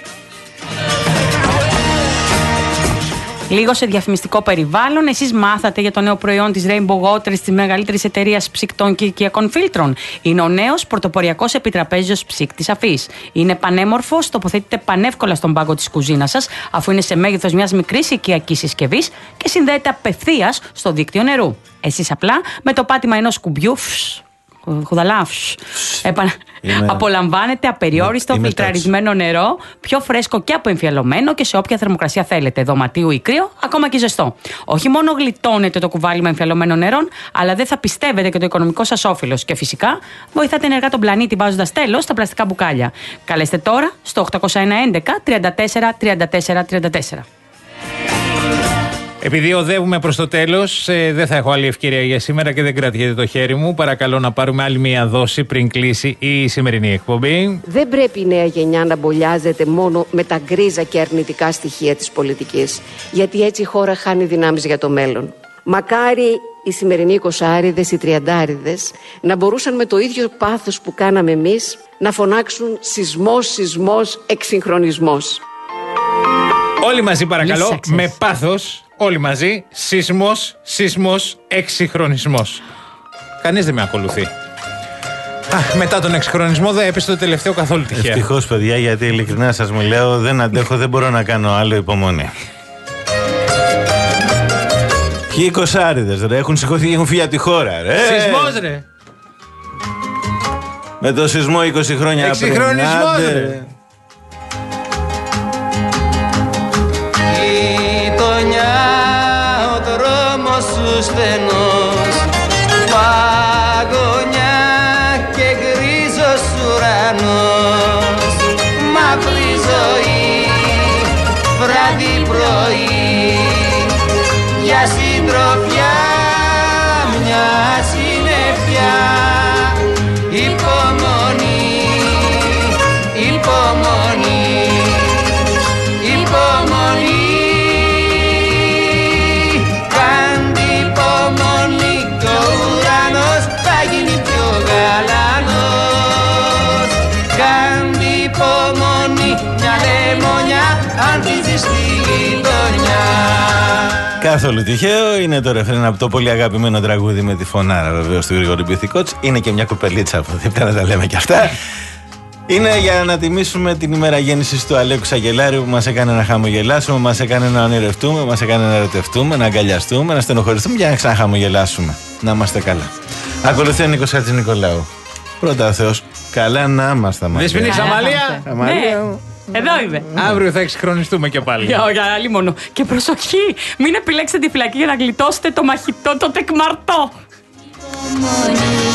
Λίγο σε διαφημιστικό περιβάλλον, εσείς μάθατε για το νέο προϊόν της Rainbow Waters, της μεγαλύτερης εταιρείας ψυκτών και οικιακών φίλτρων. Είναι ο νέος πρωτοποριακός επιτραπέζιος ψύκτης αφής. Είναι πανέμορφος, τοποθετείται πανεύκολα στον πάγκο της κουζίνας σας, αφού είναι σε μέγεθος μιας μικρής οικιακής συσκευής και συνδέεται απευθείας στο δίκτυο νερού. Εσείς απλά με το πάτημα ενός κουμπιού, χουδαλά, Επα... απολαμβάνετε απεριόριστο φιλτραρισμένο νερό, πιο φρέσκο και αποεμφιαλωμένο και σε όποια θερμοκρασία θέλετε, δωματίου ή κρύο, ακόμα και ζεστό. Όχι μόνο γλιτώνετε το κουβάλι με εμφιαλωμένο νερό, αλλά δεν θα πιστεύετε και το οικονομικό σας όφελος. Και φυσικά βοηθάτε ενεργά τον πλανήτη βάζοντας τέλος στα πλαστικά μπουκάλια. Καλέστε τώρα στο οκτώ ένα ένα τριάντα τέσσερα τριάντα τέσσερα τριάντα τέσσερα. Επειδή οδεύουμε προς το τέλος, ε, δεν θα έχω άλλη ευκαιρία για σήμερα και δεν κρατιέται το χέρι μου. Παρακαλώ να πάρουμε άλλη μία δόση πριν κλείσει η σημερινή εκπομπή. Δεν πρέπει η νέα γενιά να μπολιάζεται μόνο με τα γκρίζα και αρνητικά στοιχεία της πολιτικής, γιατί έτσι η χώρα χάνει δυνάμεις για το μέλλον. Μακάρι οι σημερινοί εικοσάριδες, οι τριαντάριδες να μπορούσαν με το ίδιο πάθος που κάναμε εμείς να φωνάξουν σεισμός, σεισμός, εξυγχρονισμός. Όλοι μαζί παρακαλώ, με πάθος. Όλοι μαζί, σεισμός, σεισμός, εξυγχρονισμός. Κανείς δεν με ακολουθεί. Αχ, μετά τον εξυγχρονισμό δεν έπεσε το τελευταίο καθόλου τυχαία. Ευτυχώς, παιδιά, γιατί ειλικρινά σας μου λέω, δεν αντέχω, δεν μπορώ να κάνω άλλο υπομονή. Ποιοι εικοσάριδες, ρε, έχουν σηκωθεί και έχουν φύγει από τη χώρα, ρε. Σεισμός, ρε. Με το σεισμό είκοσι χρόνια πριν. Εξυγχρονισμός, ρε. Ο δρόμος σου στενός, παγωνιά και γκρίζος ουρανός, μαύρη ζωή, βράδυ πρωί, για συντροφιά μια συννεφιά, υπομονή, υπομονή, υπομονή. Καθόλου τυχαίο, είναι το ρεφρέν από το πολύ αγαπημένο τραγούδι με τη φωνάρα βεβαίως του Γρηγόρη Μπιθικότς. Είναι και μια κοπελίτσα από δίπλα, να τα λέμε και αυτά. Είναι για να τιμήσουμε την ημέρα γέννησης του Αλέκου Σαγγελάριου που μας έκανε να χαμογελάσουμε, μας έκανε να ονειρευτούμε, μας έκανε να ερωτευτούμε, να αγκαλιαστούμε, να στενοχωρηθούμε για να ξαναχαμογελάσουμε. Να είμαστε καλά. Ακολουθεί ο Νίκος Χατζηνικολάου. Πρώτα ο Θεός, καλά να είμαστε μαζί. Δεσποινή Αμαλία. Αμαλία. Εδώ είμαι. Αύριο θα εξυγχρονιστούμε και πάλι. Για άλλη μόνο. Και προσοχή, μην επιλέξετε τη φυλακή για να γλιτώσετε το μαχητό, το τεκμαρτό.